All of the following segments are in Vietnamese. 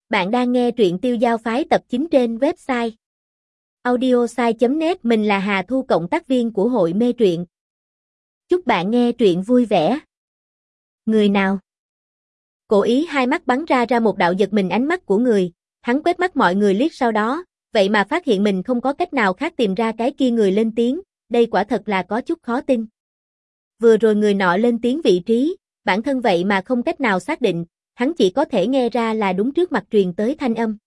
Bạn đang nghe truyện Tiêu Giao Phái tập 9 trên website audiosai.net. Mình là Hà Thu, cộng tác viên của hội mê truyện. Chúc bạn nghe truyện vui vẻ. Người nào? Cố Ý hai mắt bắn ra một đạo giật mình ánh mắt của người, hắn quét mắt mọi người liếc sau đó, vậy mà phát hiện mình không có cách nào khác tìm ra cái kia người lên tiếng, đây quả thật là có chút khó tin. Vừa rồi người nọ lên tiếng vị trí, bản thân vậy mà không cách nào xác định, hắn chỉ có thể nghe ra là đúng trước mặt truyền tới thanh âm.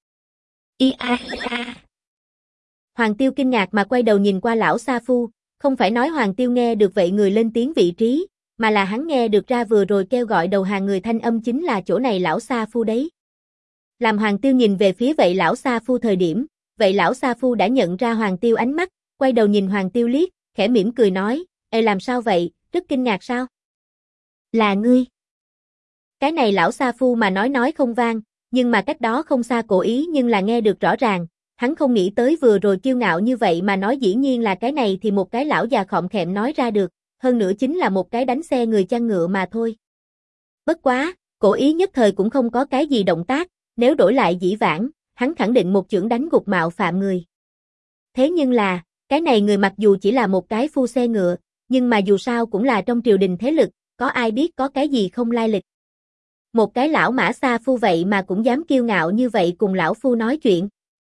Hoàng Tiêu kinh ngạc mà quay đầu nhìn qua lão Sa Phu, không phải nói Hoàng Tiêu nghe được vậy người lên tiếng vị trí, mà là hắn nghe được ra vừa rồi kêu gọi đầu hàng người thanh âm chính là chỗ này lão Sa Phu đấy. Làm Hoàng Tiêu nhìn về phía vậy lão Sa Phu thời điểm, vậy lão Sa Phu đã nhận ra Hoàng Tiêu ánh mắt, quay đầu nhìn Hoàng Tiêu liếc, khẽ mỉm cười nói, ê làm sao vậy, rất kinh ngạc sao? Là ngươi. Cái này lão Sa Phu mà nói không vang, nhưng mà cách đó không xa Cố Ý nhưng là nghe được rõ ràng, hắn không nghĩ tới vừa rồi kiêu ngạo như vậy mà nói dĩ nhiên là cái này thì một cái lão già khọm khẹm nói ra được, hơn nữa chính là một cái đánh xe người chăn ngựa mà thôi. Bất quá, Cố Ý nhất thời cũng không có cái gì động tác, nếu đổi lại dĩ vãng, hắn khẳng định một chưởng đánh gục mạo phạm người. Thế nhưng là, cái này người mặc dù chỉ là một cái phu xe ngựa, nhưng mà dù sao cũng là trong triều đình thế lực, có ai biết có cái gì không lai lịch. Một cái lão mã Sa Phu vậy mà cũng dám kiêu ngạo như vậy cùng lão phu nói chuyện.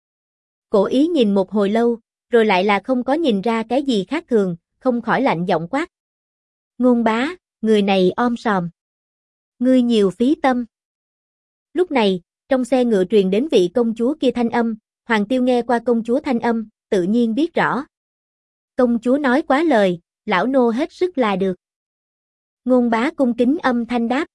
Cố Ý nhìn một hồi lâu, rồi lại là không có nhìn ra cái gì khác thường, không khỏi lạnh giọng quát. Ngôn bá, người này om sòm. Ngươi nhiều phí tâm. Lúc này, trong xe ngựa truyền đến vị công chúa kia thanh âm, Hoàng Tiêu nghe qua công chúa thanh âm, tự nhiên biết rõ. Công chúa nói quá lời, lão nô hết sức là được. Ngôn bá cung kính âm thanh đáp.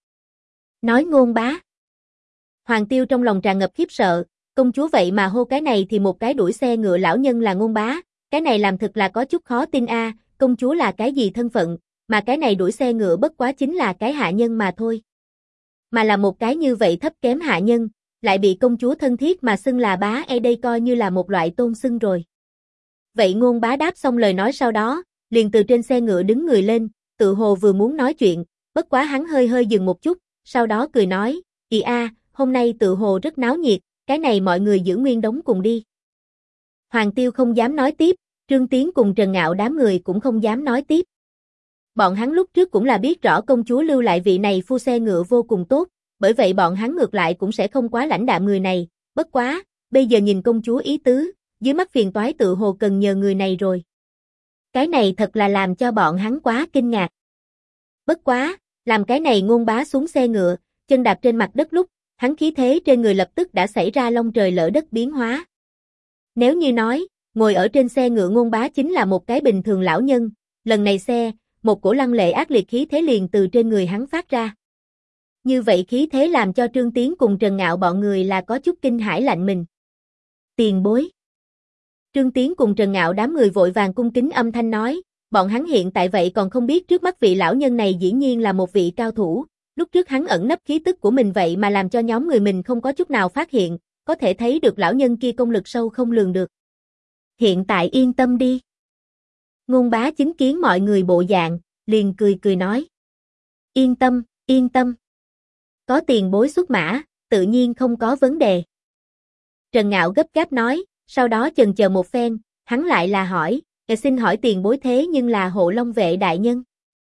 Nói ngôn bá. Hoàng Tiêu trong lòng tràn ngập khiếp sợ, công chúa vậy mà hô cái này thì một cái đuổi xe ngựa lão nhân là ngôn bá, cái này làm thực là có chút khó tin a, công chúa là cái gì thân phận, mà cái này đuổi xe ngựa bất quá chính là cái hạ nhân mà thôi. Mà là một cái như vậy thấp kém hạ nhân, lại bị công chúa thân thiết mà xưng là bá đây coi như là một loại tôn xưng rồi. Vậy ngôn bá đáp xong lời nói sau đó, liền từ trên xe ngựa đứng người lên, tự hồ vừa muốn nói chuyện, bất quá hắn hơi dừng một chút, sau đó cười nói, hôm nay tự hồ rất náo nhiệt, cái này mọi người giữ nguyên đống cùng đi. Hoàng Tiêu không dám nói tiếp, Trương Tiến cùng Trần Ngạo đám người cũng không dám nói tiếp. Bọn hắn lúc trước cũng là biết rõ công chúa lưu lại vị này phu xe ngựa vô cùng tốt, bởi vậy bọn hắn ngược lại cũng sẽ không quá lãnh đạm người này, bất quá, bây giờ nhìn công chúa ý tứ, dưới mắt phiền toái tự hồ cần nhờ người này rồi. Cái này thật là làm cho bọn hắn quá kinh ngạc. Bất quá, làm cái này ngôn bá xuống xe ngựa, chân đạp trên mặt đất lúc, hắn khí thế trên người lập tức đã xảy ra long trời lỡ đất biến hóa. Nếu như nói, ngồi ở trên xe ngựa ngôn bá chính là một cái bình thường lão nhân, lần này một cổ lăng lệ ác liệt khí thế liền từ trên người hắn phát ra. Như vậy khí thế làm cho Trương Tiến cùng Trần Ngạo bọn người là có chút kinh hãi lạnh mình. Tiền bối. Trương Tiến cùng Trần Ngạo đám người vội vàng cung kính âm thanh nói, bọn hắn hiện tại vậy còn không biết trước mắt vị lão nhân này dĩ nhiên là một vị cao thủ, lúc trước hắn ẩn nấp khí tức của mình vậy mà làm cho nhóm người mình không có chút nào phát hiện, có thể thấy được lão nhân kia công lực sâu không lường được. Hiện tại yên tâm đi. Ngôn bá chứng kiến mọi người bộ dạng, liền cười nói. Yên tâm. Có tiền bối xuất mã, tự nhiên không có vấn đề. Trần Ngạo gấp gáp nói, sau đó chần chờ một phen, hắn lại là hỏi, xin hỏi tiền bối thế nhưng là Hộ Long vệ đại nhân.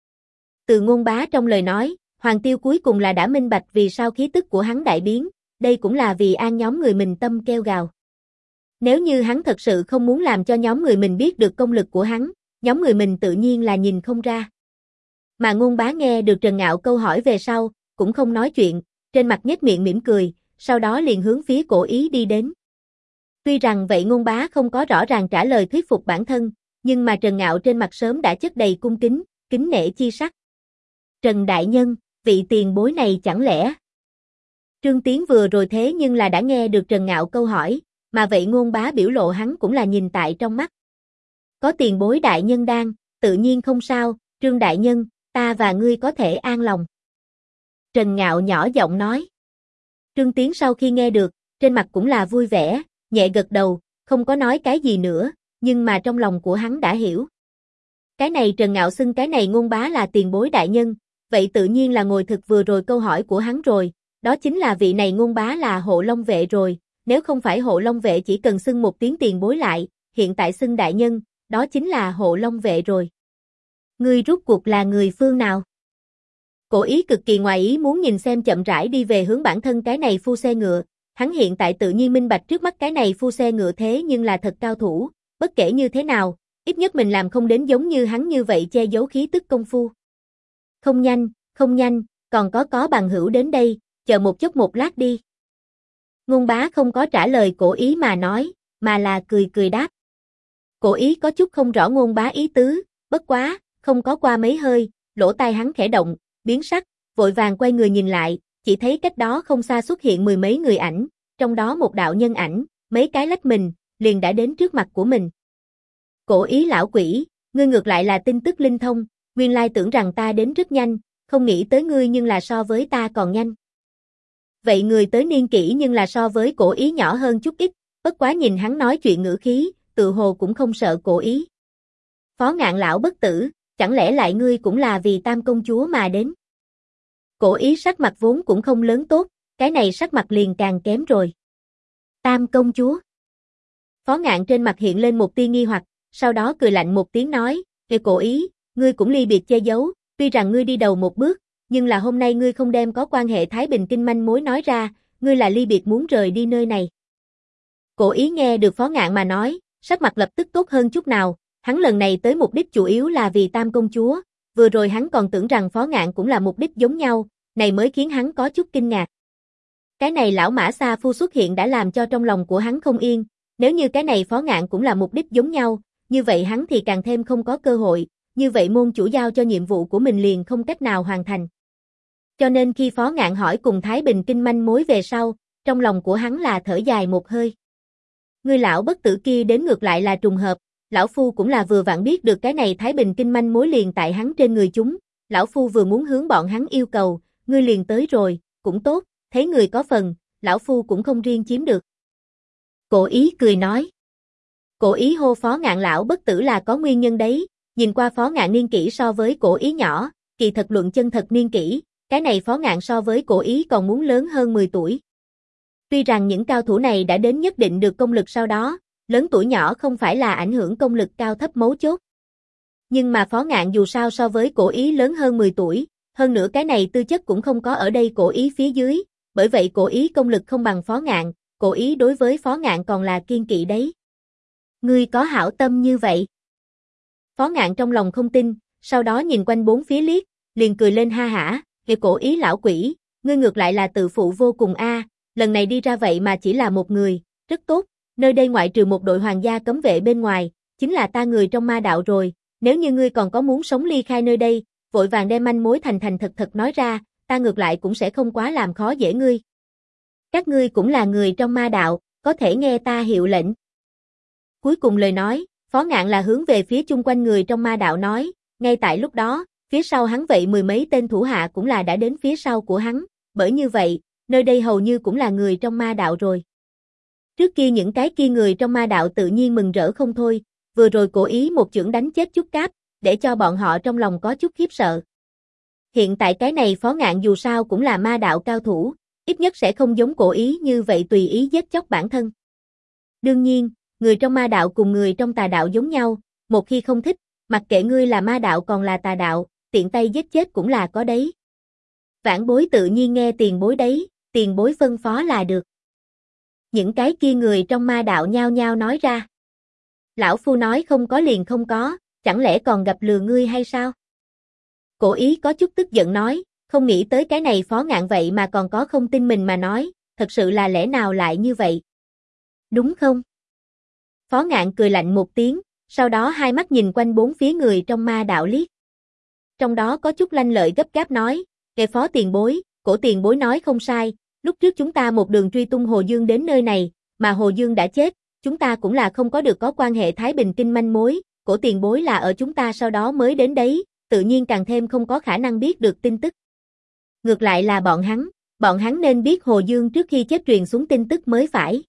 Từ ngôn bá trong lời nói, Hoàng Tiêu cuối cùng là đã minh bạch vì sao khí tức của hắn đại biến, đây cũng là vì an nhóm người mình tâm kêu gào. Nếu như hắn thật sự không muốn làm cho nhóm người mình biết được công lực của hắn, nhóm người mình tự nhiên là nhìn không ra. Mà ngôn bá nghe được Trần Ngạo câu hỏi về sau, cũng không nói chuyện, trên mặt nhếch miệng mỉm cười, sau đó liền hướng phía Cố Ý đi đến. Tuy rằng vậy ngôn bá không có rõ ràng trả lời thuyết phục bản thân, nhưng mà Trần Ngạo trên mặt sớm đã chất đầy cung kính, kính nể chi sắc. Trần đại nhân, vị tiền bối này chẳng lẽ? Trương Tiến vừa rồi thế nhưng là đã nghe được Trần Ngạo câu hỏi, mà vậy ngôn bá biểu lộ hắn cũng là nhìn tại trong mắt. Có tiền bối đại nhân đang, tự nhiên không sao, Trương đại nhân, ta và ngươi có thể an lòng. Trần Ngạo nhỏ giọng nói. Trương Tiến sau khi nghe được, trên mặt cũng là vui vẻ, nhẹ gật đầu, không có nói cái gì nữa, nhưng mà trong lòng của hắn đã hiểu. Cái này Trần Ngạo xưng cái này ngôn bá là tiền bối đại nhân, vậy tự nhiên là ngồi thực vừa rồi câu hỏi của hắn rồi, đó chính là vị này Ngôn bá là Hộ Long vệ rồi, nếu không phải Hộ Long vệ chỉ cần xưng một tiếng tiền bối lại, hiện tại xưng đại nhân, đó chính là Hộ Long vệ rồi. Ngươi rốt cuộc là người phương nào? Cổ Ý cực kỳ ngoài ý muốn nhìn xem chậm rãi đi về hướng bản thân cái này phu xe ngựa, hắn hiện tại tự nhiên minh bạch trước mắt cái này phu xe ngựa thế nhưng là thật cao thủ, bất kể như thế nào, ít nhất mình làm không đến giống như hắn như vậy che giấu khí tức công phu. Không nhanh, còn có bằng hữu đến đây, chờ một chút một lát đi. Ngôn bá không có trả lời Cổ Ý mà nói, mà là cười cười đáp. Cổ Ý có chút không rõ Ngôn bá ý tứ, bất quá, không có qua mấy hơi, lỗ tai hắn khẽ động, biến sắc, vội vàng quay người nhìn lại, chỉ thấy cách đó không xa xuất hiện mười mấy người ảnh, trong đó một đạo nhân ảnh, mấy cái lách mình, liền đã đến trước mặt của mình. Cổ Ý lão quỷ, ngươi ngược lại là tin tức linh thông, nguyên lai tưởng rằng ta đến rất nhanh, không nghĩ tới ngươi nhưng là so với ta còn nhanh. Vậy người tới niên kỷ nhưng là so với Cổ Ý nhỏ hơn chút ít, bất quá nhìn hắn nói chuyện ngữ khí, tự hồ cũng không sợ Cổ Ý. Phó Ngạn lão bất tử, chẳng lẽ lại ngươi cũng là vì Tam công chúa mà đến? Cổ Ý sắc mặt vốn cũng không lớn tốt, cái này sắc mặt liền càng kém rồi. Tam công chúa. Phó Ngạn trên mặt hiện lên một tia nghi hoặc, sau đó cười lạnh một tiếng nói, "Ê Cổ Ý, ngươi cũng ly biệt che giấu, tuy rằng ngươi đi đầu một bước, nhưng là hôm nay ngươi không đem có quan hệ Thái Bình Kinh manh mối nói ra, ngươi là ly biệt muốn rời đi nơi này." Cổ Ý nghe được Phó Ngạn mà nói, sắc mặt lập tức tốt hơn chút nào, hắn lần này tới mục đích chủ yếu là vì Tam công chúa, vừa rồi hắn còn tưởng rằng Phó Ngạn cũng là mục đích giống nhau, này mới khiến hắn có chút kinh ngạc. Cái này lão mã Sa Phu xuất hiện đã làm cho trong lòng của hắn không yên, nếu như cái này Phó Ngạn cũng là mục đích giống nhau, như vậy hắn thì càng thêm không có cơ hội, như vậy môn chủ giao cho nhiệm vụ của mình liền không cách nào hoàn thành. Cho nên khi Phó Ngạn hỏi cùng Thái Bình Kinh manh mối về sau, trong lòng của hắn là thở dài một hơi. Người lão bất tử kia đến ngược lại là trùng hợp, lão phu cũng là vừa vặn biết được cái này Thái Bình Kinh manh mối liền tại hắn trên người chúng, lão phu vừa muốn hướng bọn hắn yêu cầu, ngươi liền tới rồi, cũng tốt, thấy người có phần, lão phu cũng không riêng chiếm được. Cổ Ý cười nói. Cổ Ý hô Phó Ngạn lão bất tử là có nguyên nhân đấy, nhìn qua Phó Ngạn niên kỷ so với Cổ Ý nhỏ, kỳ thật luận chân thật niên kỷ, cái này Phó Ngạn so với Cổ Ý còn muốn lớn hơn 10 tuổi. Tuy rằng những cao thủ này đã đến nhất định được công lực sau đó, lớn tuổi nhỏ không phải là ảnh hưởng công lực cao thấp mấu chốt. Nhưng mà Phó Ngạn dù sao so với Cổ Ý lớn hơn 10 tuổi, hơn nữa cái này tư chất cũng không có ở đây Cổ Ý phía dưới, bởi vậy Cổ Ý công lực không bằng Phó Ngạn, Cổ Ý đối với Phó Ngạn còn là kiên kỵ đấy. Ngươi có hảo tâm như vậy? Phó Ngạn trong lòng không tin, sau đó nhìn quanh bốn phía liếc, liền cười lên ha hả, "Kìa Cổ Ý lão quỷ, ngươi ngược lại là tự phụ vô cùng a, lần này đi ra vậy mà chỉ là một người, rất tốt, nơi đây ngoại trừ một đội hoàng gia cấm vệ bên ngoài, chính là ta người trong ma đạo rồi, nếu như ngươi còn có muốn sống ly khai nơi đây, vội vàng đem manh mối thành thành thật thật nói ra, ta ngược lại cũng sẽ không quá làm khó dễ ngươi. Các ngươi cũng là người trong ma đạo, có thể nghe ta hiệu lệnh." Cuối cùng lời nói, Phó Ngạn là hướng về phía chung quanh người trong ma đạo nói, ngay tại lúc đó, phía sau hắn vậy mười mấy tên thủ hạ cũng là đã đến phía sau của hắn, bởi như vậy, nơi đây hầu như cũng là người trong ma đạo rồi. Trước kia những cái kia người trong ma đạo tự nhiên mừng rỡ không thôi, vừa rồi Cổ Ý một chưởng đánh chết chút cáp, để cho bọn họ trong lòng có chút khiếp sợ. Hiện tại cái này Phó Ngạn dù sao cũng là ma đạo cao thủ, ít nhất sẽ không giống Cổ Ý như vậy tùy ý giết chóc bản thân. Đương nhiên, người trong ma đạo cùng người trong tà đạo giống nhau, một khi không thích, mặc kệ ngươi là ma đạo còn là tà đạo, tiện tay giết chết cũng là có đấy. Vãn bối tự nhiên nghe tiền bối đấy, tiền bối phân phó là được. Những cái kia người trong ma đạo nhao nhao nói ra. Lão phu nói không có liền không có, chẳng lẽ còn gặp lừa ngươi hay sao? Cổ Ý có chút tức giận nói, không nghĩ tới cái này Phó Ngạn vậy mà còn có không tin mình mà nói, thật sự là lẽ nào lại như vậy? Đúng không? Phó Ngạn cười lạnh một tiếng, sau đó hai mắt nhìn quanh bốn phía người trong ma đạo liếc. Trong đó có chút lanh lợi gấp gáp nói, "Kẻ Phó tiền bối, Cổ tiền bối nói không sai, lúc trước chúng ta một đường truy tung Hồ Dương đến nơi này, mà Hồ Dương đã chết, chúng ta cũng là không có được có quan hệ Thái Bình Kinh manh mối, Cổ tiền bối là ở chúng ta sau đó mới đến đấy, tự nhiên càng thêm không có khả năng biết được tin tức. Ngược lại là bọn hắn nên biết Hồ Dương trước khi chết truyền xuống tin tức mới phải.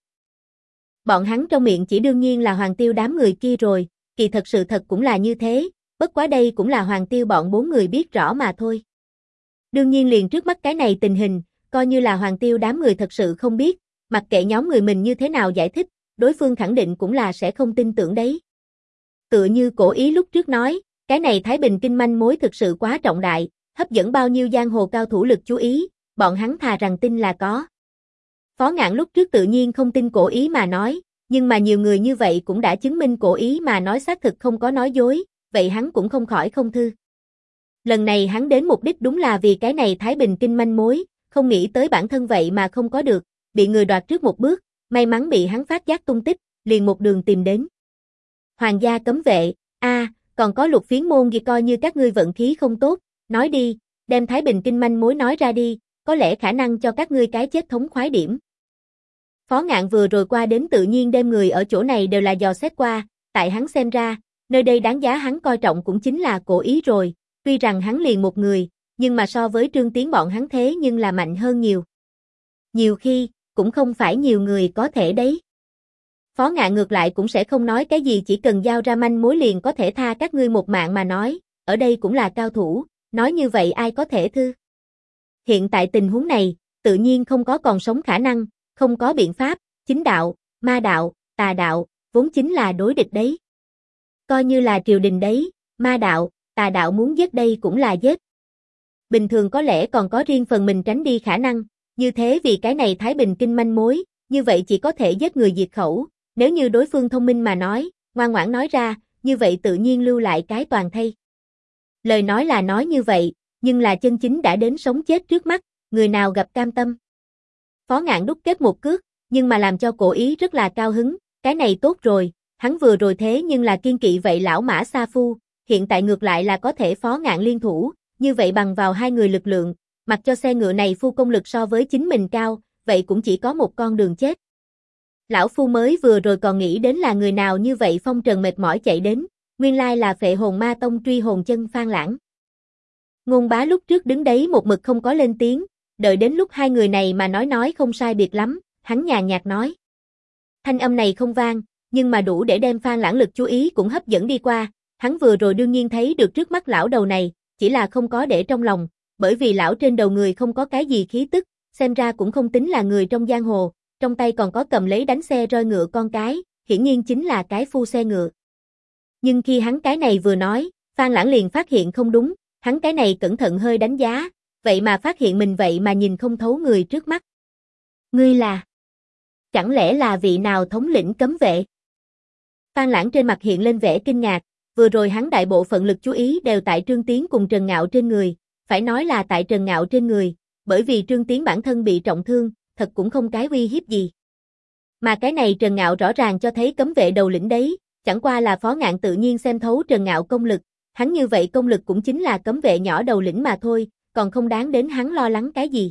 Bọn hắn trong miệng chỉ đương nhiên là Hoàng Tiêu đám người kia rồi, kỳ thật sự thật cũng là như thế, bất quá đây cũng là Hoàng Tiêu bọn bốn người biết rõ mà thôi. Đương nhiên liền trước mắt cái này tình hình, coi như là Hoàng Tiêu đám người thật sự không biết, mặc kệ nhóm người mình như thế nào giải thích, đối phương khẳng định cũng là sẽ không tin tưởng đấy. Tựa như Cổ Ý lúc trước nói, cái này Thái Bình Kinh manh mối thực sự quá trọng đại, hấp dẫn bao nhiêu giang hồ cao thủ lực chú ý, bọn hắn thà rằng tin là có. Phó Ngạn lúc trước tự nhiên không tin Cổ Ý mà nói, nhưng mà nhiều người như vậy cũng đã chứng minh Cổ Ý mà nói xác thực không có nói dối, vậy hắn cũng không khỏi không thư. Lần này hắn đến mục đích đúng là vì cái này Thái Bình Kinh manh mối, không nghĩ tới bản thân vậy mà không có được, bị người đoạt trước một bước, may mắn bị hắn phát giác tung tích, liền một đường tìm đến. Hoàng gia cấm vệ, còn có Lục Phiến môn gì coi như các ngươi vận khí không tốt, nói đi, đem Thái Bình Kinh manh mối nói ra đi, có lẽ khả năng cho các ngươi cái chết thống khoái điểm. Phó Ngạn vừa rồi qua đến tự nhiên đem người ở chỗ này đều là dò xét qua, tại hắn xem ra, nơi đây đáng giá hắn coi trọng cũng chính là Cổ Ý rồi, tuy rằng hắn liền một người, nhưng mà so với Trương Tiến bọn hắn thế nhưng là mạnh hơn nhiều. Nhiều khi, cũng không phải nhiều người có thể đấy. Phó Ngạn ngược lại cũng sẽ không nói cái gì chỉ cần giao ra manh mối liền có thể tha các ngươi một mạng mà nói, ở đây cũng là cao thủ, nói như vậy ai có thể thư. Hiện tại tình huống này, tự nhiên không có còn sống khả năng, không có biện pháp, chính đạo, ma đạo, tà đạo, vốn chính là đối địch đấy. Coi như là triều đình đấy, ma đạo, tà đạo muốn giết đây cũng là giết. Bình thường có lẽ còn có riêng phần mình tránh đi khả năng, như thế vì cái này Thái Bình Kinh manh mối, như vậy chỉ có thể giết người diệt khẩu, nếu như đối phương thông minh mà nói, ngoan ngoãn nói ra, như vậy tự nhiên lưu lại cái toàn thây. Lời nói là nói như vậy, nhưng là chân chính đã đến sống chết trước mắt, người nào gặp cam tâm. Phó Ngạn đúc kết một cước, nhưng mà làm cho Cổ Ý rất là cao hứng, cái này tốt rồi, hắn vừa rồi thế nhưng là kiên kỵ vậy lão Mã Sa Phu, hiện tại ngược lại là có thể Phó Ngạn liên thủ, như vậy bằng vào hai người lực lượng, mặc cho xe ngựa này phu công lực so với chính mình cao, vậy cũng chỉ có một con đường chết. Lão Phu mới vừa rồi còn nghĩ đến là người nào như vậy phong trần mệt mỏi chạy đến, nguyên lai là Phệ Hồn Ma Tông truy hồn chân Phan Lãng. Ngôn Bá lúc trước đứng đấy một mực không có lên tiếng, đợi đến lúc hai người này mà nói không sai biệt lắm, hắn nhàn nhạt nói. Thanh âm này không vang, nhưng mà đủ để đem Phan Lãng lực chú ý cũng hấp dẫn đi qua, hắn vừa rồi đương nhiên thấy được trước mắt lão đầu này, chỉ là không có để trong lòng, bởi vì lão trên đầu người không có cái gì khí tức, xem ra cũng không tính là người trong giang hồ, trong tay còn có cầm lấy đánh xe roi ngựa con cái, hiển nhiên chính là cái phu xe ngựa. Nhưng khi hắn cái này vừa nói, Phan Lãng liền phát hiện không đúng, hắn cái này cẩn thận hơi đánh giá, vậy mà phát hiện mình vậy mà nhìn không thấu người trước mắt. Ngươi là? Chẳng lẽ là vị nào thống lĩnh cấm vệ? Phan Lãng trên mặt hiện lên vẻ kinh ngạc, vừa rồi hắn đại bộ phận lực chú ý đều tại Trương Tiến cùng Trần Ngạo trên người, phải nói là tại Trần Ngạo trên người, bởi vì Trương Tiến bản thân bị trọng thương, thật cũng không cái uy hiếp gì. Mà cái này Trần Ngạo rõ ràng cho thấy cấm vệ đầu lĩnh đấy, chẳng qua là Phó Ngạn tự nhiên xem thấu Trần Ngạo công lực, hắn như vậy công lực cũng chính là cấm vệ nhỏ đầu lĩnh mà thôi, còn không đáng đến hắn lo lắng cái gì.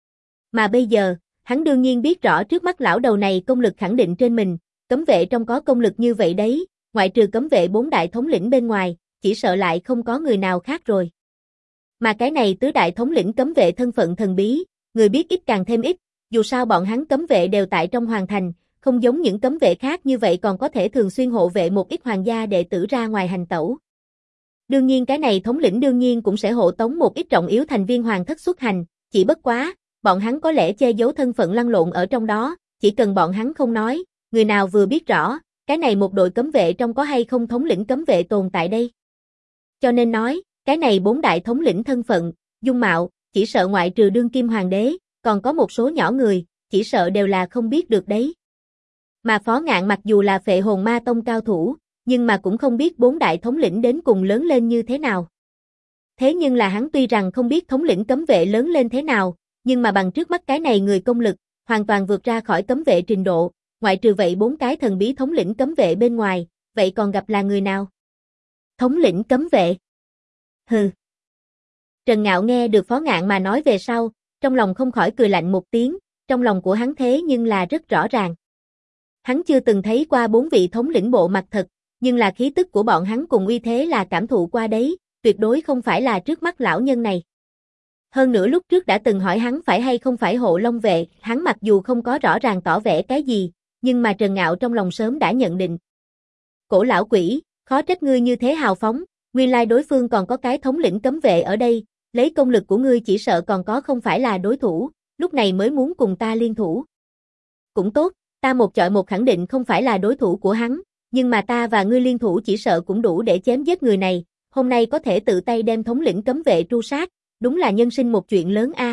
Mà bây giờ, hắn đương nhiên biết rõ trước mắt lão đầu này công lực khẳng định trên mình, cấm vệ trong có công lực như vậy đấy, ngoại trừ cấm vệ 4 đại thống lĩnh bên ngoài, chỉ sợ lại không có người nào khác rồi. Mà cái này tứ đại thống lĩnh cấm vệ thân phận thần bí, người biết ít càng thêm ít, dù sao bọn hắn cấm vệ đều tại trong hoàng thành, không giống những cấm vệ khác như vậy còn có thể thường xuyên hộ vệ một ít hoàng gia đệ tử ra ngoài hành tẩu. Đương nhiên cái này thống lĩnh đương nhiên cũng sẽ hộ tống một ít trọng yếu thành viên hoàng thất xuất hành, chỉ bất quá, bọn hắn có lẽ che giấu thân phận lăn lộn ở trong đó, chỉ cần bọn hắn không nói, người nào vừa biết rõ, cái này một đội cấm vệ trong có hay không thống lĩnh cấm vệ tồn tại đây. Cho nên nói, cái này 4 đại thống lĩnh thân phận, dung mạo, chỉ sợ ngoại trừ đương kim hoàng đế, còn có một số nhỏ người, chỉ sợ đều là không biết được đấy. Mà Phó Ngạn mặc dù là Phệ Hồn Ma Tông cao thủ, nhưng mà cũng không biết 4 đại thống lĩnh đến cùng lớn lên như thế nào. Thế nhưng là hắn tuy rằng không biết thống lĩnh cấm vệ lớn lên thế nào, nhưng mà bằng trước mắt cái này người công lực, hoàn toàn vượt ra khỏi cấm vệ trình độ, ngoại trừ vậy 4 cái thần bí thống lĩnh cấm vệ bên ngoài, vậy còn gặp là người nào? Thống lĩnh cấm vệ? Hừ. Trần Ngạo nghe được Phó Ngạn mà nói về sau, trong lòng không khỏi cười lạnh một tiếng, trong lòng của hắn thế nhưng là rất rõ ràng. Hắn chưa từng thấy qua 4 vị thống lĩnh bộ mặt thật, nhưng là khí tức của bọn hắn cùng uy thế là cảm thụ qua đấy, tuyệt đối không phải là trước mắt lão nhân này. Hơn nữa lúc trước đã từng hỏi hắn phải hay không phải hộ long vệ, hắn mặc dù không có rõ ràng tỏ vẻ cái gì, nhưng mà Trần Ngạo trong lòng sớm đã nhận định. Cổ lão quỷ, khó trách ngươi như thế hào phóng, nguyên lai đối phương còn có cái thống lĩnh cấm vệ ở đây, lấy công lực của ngươi chỉ sợ còn có không phải là đối thủ, lúc này mới muốn cùng ta liên thủ. Cũng tốt, ta một chọi một khẳng định không phải là đối thủ của hắn, nhưng mà ta và ngươi liên thủ chỉ sợ cũng đủ để chém giết người này, hôm nay có thể tự tay đem thống lĩnh cấm vệ tru sát, đúng là nhân sinh một chuyện lớn a.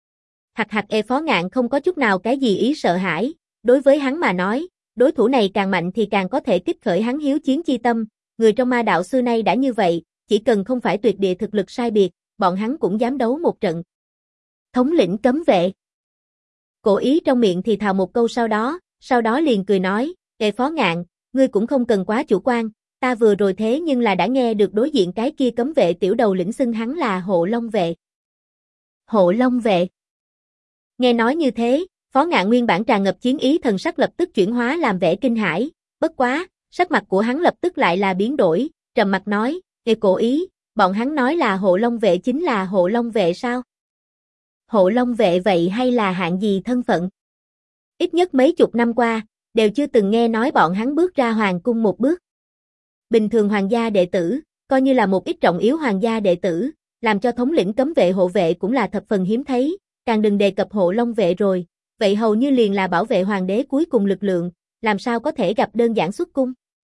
Hạc Phó Ngạn không có chút nào cái gì ý sợ hãi, đối với hắn mà nói, đối thủ này càng mạnh thì càng có thể kích khởi hắn hiếu chiến chi tâm, người trong ma đạo xưa nay đã như vậy, chỉ cần không phải tuyệt địa thực lực sai biệt, bọn hắn cũng dám đấu một trận. Thống lĩnh cấm vệ. Cổ Ý trong miệng thì thào một câu sau đó liền cười nói, Phó Ngạn, ngươi cũng không cần quá chủ quan, ta vừa rồi thế nhưng là đã nghe được đối diện cái kia cấm vệ tiểu đầu lĩnh xưng hắn là Hộ Long vệ. Hộ Long vệ. Nghe nói như thế, Phó Ngạn nguyên bản tràn ngập chiến ý thần sắc lập tức chuyển hóa làm vẻ kinh hãi, bất quá, sắc mặt của hắn lập tức lại là biến đổi, trầm mặt nói, Cổ Ý, bọn hắn nói là Hộ Long vệ chính là Hộ Long vệ sao? Hộ Long vệ vậy hay là hạng gì thân phận? Ít nhất mấy chục năm qua, đều chưa từng nghe nói bọn hắn bước ra hoàng cung một bước. Bình thường hoàng gia đệ tử, coi như là một ít trọng yếu hoàng gia đệ tử, làm cho thống lĩnh cấm vệ hộ vệ cũng là thập phần hiếm thấy, càng đừng đề cập Hộ Long vệ rồi, vậy hầu như liền là bảo vệ hoàng đế cuối cùng lực lượng, làm sao có thể gặp đơn giản xuất cung.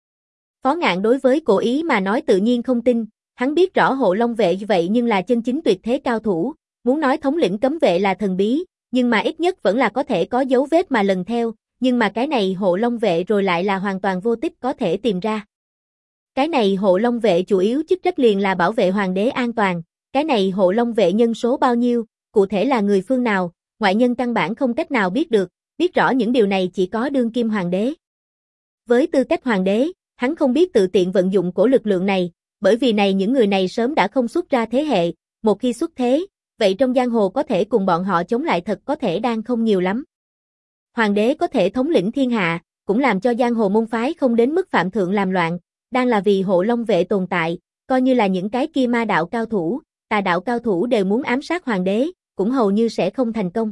Phó Ngạn đối với Cổ Ý mà nói tự nhiên không tin, hắn biết rõ Hộ Long vệ vậy nhưng là chân chính tuyệt thế cao thủ, muốn nói thống lĩnh cấm vệ là thần bí, nhưng mà ít nhất vẫn là có thể có dấu vết mà lần theo, nhưng mà cái này Hộ Long vệ rồi lại là hoàn toàn vô tích có thể tìm ra. Cái này Hộ Long vệ chủ yếu chức trách liền là bảo vệ hoàng đế an toàn, cái này Hộ Long vệ nhân số bao nhiêu, cụ thể là người phương nào, ngoại nhân căn bản không cách nào biết được, biết rõ những điều này chỉ có đương kim hoàng đế. Với tư cách hoàng đế, hắn không biết tự tiện vận dụng của lực lượng này, bởi vì này những người này sớm đã không xuất ra thế hệ, một khi xuất thế, vậy trong giang hồ có thể cùng bọn họ chống lại thật có thể đang không nhiều lắm. Hoàng đế có thể thống lĩnh thiên hạ, cũng làm cho giang hồ môn phái không đến mức phạm thượng làm loạn, đang là vì Hộ Long vệ tồn tại, coi như là những cái kia ma đạo cao thủ, tà đạo cao thủ đều muốn ám sát hoàng đế, cũng hầu như sẽ không thành công.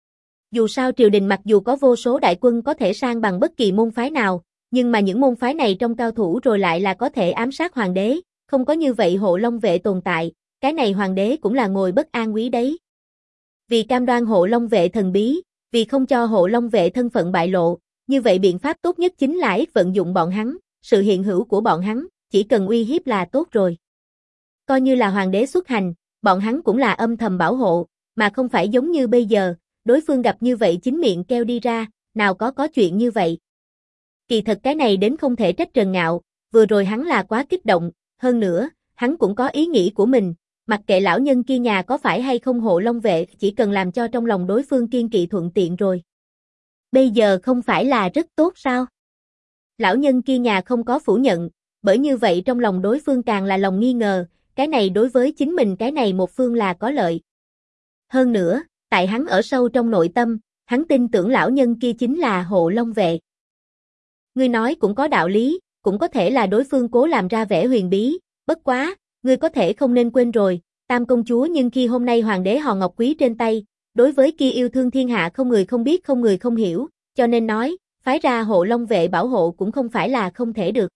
Dù sao triều đình mặc dù có vô số đại quân có thể sang bằng bất kỳ môn phái nào, nhưng mà những môn phái này trong cao thủ rồi lại là có thể ám sát hoàng đế, không có như vậy Hộ Long vệ tồn tại, cái này hoàng đế cũng là ngồi bất an quý đấy. Vì cam đoan Hộ Long vệ thần bí, vì không cho Hộ Long vệ thân phận bại lộ, như vậy biện pháp tốt nhất chính là ít vận dụng bọn hắn, sự hiện hữu của bọn hắn, chỉ cần uy hiếp là tốt rồi. Coi như là hoàng đế xuất hành, bọn hắn cũng là âm thầm bảo hộ, mà không phải giống như bây giờ, đối phương gặp như vậy chính miệng kêu đi ra, nào có chuyện như vậy. Kỳ thật cái này đến không thể trách Trần Ngạo, vừa rồi hắn là quá kích động, hơn nữa, hắn cũng có ý nghĩ của mình, mặc kệ lão nhân kia nhà có phải hay không Hộ Long vệ, chỉ cần làm cho trong lòng đối phương kiên kỵ thuận tiện rồi. Bây giờ không phải là rất tốt sao? Lão nhân kia nhà không có phủ nhận, bởi như vậy trong lòng đối phương càng là lòng nghi ngờ, cái này đối với chính mình cái này một phương là có lợi. Hơn nữa, tại hắn ở sâu trong nội tâm, hắn tin tưởng lão nhân kia chính là Hộ Long vệ. Ngươi nói cũng có đạo lý, cũng có thể là đối phương cố làm ra vẻ huyền bí, bất quá, ngươi có thể không nên quên rồi, Tam công chúa nhưng khi hôm nay hoàng đế hòn ngọc quý trên tay, đối với kia yêu thương thiên hạ không người không biết không người không hiểu, cho nên nói, phái ra Hộ Long vệ bảo hộ cũng không phải là không thể được.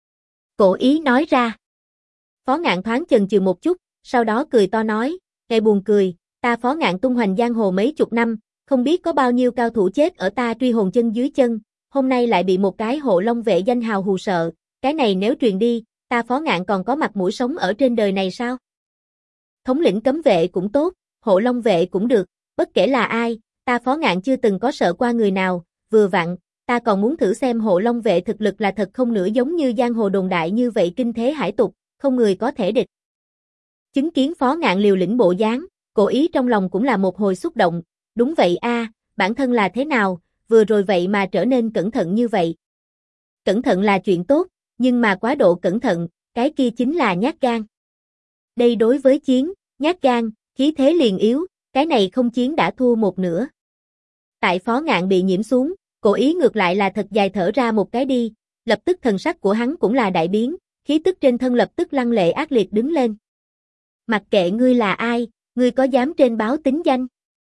Cổ Ý nói ra. Phó Ngạn thoáng chần chừ một chút, sau đó cười to nói, ngài buồn cười, ta Phó Ngạn tung hoành giang hồ mấy chục năm, không biết có bao nhiêu cao thủ chết ở ta truy hồn chân dưới chân, hôm nay lại bị một cái Hộ Long vệ danh hào hù sợ, cái này nếu truyền đi, ta Phó Ngạn còn có mặt mũi sống ở trên đời này sao? Thống lĩnh cấm vệ cũng tốt, Hộ Long vệ cũng được, bất kể là ai, ta Phó Ngạn chưa từng có sợ qua người nào, vừa vặn, ta còn muốn thử xem Hộ Long vệ thực lực là thật không nữa giống như giang hồ đồn đại như vậy kinh thế hải tục, không người có thể địch. Chứng kiến Phó Ngạn liều lĩnh bộ dáng, Cổ Ý trong lòng cũng là một hồi xúc động, đúng vậy a, bản thân là thế nào, vừa rồi vậy mà trở nên cẩn thận như vậy. Cẩn thận là chuyện tốt, nhưng mà quá độ cẩn thận, cái kia chính là nhát gan. Đây đối với chiến, nhát gan, khí thế liền yếu, cái này không chiến đã thua một nửa. Tại Phó Ngạn bị nhiễm xuống, Cổ Ý ngược lại là thật dài thở ra một cái đi, lập tức thần sắc của hắn cũng là đại biến, khí tức trên thân lập tức lăng lệ ác liệt đứng lên. Mặc kệ ngươi là ai, ngươi có dám trên báo tính danh?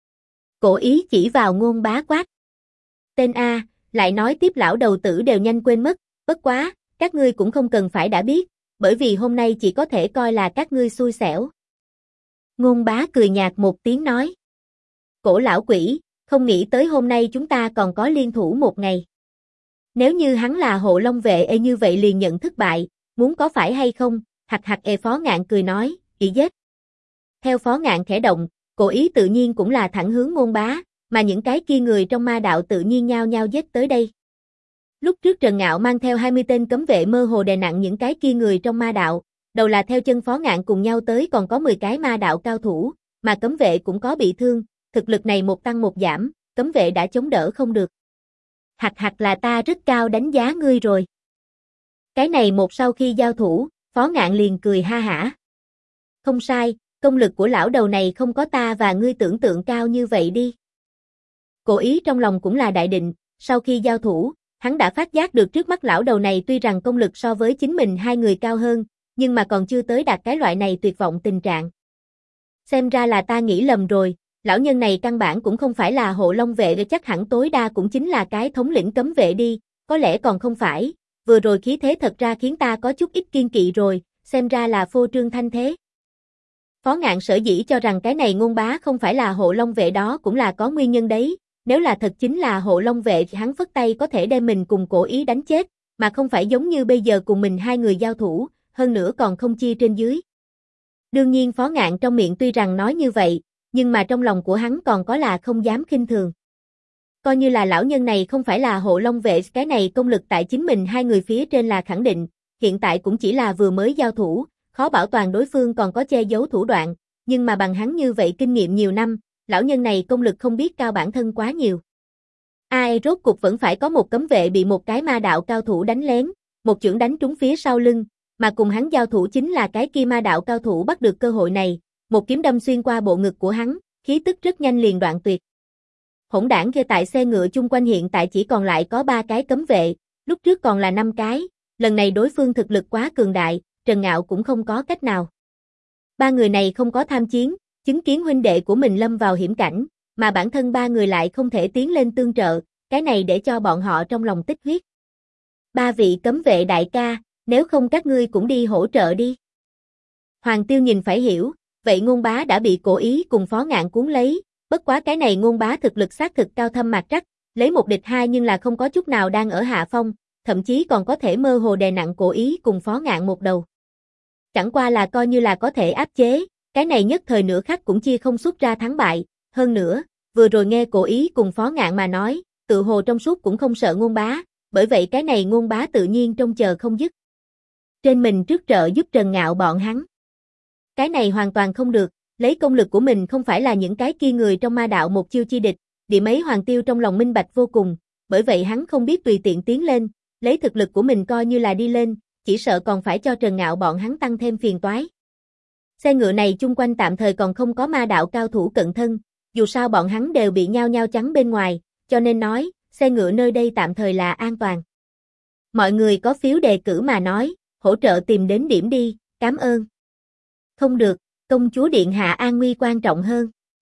Cổ Ý chỉ vào Ngôn Bá quát. Tên A, lại nói tiếp lão đầu tử đều nhanh quên mất, bất quá, các ngươi cũng không cần phải đã biết, bởi vì hôm nay chỉ có thể coi là các ngươi xui xẻo. Ngôn Bá cười nhạt một tiếng nói. Cổ lão quỷ, không nghĩ tới hôm nay chúng ta còn có liên thủ một ngày. Nếu như hắn là hộ long vệ như vậy liền nhận thất bại, muốn có phải hay không? Phó Ngạn cười nói, ý giết. Theo Phó Ngạn khẽ động, Cổ Ý tự nhiên cũng là thẳng hướng Ngôn Bá, mà những cái kia người trong ma đạo tự nhiên nhao nhao giết tới đây. Lúc trước Trần Ngạo mang theo 20 tên cấm vệ mơ hồ đè nặng những cái kia người trong ma đạo, đầu là theo chân Phó Ngạn cùng nhau tới còn có 10 cái ma đạo cao thủ, mà cấm vệ cũng có bị thương, thực lực này một tăng một giảm, cấm vệ đã chống đỡ không được. Là ta rất cao đánh giá ngươi rồi. Cái này một sau khi giao thủ, Phó Ngạn liền cười ha hả. Không sai, công lực của lão đầu này không có ta và ngươi tưởng tượng cao như vậy đi. Cổ Ý trong lòng cũng là đại định, sau khi giao thủ, hắn đã phát giác được trước mắt lão đầu này tuy rằng công lực so với chính mình hai người cao hơn, nhưng mà còn chưa tới đạt cái loại này tuyệt vọng tình trạng. Xem ra là ta nghĩ lầm rồi, lão nhân này căn bản cũng không phải là hộ long vệ, chắc hẳn tối đa cũng chính là cái thống lĩnh cấm vệ đi, có lẽ còn không phải, vừa rồi khí thế thật ra khiến ta có chút ít kiên kỵ rồi, xem ra là phô trương thanh thế. Phó Ngạn sở dĩ cho rằng cái này Ngôn Bá không phải là hộ long vệ đó cũng là có nguyên nhân đấy, nếu là thật chính là hộ long vệ hắn phất tay có thể đem mình cùng Cổ Ý đánh chết, mà không phải giống như bây giờ cùng mình hai người giao thủ, hơn nữa còn không chia trên dưới. Đương nhiên Phó Ngạn trong miệng tuy rằng nói như vậy, nhưng mà trong lòng của hắn còn có là không dám khinh thường. Coi như là lão nhân này không phải là hộ long vệ, cái này công lực tại chính mình hai người phía trên là khẳng định, hiện tại cũng chỉ là vừa mới giao thủ, khó bảo toàn đối phương còn có che giấu thủ đoạn, nhưng mà bằng hắn như vậy kinh nghiệm nhiều năm, lão nhân này công lực không biết cao bản thân quá nhiều. Ai rốt cục vẫn phải có một cấm vệ bị một cái ma đạo cao thủ đánh lén, một chưởng đánh trúng phía sau lưng, mà cùng hắn giao thủ chính là cái kia ma đạo cao thủ bắt được cơ hội này, một kiếm đâm xuyên qua bộ ngực của hắn, khí tức rất nhanh liền đoạn tuyệt. Hỗn đảng kia tại xe ngựa chung quanh hiện tại chỉ còn lại có 3 cái cấm vệ, lúc trước còn là 5 cái, lần này đối phương thực lực quá cường đại, Trần Ngạo cũng không có cách nào. 3 người này không có tham chiến, chứng kiến huynh đệ của mình lâm vào hiểm cảnh, mà bản thân 3 người lại không thể tiến lên tương trợ, cái này để cho bọn họ trong lòng tích huyết. 3 vị cấm vệ đại ca, nếu không các ngươi cũng đi hỗ trợ đi. Hoàng Tiêu nhìn phải hiểu, vậy Ngôn Bá đã bị Cổ Ý cùng Phó Ngạn cuốn lấy, bất quá cái này Ngôn Bá thực lực xác thực cao thâm mạc trắc, lấy một địch hai nhưng là không có chút nào đang ở hạ phong, thậm chí còn có thể mơ hồ đè nặng Cổ Ý cùng Phó Ngạn một đầu. Chẳng qua là coi như là có thể áp chế, cái này nhất thời nửa khắc cũng chia không xuất ra thắng bại, hơn nữa, vừa rồi nghe Cổ Ý cùng Phó Ngạn mà nói, tự hồ trong suốt cũng không sợ Ngôn Bá, bởi vậy cái này Ngôn Bá tự nhiên trông chờ không dứt. Trên mình trước trợ giúp Trần Ngạo bọn hắn. Cái này hoàn toàn không được, lấy công lực của mình không phải là những cái kia người trong ma đạo một chiêu chi địch, điểm ấy Hoàng Tiêu trong lòng minh bạch vô cùng, bởi vậy hắn không biết tùy tiện tiến lên, lấy thực lực của mình coi như là đi lên, chỉ sợ còn phải cho Trần Ngạo bọn hắn tăng thêm phiền toái. Xe ngựa này chung quanh tạm thời còn không có ma đạo cao thủ cận thân, dù sao bọn hắn đều bị nhao nhao chắn bên ngoài, cho nên nói, xe ngựa nơi đây tạm thời là an toàn. Mọi người có phiếu đề cử mà nói, hỗ trợ tìm đến điểm đi, cảm ơn. Không được, công chúa điện hạ an nguy quan trọng hơn.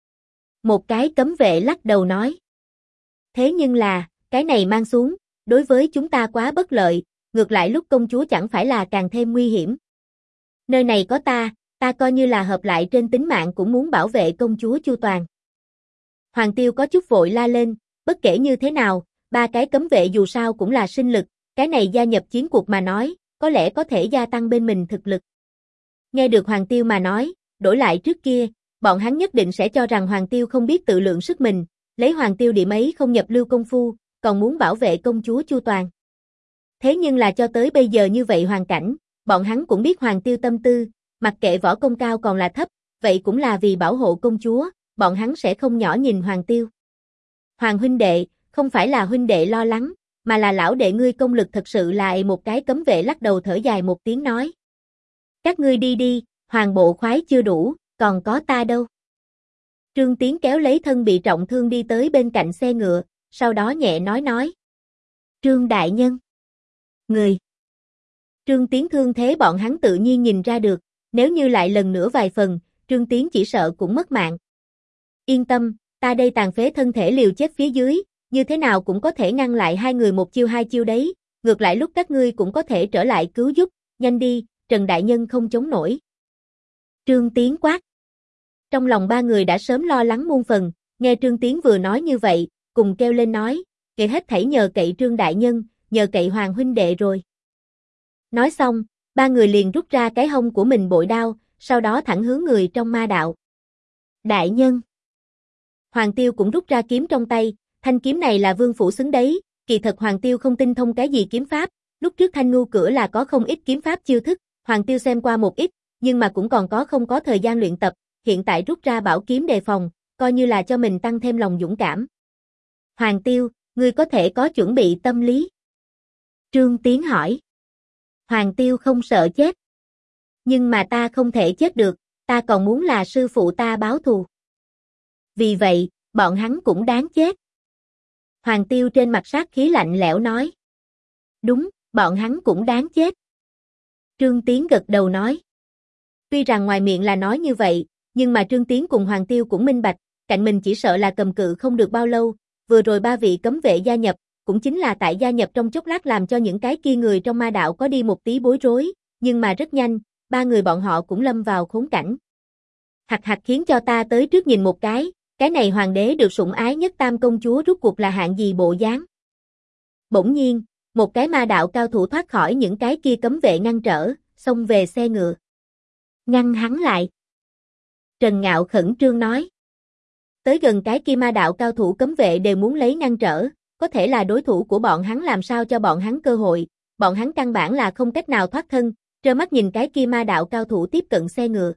Một cái cấm vệ lắc đầu nói. Thế nhưng là, cái này mang xuống, đối với chúng ta quá bất lợi, ngược lại lúc công chúa chẳng phải là càng thêm nguy hiểm. Nơi này có ta coi như là hợp lại trên tính mạng cũng muốn bảo vệ công chúa chu toàn. Hoàng Tiêu có chút vội la lên, bất kể như thế nào, 3 cái cấm vệ dù sao cũng là sinh lực, cái này gia nhập chiến cuộc mà nói, có lẽ có thể gia tăng bên mình thực lực. Nghe được Hoàng Tiêu mà nói, đổi lại trước kia, bọn hắn nhất định sẽ cho rằng Hoàng Tiêu không biết tự lượng sức mình, lấy Hoàng Tiêu điểm ấy không nhập lưu công phu, còn muốn bảo vệ công chúa chu toàn. Thế nhưng là cho tới bây giờ như vậy hoàn cảnh, bọn hắn cũng biết Hoàng Tiêu tâm tư, mặc kệ võ công cao còn là thấp, vậy cũng là vì bảo hộ công chúa, bọn hắn sẽ không nhỏ nhìn Hoàng Tiêu. Hoàng huynh đệ, không phải là huynh đệ lo lắng, mà là lão đệ ngươi công lực thật sự là một cái cấm vệ lắc đầu thở dài một tiếng nói. Các ngươi đi đi, hoàng bộ khoái chưa đủ, còn có ta đâu. Trương Tiến kéo lấy thân bị trọng thương đi tới bên cạnh xe ngựa, sau đó nhẹ nói. Trương đại nhân. Người. Trương Tiến thương thế bọn hắn tự nhiên nhìn ra được, nếu như lại lần nữa vài phần, Trương Tiến chỉ sợ cũng mất mạng. Yên tâm, ta đây tàn phế thân thể liều chết phía dưới, như thế nào cũng có thể ngăn lại hai người một chiêu hai chiêu đấy, ngược lại lúc các ngươi cũng có thể trở lại cứu giúp, nhanh đi, Trần đại nhân không chống nổi. Trương Tiến quát. Trong lòng 3 người đã sớm lo lắng muôn phần, Nghe Trương Tiến vừa nói như vậy, cùng kêu lên nói, kệ hết thảy nhờ cậy Trương đại nhân, nhờ cậy Hoàng huynh đệ rồi. Nói xong, ba người liền rút ra cái hông của mình bội đao, sau đó thẳng hướng người trong ma đạo. Đại nhân. Hoàng Tiêu cũng rút ra kiếm trong tay, thanh kiếm này là vương phủ xứng đấy, kỳ thật Hoàng Tiêu không tinh thông cái gì kiếm pháp, lúc trước Thanh Ngu cửa là có không ít kiếm pháp chiêu thức, Hoàng Tiêu xem qua một ít, nhưng mà cũng còn không có thời gian luyện tập, hiện tại rút ra bảo kiếm đề phòng, coi như là cho mình tăng thêm lòng dũng cảm. Hoàng Tiêu, ngươi có thể có chuẩn bị tâm lý? Trương Tiến hỏi. Hoàng Tiêu không sợ chết. Nhưng mà ta không thể chết được, ta còn muốn là sư phụ ta báo thù. Vì vậy, bọn hắn cũng đáng chết. Hoàng Tiêu trên mặt sát khí lạnh lẽo nói. Đúng, bọn hắn cũng đáng chết. Trương Tiến gật đầu nói. Tuy rằng ngoài miệng là nói như vậy, nhưng mà Trương Tiến cùng Hoàng Tiêu cũng minh bạch, cạnh mình chỉ sợ là cầm cự không được bao lâu, vừa rồi ba vị cấm vệ gia nhập, cũng chính là tại gia nhập trong chốc lát làm cho những cái kia người trong ma đạo có đi một tí bối rối, nhưng mà rất nhanh, ba người bọn họ cũng lâm vào khốn cảnh. Hạc hạc khiến cho ta tới trước nhìn một cái này hoàng đế được sủng ái nhất Tam công chúa rút cuộc là hạng gì bộ dáng. Bỗng nhiên, một cái ma đạo cao thủ thoát khỏi những cái kia cấm vệ ngăn trở, xông về xe ngựa. Ngăn hắn lại. Trần Ngạo khẩn trương nói. Tới gần cái kia ma đạo cao thủ cấm vệ đều muốn lấy ngăn trở, có thể là đối thủ của bọn hắn làm sao cho bọn hắn cơ hội, bọn hắn căn bản là không cách nào thoát thân, trơ mắt nhìn cái kia ma đạo cao thủ tiếp cận xe ngựa.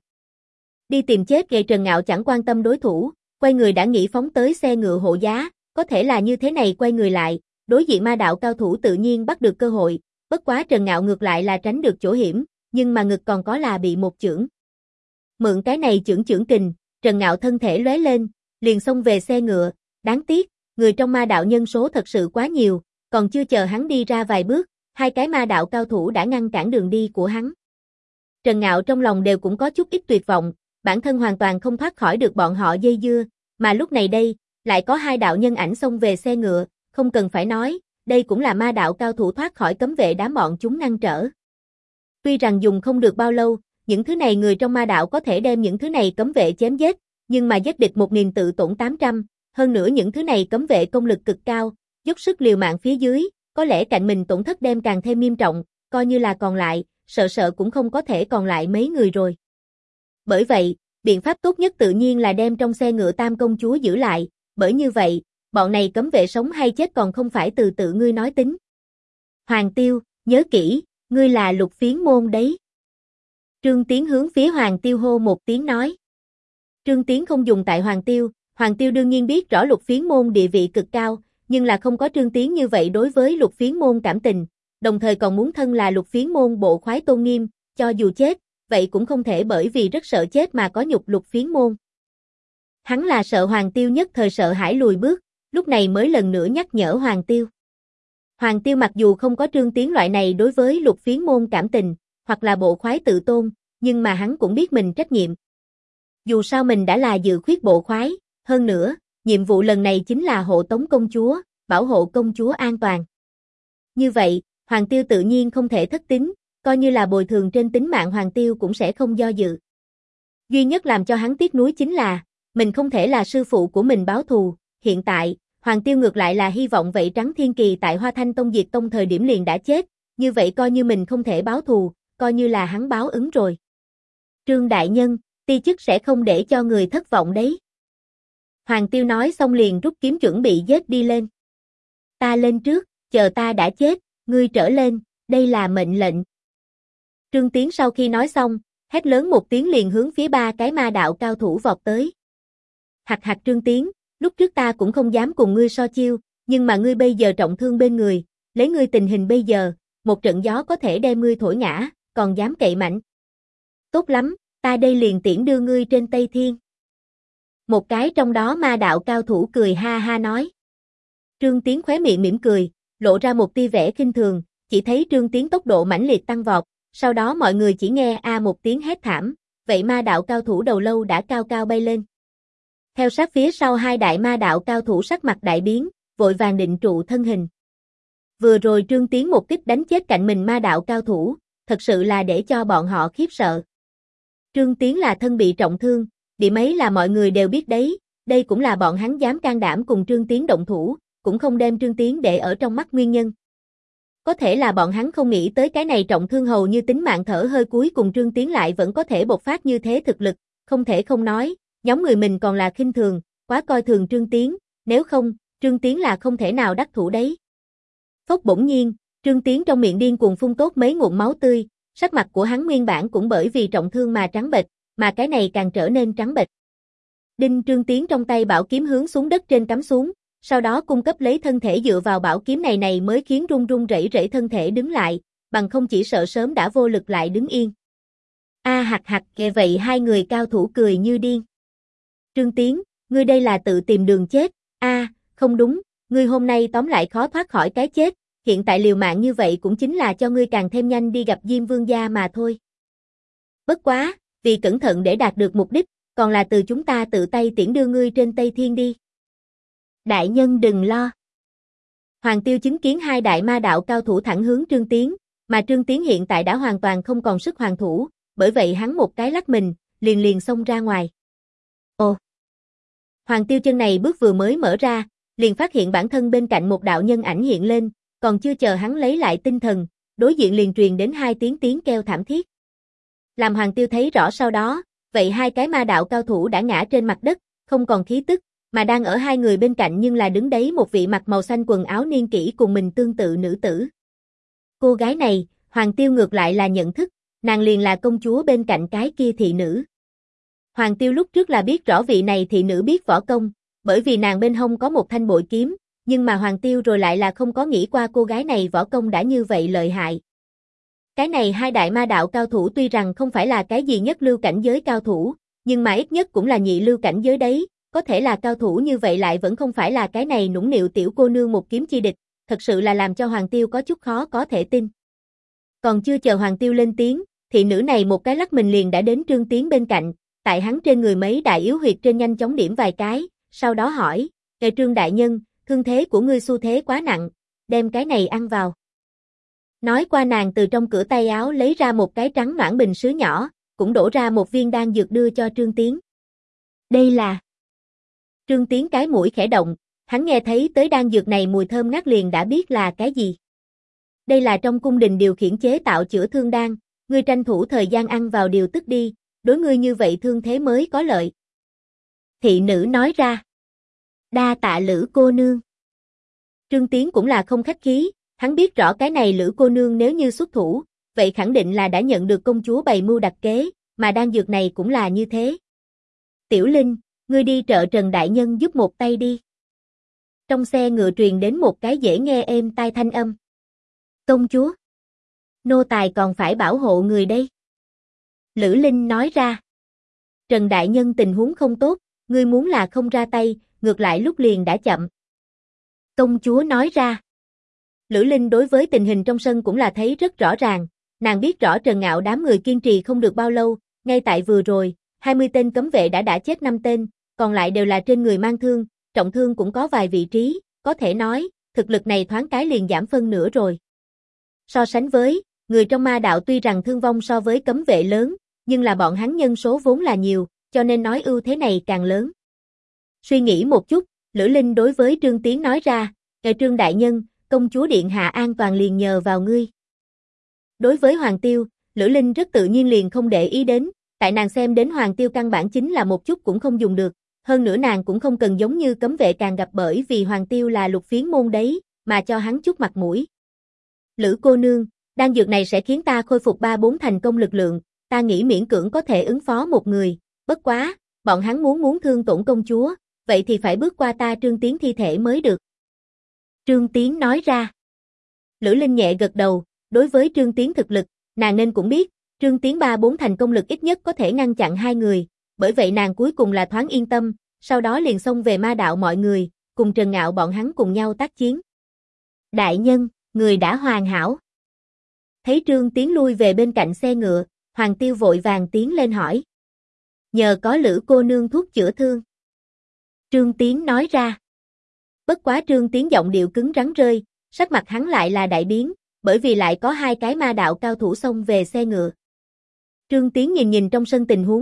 Đi tìm chết gây Trần Ngạo chẳng quan tâm đối thủ, quay người đã nghĩ phóng tới xe ngựa hộ giá, có thể là như thế này quay người lại, đối diện ma đạo cao thủ tự nhiên bắt được cơ hội, bất quá Trần Ngạo ngược lại là tránh được chỗ hiểm, nhưng mà ngực còn có là bị một chưởng. Mượn cái này chưởng kình, Trần Ngạo thân thể lóe lên, liền xông về xe ngựa, đáng tiếc, người trong ma đạo nhân số thật sự quá nhiều, còn chưa chờ hắn đi ra vài bước, hai cái ma đạo cao thủ đã ngăn cản đường đi của hắn. Trần Ngạo trong lòng đều cũng có chút ít tuyệt vọng, bản thân hoàn toàn không thoát khỏi được bọn họ dây dưa, mà lúc này đây, lại có hai đạo nhân ảnh xông về xe ngựa, không cần phải nói, đây cũng là ma đạo cao thủ thoát khỏi cấm vệ đám bọn chúng ngăn trở. Tuy rằng dùng không được bao lâu, những thứ này người trong ma đạo có thể đem những thứ này cấm vệ chém giết, nhưng mà giết địch 1000 tự tổn 800, hơn nữa những thứ này cấm vệ công lực cực cao, dốc sức liều mạng phía dưới, có lẽ cạnh mình tổn thất đem càng thêm nghiêm trọng, coi như là còn lại, sợ cũng không có thể còn lại mấy người rồi. Bởi vậy, biện pháp tốt nhất tự nhiên là đem trong xe ngựa Tam công chúa giữ lại, bởi như vậy, bọn này cấm vệ sống hay chết còn không phải từ tự ngươi nói tính. Hoàng Tiêu, nhớ kỹ, ngươi là Lục Phiến môn đấy. Trương Tiến hướng phía Hoàng Tiêu hô một tiếng nói. Trương Tiến không dùng tại Hoàng Tiêu đương nhiên biết rõ Lục Phiến môn địa vị cực cao, nhưng là không có Trương Tiến như vậy đối với Lục Phiến môn cảm tình, đồng thời còn muốn thân là Lục Phiến môn bộ khoái tôn nghiêm, cho dù chết, vậy cũng không thể bởi vì rất sợ chết mà có nhục Lục Phiến môn. Hắn là sợ Hoàng Tiêu nhất thời sợ hãi lùi bước, lúc này mới lần nữa nhắc nhở Hoàng Tiêu. Hoàng Tiêu mặc dù không có Trương Tiến loại này đối với Lục Phiến môn cảm tình, hoặc là bộ khoái tự tôn, nhưng mà hắn cũng biết mình trách nhiệm. Dù sao mình đã là dự khuyết bộ khoái, hơn nữa, nhiệm vụ lần này chính là hộ tống công chúa, bảo hộ công chúa an toàn. Như vậy, Hoàng Tiêu tự nhiên không thể thất tín, coi như là bồi thường trên tính mạng Hoàng Tiêu cũng sẽ không do dự. Duy nhất làm cho hắn tiếc nuối chính là, mình không thể là sư phụ của mình báo thù, hiện tại, Hoàng Tiêu ngược lại là hy vọng vậy Trắng Thiên Kỳ tại Hoa Thanh Tông diệt tông thời điểm liền đã chết, như vậy coi như mình không thể báo thù, coi như là hắn báo ứng rồi. Trương đại nhân, ti chức sẽ không để cho người thất vọng đấy. Hoàng Tiêu nói xong liền rút kiếm chuẩn bị giết đi lên. Ta lên trước, chờ ta đã chết, ngươi trở lên, đây là mệnh lệnh. Trương Tiến sau khi nói xong, hét lớn một tiếng liền hướng phía ba cái ma đạo cao thủ vọt tới. Hạc hạc Trương Tiến, lúc trước ta cũng không dám cùng ngươi so chiêu, nhưng mà ngươi bây giờ trọng thương bên người, lấy ngươi tình hình bây giờ, một trận gió có thể đem ngươi thổi ngã, còn dám cậy mạnh. Tốt lắm, ta đây liền tiễn đưa ngươi trên Tây Thiên. Một cái trong đó ma đạo cao thủ cười ha ha nói. Trương Tiến khóe miệng mỉm cười, lộ ra một tia vẻ khinh thường, chỉ thấy Trương Tiến tốc độ mãnh liệt tăng vọt, sau đó mọi người chỉ nghe một tiếng hét thảm, vậy ma đạo cao thủ đầu lâu đã cao cao bay lên. Theo sát phía sau hai đại ma đạo cao thủ sắc mặt đại biến, vội vàng định trụ thân hình. Vừa rồi Trương Tiến một kích đánh chết cạnh mình ma đạo cao thủ, thật sự là để cho bọn họ khiếp sợ. Trương Tiến là thân bị trọng thương, điểm ấy là mọi người đều biết đấy, đây cũng là bọn hắn dám can đảm cùng Trương Tiến động thủ, cũng không đem Trương Tiến để ở trong mắt nguyên nhân. Có thể là bọn hắn không nghĩ tới cái này trọng thương hầu như tính mạng thở hơi cuối cùng Trương Tiến lại vẫn có thể bộc phát như thế thực lực, không thể không nói, nhóm người mình còn là khinh thường, quá coi thường Trương Tiến, nếu không, Trương Tiến là không thể nào đắc thủ đấy. Phốc bỗng nhiên, Trương Tiến trong miệng điên cuồng phun tốt mấy ngụm máu tươi, sắc mặt của hắn nguyên bản cũng bởi vì trọng thương mà trắng bệch, mà cái này càng trở nên trắng bệch. Đinh Trương Tiến trong tay bảo kiếm hướng xuống đất trên cắm xuống, sau đó cung cấp lấy thân thể dựa vào bảo kiếm này mới khiến run run rẩy rẩy thân thể đứng lại, bằng không chỉ sợ sớm đã vô lực lại đứng yên. A hạc kệ vậy hai người cao thủ cười như điên. Trương Tiến, ngươi đây là tự tìm đường chết, không đúng, ngươi hôm nay tóm lại khó thoát khỏi cái chết, hiện tại liều mạng như vậy cũng chính là cho ngươi càng thêm nhanh đi gặp Diêm Vương gia mà thôi. Bất quá, vì cẩn thận để đạt được mục đích, còn là từ chúng ta tự tay tiễn đưa ngươi trên Tây Thiên đi. Đại nhân đừng lo. Hoàng Tiêu chứng kiến hai đại ma đạo cao thủ thẳng hướng Trương Tiến, mà Trương Tiến hiện tại đã hoàn toàn không còn sức hoàn thủ, bởi vậy hắn một cái lắc mình, liền xông ra ngoài. Ồ! Hoàng Tiêu chân này bước vừa mới mở ra, liền phát hiện bản thân bên cạnh một đạo nhân ảnh hiện lên, còn chưa chờ hắn lấy lại tinh thần, đối diện liền truyền đến hai tiếng kêu thảm thiết. Làm Hoàng Tiêu thấy rõ sau đó, vậy hai cái ma đạo cao thủ đã ngã trên mặt đất, không còn khí tức, mà đang ở hai người bên cạnh nhưng là đứng đấy một vị mặc màu xanh quần áo niên kỷ cùng mình tương tự nữ tử. Cô gái này, Hoàng Tiêu ngược lại là nhận thức, nàng liền là công chúa bên cạnh cái kia thị nữ. Hoàng Tiêu lúc trước là biết rõ vị này thị nữ biết võ công, bởi vì nàng bên hông có một thanh bội kiếm, nhưng mà Hoàng Tiêu rồi lại là không có nghĩ qua cô gái này võ công đã như vậy lợi hại. Cái này hai đại ma đạo cao thủ tuy rằng không phải là cái gì nhất lưu cảnh giới cao thủ, nhưng mà ít nhất cũng là nhị lưu cảnh giới đấy, có thể là cao thủ như vậy lại vẫn không phải là cái này nũng nịu tiểu cô nương một kiếm chi địch, thật sự là làm cho Hoàng Tiêu có chút khó có thể tin. Còn chưa chờ Hoàng Tiêu lên tiếng, thị nữ này một cái lắc mình liền đã đến Trương Tiến bên cạnh, tại hắn trên người mấy đại yếu huyệt trên nhanh chóng điểm vài cái, sau đó hỏi, Trương đại nhân, thương thế của ngươi xu thế quá nặng, đem cái này ăn vào. Nói qua nàng từ trong cửa tay áo lấy ra một cái trắng noãn bình sứ nhỏ, cũng đổ ra một viên đan dược đưa cho Trương Tiến. Đây là... Trương Tiến cái mũi khẽ động, hắn nghe thấy tới đan dược này mùi thơm ngát liền đã biết là cái gì. Đây là trong cung đình điều khiển chế tạo chữa thương đan, ngươi tranh thủ thời gian ăn vào điều tức đi, đối ngươi như vậy thương thế mới có lợi. Thị nữ nói ra. Đa tạ Lữ cô nương. Trương Tiến cũng là không khách khí, hắn biết rõ cái này Lữ cô nương nếu như xuất thủ, vậy khẳng định là đã nhận được công chúa bày mưu đặt kế, mà đan dược này cũng là như thế. Tiểu Linh, ngươi đi trợ Trần đại nhân giúp một tay đi. Trong xe ngựa truyền đến một cái dễ nghe êm tai thanh âm. Công chúa, nô tài còn phải bảo hộ người đây. Lữ Linh nói ra. Trần đại nhân tình huống không tốt, ngươi muốn là không ra tay, ngược lại lúc liền đã chậm. Công chúa nói ra. Lữ Linh đối với tình hình trong sân cũng là thấy rất rõ ràng, nàng biết rõ Trần Ngạo đám người kiên trì không được bao lâu, ngay tại vừa rồi, 20 tên cấm vệ đã chết 5 tên, còn lại đều là trên người mang thương, trọng thương cũng có vài vị trí, có thể nói, thực lực này thoáng cái liền giảm phân nửa rồi. So sánh với, người trong ma đạo tuy rằng thương vong so với cấm vệ lớn, nhưng là bọn hắn nhân số vốn là nhiều, cho nên nói ưu thế này càng lớn. Suy nghĩ một chút, Lữ Linh đối với Trương Tiến nói ra, Trương đại nhân, công chúa điện hạ an toàn liền nhờ vào ngươi. Đối với Hoàng Tiêu, Lữ Linh rất tự nhiên liền không để ý đến, tại nàng xem đến Hoàng Tiêu căn bản chính là một chút cũng không dùng được, hơn nữa nàng cũng không cần giống như cấm vệ càng gặp bởi vì Hoàng Tiêu là lục phiến môn đấy, mà cho hắn chút mặt mũi. Lữ cô nương, đan dược này sẽ khiến ta khôi phục 3-4 thành công lực lượng, ta nghĩ miễn cưỡng có thể ứng phó một người, bất quá, bọn hắn muốn thương tổn công chúa, vậy thì phải bước qua ta Trương Tiến thi thể mới được. Trương Tiến nói ra. Lữ Linh nhẹ gật đầu, đối với Trương Tiến thực lực, nàng nên cũng biết, Trương Tiến 3-4 thành công lực ít nhất có thể ngăn chặn hai người, bởi vậy nàng cuối cùng là thoáng yên tâm, sau đó liền xông về ma đạo mọi người, cùng Trần Ngạo bọn hắn cùng nhau tác chiến. Đại nhân, người đã hoàn hảo. Thấy Trương Tiến lui về bên cạnh xe ngựa, Hoàng Tiêu vội vàng tiến lên hỏi. Nhờ có Lữ cô nương thuốc chữa thương. Trương Tiến nói ra. Bất quá Trương Tiến giọng điệu cứng rắn rơi, sắc mặt hắn lại là đại biến, bởi vì lại có hai cái ma đạo cao thủ xông về xe ngựa. Trương Tiến nhìn trong sân tình huống,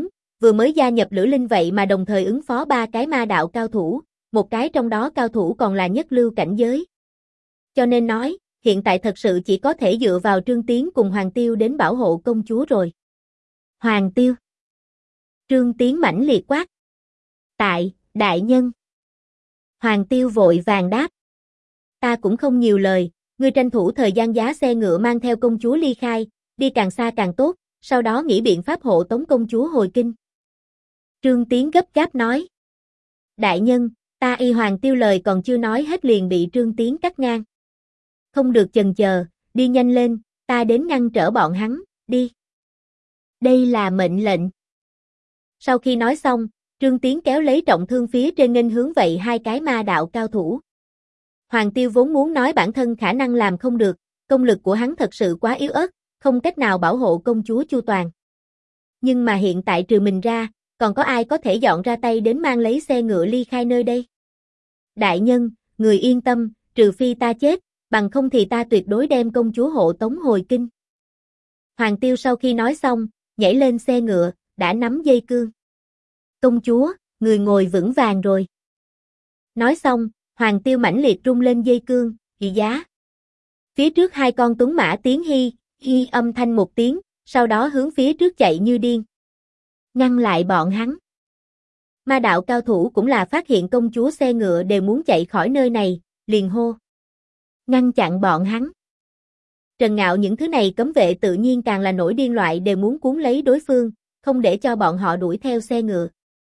vừa mới gia nhập Lửa Linh vậy mà đồng thời ứng phó 3 cái ma đạo cao thủ, một cái trong đó cao thủ còn là nhất lưu cảnh giới. Cho nên nói, hiện tại thật sự chỉ có thể dựa vào Trương Tiến cùng Hoàng Tiêu đến bảo hộ công chúa rồi. Hoàng Tiêu. Trương Tiến mãnh liệt quát. Tại, đại nhân. Hoàng Tiêu vội vàng đáp. Ta cũng không nhiều lời, ngươi tranh thủ thời gian giá xe ngựa mang theo công chúa ly khai, đi càng xa càng tốt, sau đó nghĩ biện pháp hộ tống công chúa hồi kinh. Trương Tiến gấp gáp nói. Đại nhân, ta y Hoàng Tiêu lời còn chưa nói hết liền bị Trương Tiến cắt ngang. Không được chần chờ, đi nhanh lên, ta đến ngăn trở bọn hắn, đi. Đây là mệnh lệnh. Sau khi nói xong, Trương Tiến kéo lấy trọng thương phía trên nghênh hướng vậy 2 cái ma đạo cao thủ. Hoàng Tiêu vốn muốn nói bản thân khả năng làm không được, công lực của hắn thật sự quá yếu ớt, không cách nào bảo hộ công chúa chu toàn. Nhưng mà hiện tại trừ mình ra, còn có ai có thể dọn ra tay đến mang lấy xe ngựa ly khai nơi đây? Đại nhân, người yên tâm, trừ phi ta chết, bằng không thì ta tuyệt đối đem công chúa hộ tống hồi kinh. Hoàng Tiêu sau khi nói xong, nhảy lên xe ngựa, đã nắm dây cương. Công chúa, người ngồi vững vàng rồi. Nói xong, Hoàng Tiêu mãnh liệt rung lên dây cương, dị giá. Phía trước 2 con tuấn mã tiến hi âm thanh một tiếng, sau đó hướng phía trước chạy như điên. Ngăn lại bọn hắn. Ma đạo cao thủ cũng là phát hiện công chúa xe ngựa đều muốn chạy khỏi nơi này, liền hô. Ngăn chặn bọn hắn. Trần Ngạo những thứ này cấm vệ tự nhiên càng là nổi điên loại đều muốn cuốn lấy đối phương, không để cho bọn họ đuổi theo xe ngựa.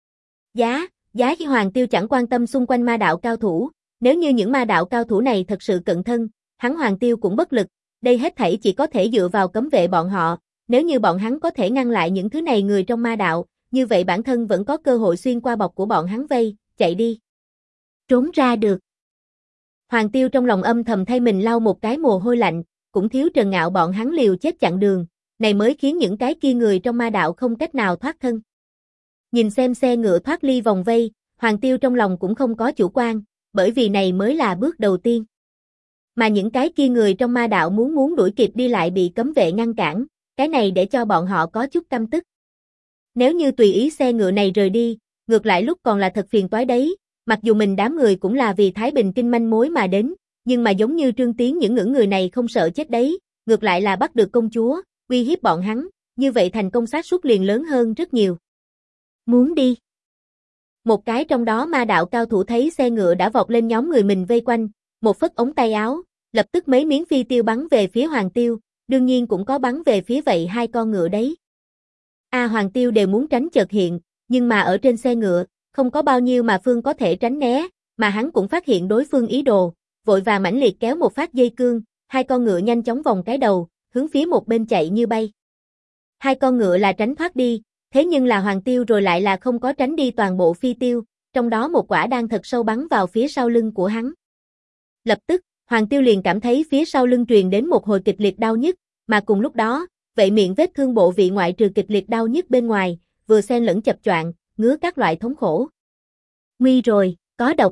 Giá Hoàng Tiêu chẳng quan tâm xung quanh ma đạo cao thủ, nếu như những ma đạo cao thủ này thật sự cận thân, hắn Hoàng Tiêu cũng bất lực, đây hết thảy chỉ có thể dựa vào cấm vệ bọn họ, nếu như bọn hắn có thể ngăn lại những thứ này người trong ma đạo, như vậy bản thân vẫn có cơ hội xuyên qua bọc của bọn hắn vây, chạy đi. Trốn ra được. Hoàng Tiêu trong lòng âm thầm thay mình lau một cái mồ hôi lạnh, cũng thiếu Trần Ngạo bọn hắn liều chết chặn đường, này mới khiến những cái kia người trong ma đạo không cách nào thoát thân. Nhìn xem xe ngựa thoát ly vòng vây, Hoàng Tiêu trong lòng cũng không có chủ quan, bởi vì này mới là bước đầu tiên. Mà những cái kia người trong ma đạo muốn đuổi kịp đi lại bị cấm vệ ngăn cản, cái này để cho bọn họ có chút căm tức. Nếu như tùy ý xe ngựa này rời đi, ngược lại lúc còn là thật phiền toái đấy, mặc dù mình đám người cũng là vì Thái Bình Kinh manh mối mà đến, nhưng mà giống như Trương Tiến những ngưỡng người này không sợ chết đấy, ngược lại là bắt được công chúa, uy hiếp bọn hắn, như vậy thành công xác suất liền lớn hơn rất nhiều. Muốn đi. Một cái trong đó ma đạo cao thủ thấy xe ngựa đã vọt lên nhóm người mình vây quanh, một phất ống tay áo, lập tức mấy miếng phi tiêu bắn về phía Hoàng Tiêu, đương nhiên cũng có bắn về phía vậy 2 con ngựa đấy. Hoàng Tiêu đều muốn tránh chợt hiện, nhưng mà ở trên xe ngựa, không có bao nhiêu mà Phương có thể tránh né, mà hắn cũng phát hiện đối phương ý đồ, vội vàng mãnh liệt kéo một phát dây cương, 2 con ngựa nhanh chóng vòng cái đầu, hướng phía một bên chạy như bay. 2 con ngựa là tránh thoát đi, thế nhưng là Hoàng Tiêu rồi lại là không có tránh đi toàn bộ phi tiêu, trong đó một quả đang thật sâu bắn vào phía sau lưng của hắn. Lập tức, Hoàng Tiêu liền cảm thấy phía sau lưng truyền đến một hồi kịch liệt đau nhức, mà cùng lúc đó, vậy miệng vết thương bộ vị ngoại trừ kịch liệt đau nhức bên ngoài, vừa xen lẫn chập choạng, ngứa các loại thống khổ. Nguy rồi, có độc.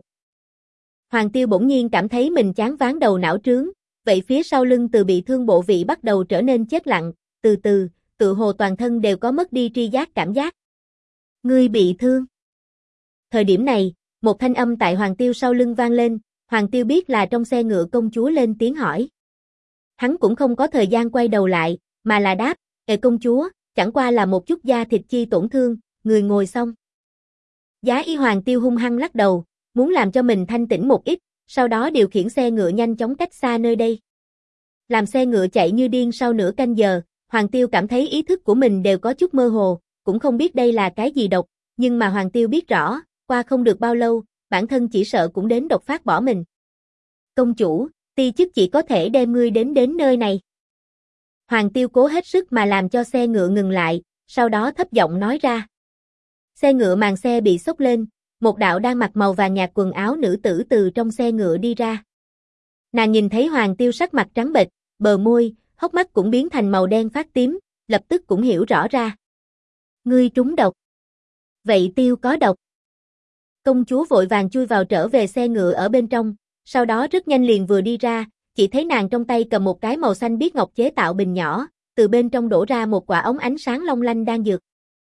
Hoàng Tiêu bỗng nhiên cảm thấy mình chán váng đầu não trướng, vậy phía sau lưng từ bị thương bộ vị bắt đầu trở nên chết lặng, từ từ, tự hồ toàn thân đều có mất đi tri giác cảm giác. Ngươi bị thương. Thời điểm này, một thanh âm tại Hoàng Tiêu sau lưng vang lên, Hoàng Tiêu biết là trong xe ngựa công chúa lên tiếng hỏi. Hắn cũng không có thời gian quay đầu lại, mà là đáp, công chúa, chẳng qua là một chút da thịt chi tổn thương, người ngồi xong. Giá y Hoàng Tiêu hung hăng lắc đầu, muốn làm cho mình thanh tĩnh một ít, sau đó điều khiển xe ngựa nhanh chóng cách xa nơi đây. Làm xe ngựa chạy như điên sau nửa canh giờ, Hoàng Tiêu cảm thấy ý thức của mình đều có chút mơ hồ, cũng không biết đây là cái gì độc, nhưng mà Hoàng Tiêu biết rõ, qua không được bao lâu, bản thân chỉ sợ cũng đến độc phát bỏ mình. Công chủ, ti chức chỉ có thể đem ngươi đến nơi này. Hoàng Tiêu cố hết sức mà làm cho xe ngựa ngừng lại, sau đó thấp giọng nói ra. Xe ngựa màn xe bị xốc lên, một đạo đang mặc màu vàng nhạt quần áo nữ tử từ trong xe ngựa đi ra. Nàng nhìn thấy Hoàng Tiêu sắc mặt trắng bệch, bờ môi, hốc mắt cũng biến thành màu đen phát tím, lập tức cũng hiểu rõ ra. Ngươi trúng độc. Vậy Tiêu có độc. Công chúa vội vàng chui vào trở về xe ngựa ở bên trong, sau đó rất nhanh liền vừa đi ra, chỉ thấy nàng trong tay cầm một cái màu xanh biếc ngọc chế tạo bình nhỏ, từ bên trong đổ ra một quả ống ánh sáng long lanh đan dược.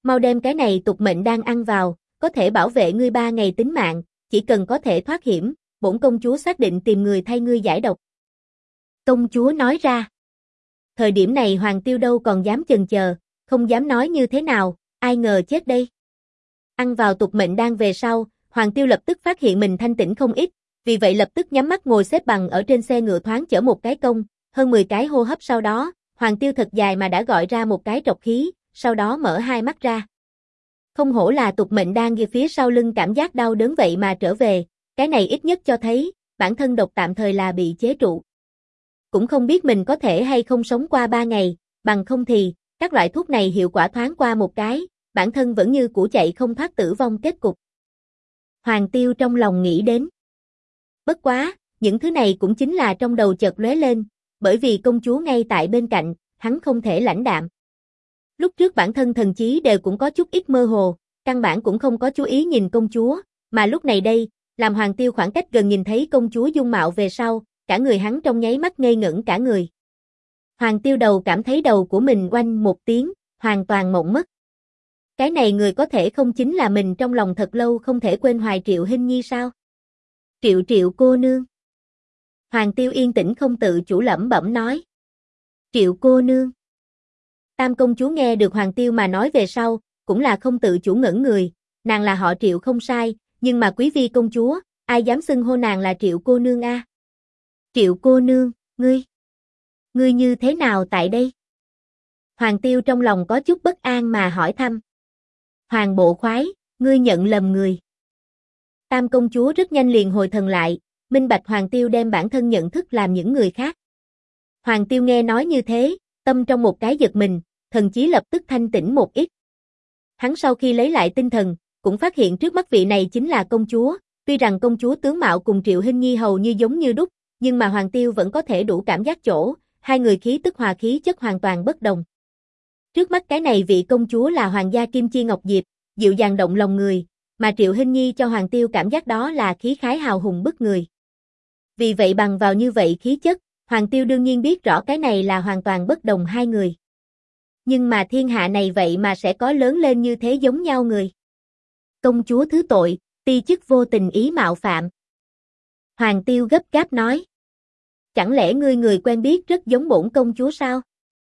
mau đem cái này tục mệnh đang ăn vào, có thể bảo vệ ngươi 3 ngày tính mạng, chỉ cần có thể thoát hiểm, bổn công chúa xác định tìm người thay ngươi giải độc. Công chúa nói ra. Thời điểm này Hoàng Tiêu đâu còn dám chần chờ, không dám nói như thế nào, ai ngờ chết đây. Ăn vào tục mệnh đan về sau, Hoàng Tiêu lập tức phát hiện mình thanh tĩnh không ít, vì vậy lập tức nhắm mắt ngồi xếp bằng ở trên xe ngựa thoáng chở một cái công, hơn 10 cái hô hấp sau đó, Hoàng Tiêu thật dài mà đã gọi ra một cái trọc khí, sau đó mở hai mắt ra. Không hổ là tục mệnh đan ghi phía sau lưng cảm giác đau đớn vậy mà trở về, cái này ít nhất cho thấy, bản thân độc tạm thời là bị chế trụ. Cũng không biết mình có thể hay không sống qua 3 ngày, bằng không thì, các loại thuốc này hiệu quả thoáng qua một cái, bản thân vẫn như cũ chạy không thoát tử vong kết cục. Hoàng Tiêu trong lòng nghĩ đến. Bất quá, những thứ này cũng chính là trong đầu chợt lóe lên, bởi vì công chúa ngay tại bên cạnh, hắn không thể lãnh đạm. Lúc trước bản thân thần trí đều cũng có chút ít mơ hồ, căn bản cũng không có chú ý nhìn công chúa, mà lúc này đây, làm Hoàng Tiêu khoảng cách gần nhìn thấy công chúa dung mạo về sau, cả người hắn trong nháy mắt ngây ngẩn cả người. Hoàng Tiêu đầu cảm thấy đầu của mình oanh một tiếng, hoàn toàn mộng mất. Cái này người có thể không chính là mình trong lòng thật lâu không thể quên Hoài Triệu Hinh Nhi sao? Triệu Triệu cô nương. Hoàng Tiêu yên tĩnh không tự chủ lẩm bẩm nói. Triệu cô nương. Tam công chúa nghe được Hoàng Tiêu mà nói về sau, cũng là không tự chủ ngẩn người, nàng là họ Triệu không sai, nhưng mà quý vi công chúa, ai dám xưng hô nàng là Triệu cô nương a? Triệu cô nương, ngươi như thế nào tại đây? Hoàng Tiêu trong lòng có chút bất an mà hỏi thăm. Hoàng bộ khoái, ngươi nhận lầm người. Tam công chúa rất nhanh liền hồi thần lại, minh bạch Hoàng Tiêu đem bản thân nhận thức làm những người khác. Hoàng Tiêu nghe nói như thế, tâm trong một cái giật mình, thần chí lập tức thanh tĩnh một ít. Hắn sau khi lấy lại tinh thần, cũng phát hiện trước mắt vị này chính là công chúa, tuy rằng công chúa tướng mạo cùng Triệu Hinh Nhi hầu như giống như đúc, nhưng mà Hoàng Tiêu vẫn có thể đủ cảm giác chỗ, hai người khí tức hòa khí chất hoàn toàn bất đồng. Trước mắt cái này vị công chúa là Hoàng gia Kim Chi Ngọc Diệp, dịu dàng động lòng người, mà Triệu Hinh Nhi cho Hoàng Tiêu cảm giác đó là khí khái hào hùng bức người. Vì vậy bằng vào như vậy khí chất, Hoàng Tiêu đương nhiên biết rõ cái này là hoàn toàn bất đồng hai người. Nhưng mà thiên hạ này vậy mà sẽ có lớn lên như thế giống nhau người. Công chúa thứ tội, ti chức vô tình ý mạo phạm. Hoàng Tiêu gấp gáp nói. Chẳng lẽ ngươi người quen biết rất giống bổn công chúa sao?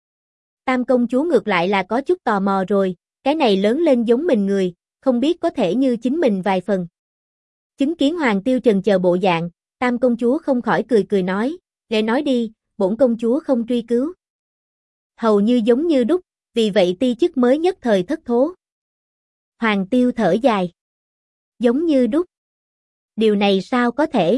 Tam công chúa ngược lại là có chút tò mò rồi, cái này lớn lên giống mình người, không biết có thể như chính mình vài phần. Chứng kiến Hoàng Tiêu chần chờ bộ dạng, Tam công chúa không khỏi cười cười nói, để nói đi, bổn công chúa không truy cứu. Hầu như giống như đúc, vì vậy ti chức mới nhất thời thất thố. Hoàng Tiêu thở dài. Giống như đúc. Điều này sao có thể?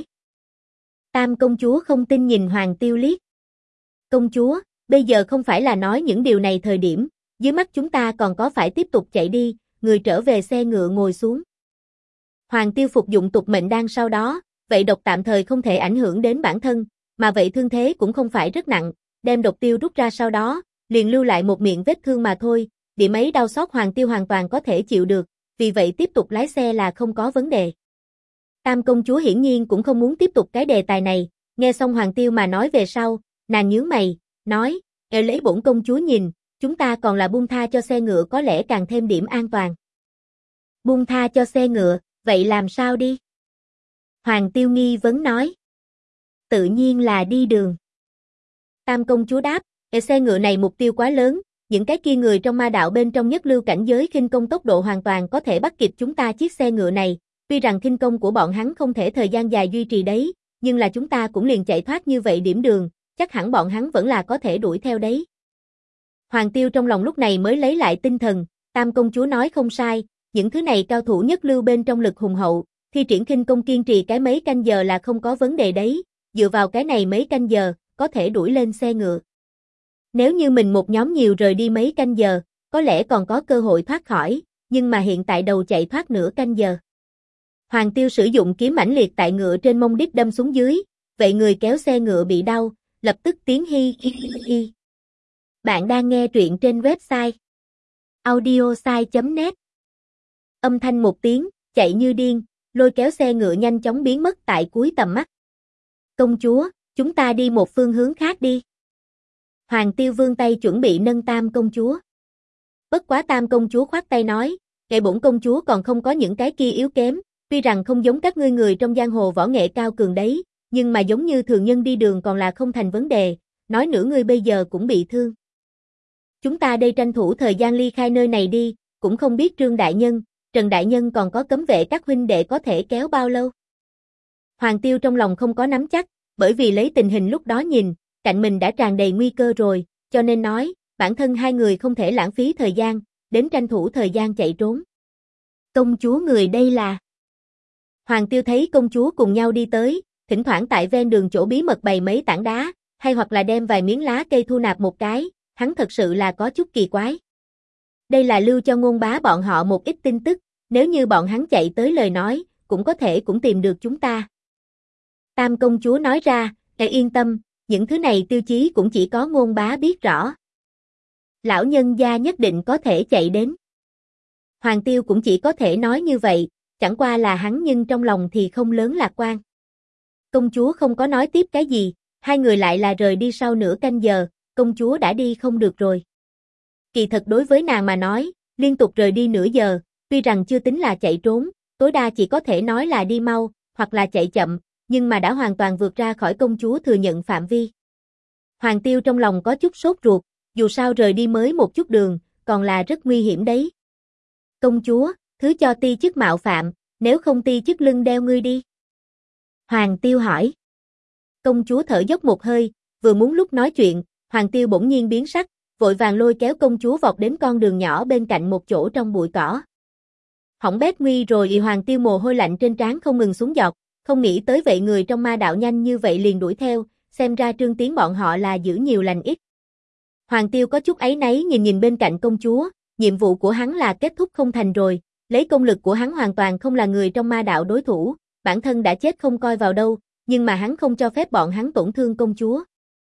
Tam công chúa không tin nhìn Hoàng Tiêu liếc. Công chúa, bây giờ không phải là nói những điều này thời điểm, dưới mắt chúng ta còn có phải tiếp tục chạy đi, người trở về xe ngựa ngồi xuống. Hoàng Tiêu phục dụng tục mệnh đan sau đó, vậy độc tạm thời không thể ảnh hưởng đến bản thân, mà vậy thương thế cũng không phải rất nặng, đem độc tiêu rút ra sau đó, liền lưu lại một miệng vết thương mà thôi, điểm ấy đau xót Hoàng Tiêu hoàn toàn có thể chịu được, vì vậy tiếp tục lái xe là không có vấn đề. Tam công chúa hiển nhiên cũng không muốn tiếp tục cái đề tài này, nghe xong Hoàng Tiêu mà nói về sau, nàng nhướng mày, nói, lấy bổn công chúa nhìn, chúng ta còn là buông tha cho xe ngựa có lẽ càng thêm điểm an toàn. Buông tha cho xe ngựa, vậy làm sao đi? Hoàng Tiêu nghi vấn nói. Tự nhiên là đi đường. Tam công chúa đáp, xe ngựa này mục tiêu quá lớn, những cái kia người trong ma đạo bên trong nhất lưu cảnh giới khinh công tốc độ hoàn toàn có thể bắt kịp chúng ta chiếc xe ngựa này, tuy rằng khinh công của bọn hắn không thể thời gian dài duy trì đấy, nhưng là chúng ta cũng liền chạy thoát như vậy điểm đường, chắc hẳn bọn hắn vẫn là có thể đuổi theo đấy. Hoàng Tiêu trong lòng lúc này mới lấy lại tinh thần, Tam công chúa nói không sai, những thứ này cao thủ nhất lưu bên trong lực hùng hậu, thi triển khinh công kiên trì cái mấy canh giờ là không có vấn đề đấy, dựa vào cái này mấy canh giờ, có thể đuổi lên xe ngựa. Nếu như mình một nhóm nhiều rời đi mấy canh giờ, có lẽ còn có cơ hội thoát khỏi, nhưng mà hiện tại đầu chạy thoát nửa canh giờ. Hoàng Tiêu sử dụng kiếm mãnh liệt tại ngựa trên mông đít đâm xuống dưới, vậy người kéo xe ngựa bị đau, lập tức tiếng hi hi hi. Bạn đang nghe truyện trên website audiosai.net. Âm thanh một tiếng, chạy như điên, lôi kéo xe ngựa nhanh chóng biến mất tại cuối tầm mắt. Công chúa, chúng ta đi một phương hướng khác đi. Hoàng Tiêu vươn tay chuẩn bị nâng Tam công chúa. Bất quá Tam công chúa khoát tay nói, kệ bổn công chúa còn không có những cái kia yếu kém, tuy rằng không giống các ngươi người trong giang hồ võ nghệ cao cường đấy, nhưng mà giống như thường nhân đi đường còn là không thành vấn đề, nói nữa ngươi bây giờ cũng bị thương. Chúng ta đây tranh thủ thời gian ly khai nơi này đi, cũng không biết Trương Đại Nhân, Trần Đại Nhân còn có cấm vệ các huynh đệ có thể kéo bao lâu. Hoàng Tiêu trong lòng không có nắm chắc, bởi vì lấy tình hình lúc đó nhìn, cạnh mình đã tràn đầy nguy cơ rồi, cho nên nói, bản thân hai người không thể lãng phí thời gian, đến tranh thủ thời gian chạy trốn. Công chúa người đây là... Hoàng Tiêu thấy công chúa cùng nhau đi tới, thỉnh thoảng tại ven đường chỗ bí mật bày mấy tảng đá, hay hoặc là đem vài miếng lá cây thu nạp một cái, hắn thật sự là có chút kỳ quái. Đây là lưu cho Ngôn bá bọn họ một ít tin tức, nếu như bọn hắn chạy tới lời nói, cũng có thể cũng tìm được chúng ta. Tam công chúa nói ra, ngài yên tâm, những thứ này tiêu chí cũng chỉ có Ngôn bá biết rõ. Lão nhân gia nhất định có thể chạy đến. Hoàng Tiêu cũng chỉ có thể nói như vậy, chẳng qua là hắn nhưng trong lòng thì không lớn lạc quan. Công chúa không có nói tiếp cái gì, hai người lại là rời đi sau nửa canh giờ, công chúa đã đi không được rồi. Kỳ thật đối với nàng mà nói, liên tục rời đi nửa giờ, tuy rằng chưa tính là chạy trốn, tối đa chỉ có thể nói là đi mau, hoặc là chạy chậm, nhưng mà đã hoàn toàn vượt ra khỏi công chúa thừa nhận phạm vi. Hoàng Tiêu trong lòng có chút sốt ruột, dù sao rời đi mới một chút đường, còn là rất nguy hiểm đấy. Công chúa, thứ cho ti chức mạo phạm, nếu không ti chức lưng đeo ngươi đi. Hoàng Tiêu hỏi. Công chúa thở dốc một hơi, vừa muốn lúc nói chuyện, Hoàng Tiêu bỗng nhiên biến sắc, vội vàng lôi kéo công chúa vọt đến con đường nhỏ bên cạnh một chỗ trong bụi cỏ. Hỏng bét nguy rồi. Hoàng Tiêu mồ hôi lạnh trên trán không ngừng xuống giọt, không nghĩ tới vậy người trong ma đạo nhanh như vậy liền đuổi theo, xem ra Trương Tiến bọn họ là giữ nhiều lành ít. Hoàng Tiêu có chút áy náy nhìn bên cạnh công chúa, nhiệm vụ của hắn là kết thúc không thành rồi, lấy công lực của hắn hoàn toàn không là người trong ma đạo đối thủ, bản thân đã chết không coi vào đâu, nhưng mà hắn không cho phép bọn hắn tổn thương công chúa.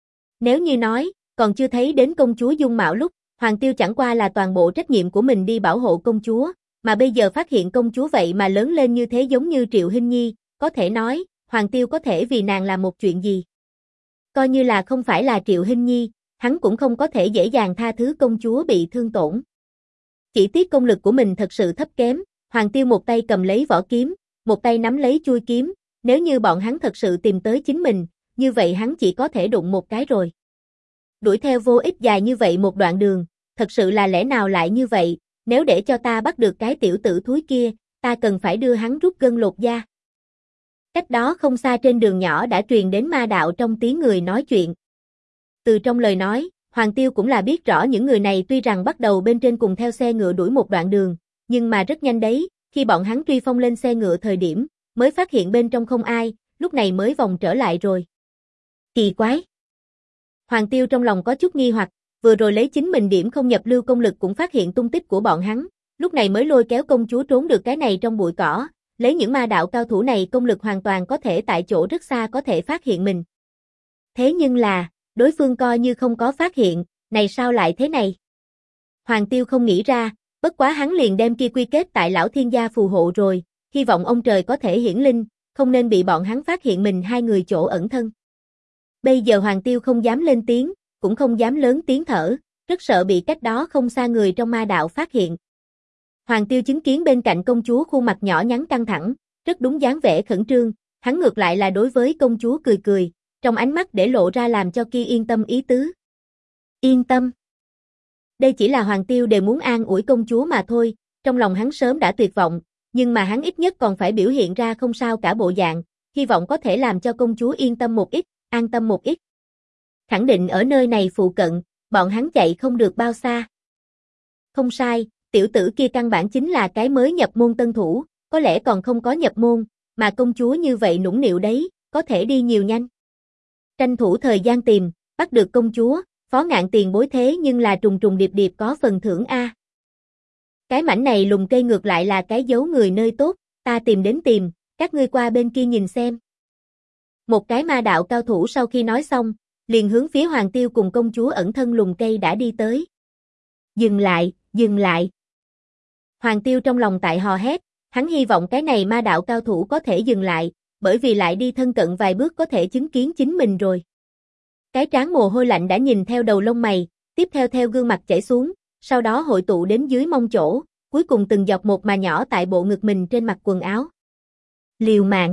Nếu như nói, còn chưa thấy đến công chúa dung mạo lúc, Hoàng Tiêu chẳng qua là toàn bộ trách nhiệm của mình đi bảo hộ công chúa, mà bây giờ phát hiện công chúa vậy mà lớn lên như thế giống như Triệu Hinh Nhi, có thể nói, Hoàng Tiêu có thể vì nàng làm một chuyện gì. Coi như là không phải là Triệu Hinh Nhi, hắn cũng không có thể dễ dàng tha thứ công chúa bị thương tổn. Chỉ tiếc công lực của mình thật sự thấp kém, Hoàng Tiêu một tay cầm lấy vỏ kiếm, một tay nắm lấy chuôi kiếm, nếu như bọn hắn thật sự tìm tới chính mình, như vậy hắn chỉ có thể đụng một cái rồi. Đuổi theo vô ích dài như vậy một đoạn đường, thật sự là lẽ nào lại như vậy, nếu để cho ta bắt được cái tiểu tử thúi kia, ta cần phải đưa hắn rút gân lột da. Cách đó không xa trên đường nhỏ đã truyền đến ma đạo trong tiếng người nói chuyện. Từ trong lời nói, Hoàng Tiêu cũng là biết rõ những người này tuy rằng bắt đầu bên trên cùng theo xe ngựa đuổi một đoạn đường, nhưng mà rất nhanh đấy, khi bọn hắn truy phong lên xe ngựa thời điểm, mới phát hiện bên trong không ai, lúc này mới vòng trở lại rồi. Kỳ quái! Hoàng Tiêu trong lòng có chút nghi hoặc, vừa rồi lấy chính mình điểm không nhập lưu công lực cũng phát hiện tung tích của bọn hắn, lúc này mới lôi kéo công chúa trốn được cái này trong bụi cỏ, lấy những ma đạo cao thủ này công lực hoàn toàn có thể tại chỗ rất xa có thể phát hiện mình. Thế nhưng là, đối phương coi như không có phát hiện, này sao lại thế này? Hoàng Tiêu không nghĩ ra, bất quá hắn liền đem kia quy kết tại lão thiên gia phù hộ rồi, hy vọng ông trời có thể hiển linh, không nên bị bọn hắn phát hiện mình hai người chỗ ẩn thân. Bây giờ Hoàng Tiêu không dám lên tiếng, cũng không dám lớn tiếng thở, rất sợ bị cách đó không xa người trong ma đạo phát hiện. Hoàng Tiêu chứng kiến bên cạnh công chúa khuôn mặt nhỏ nhắn căng thẳng, rất đúng dáng vẻ khẩn trương, hắn ngược lại là đối với công chúa cười cười, trong ánh mắt để lộ ra làm cho kia yên tâm ý tứ. Yên tâm. Đây chỉ là Hoàng Tiêu đều muốn an ủi công chúa mà thôi, trong lòng hắn sớm đã tuyệt vọng, nhưng mà hắn ít nhất còn phải biểu hiện ra không sao cả bộ dạng, hy vọng có thể làm cho công chúa yên tâm một ít, an tâm một ít. Khẳng định ở nơi này phụ cận, bọn hắn chạy không được bao xa. Không sai, tiểu tử kia căn bản chính là cái mới nhập môn tân thủ, có lẽ còn không có nhập môn, mà công chúa như vậy nũng nịu đấy, có thể đi nhiều nhanh. Tranh thủ thời gian tìm, bắt được công chúa, Phó Ngạn tiền bối thế nhưng là trùng trùng điệp điệp có phần thưởng a. Cái mảnh này lùng cây ngược lại là cái giấu người nơi tốt, ta tìm đến tìm, các ngươi qua bên kia nhìn xem. Một cái ma đạo cao thủ sau khi nói xong, liền hướng phía Hoàng Tiêu cùng công chúa ẩn thân lùng cây đã đi tới. Dừng lại, dừng lại. Hoàng Tiêu trong lòng tại hò hét, hắn hy vọng cái này ma đạo cao thủ có thể dừng lại, bởi vì lại đi thân cận vài bước có thể chứng kiến chính mình rồi. Cái trán mồ hôi lạnh đã nhìn theo đầu lông mày, tiếp theo theo gương mặt chảy xuống, sau đó hội tụ đến dưới mông chỗ, cuối cùng từng giọt một mà nhỏ tại bộ ngực mình trên mặt quần áo. Liều mạng.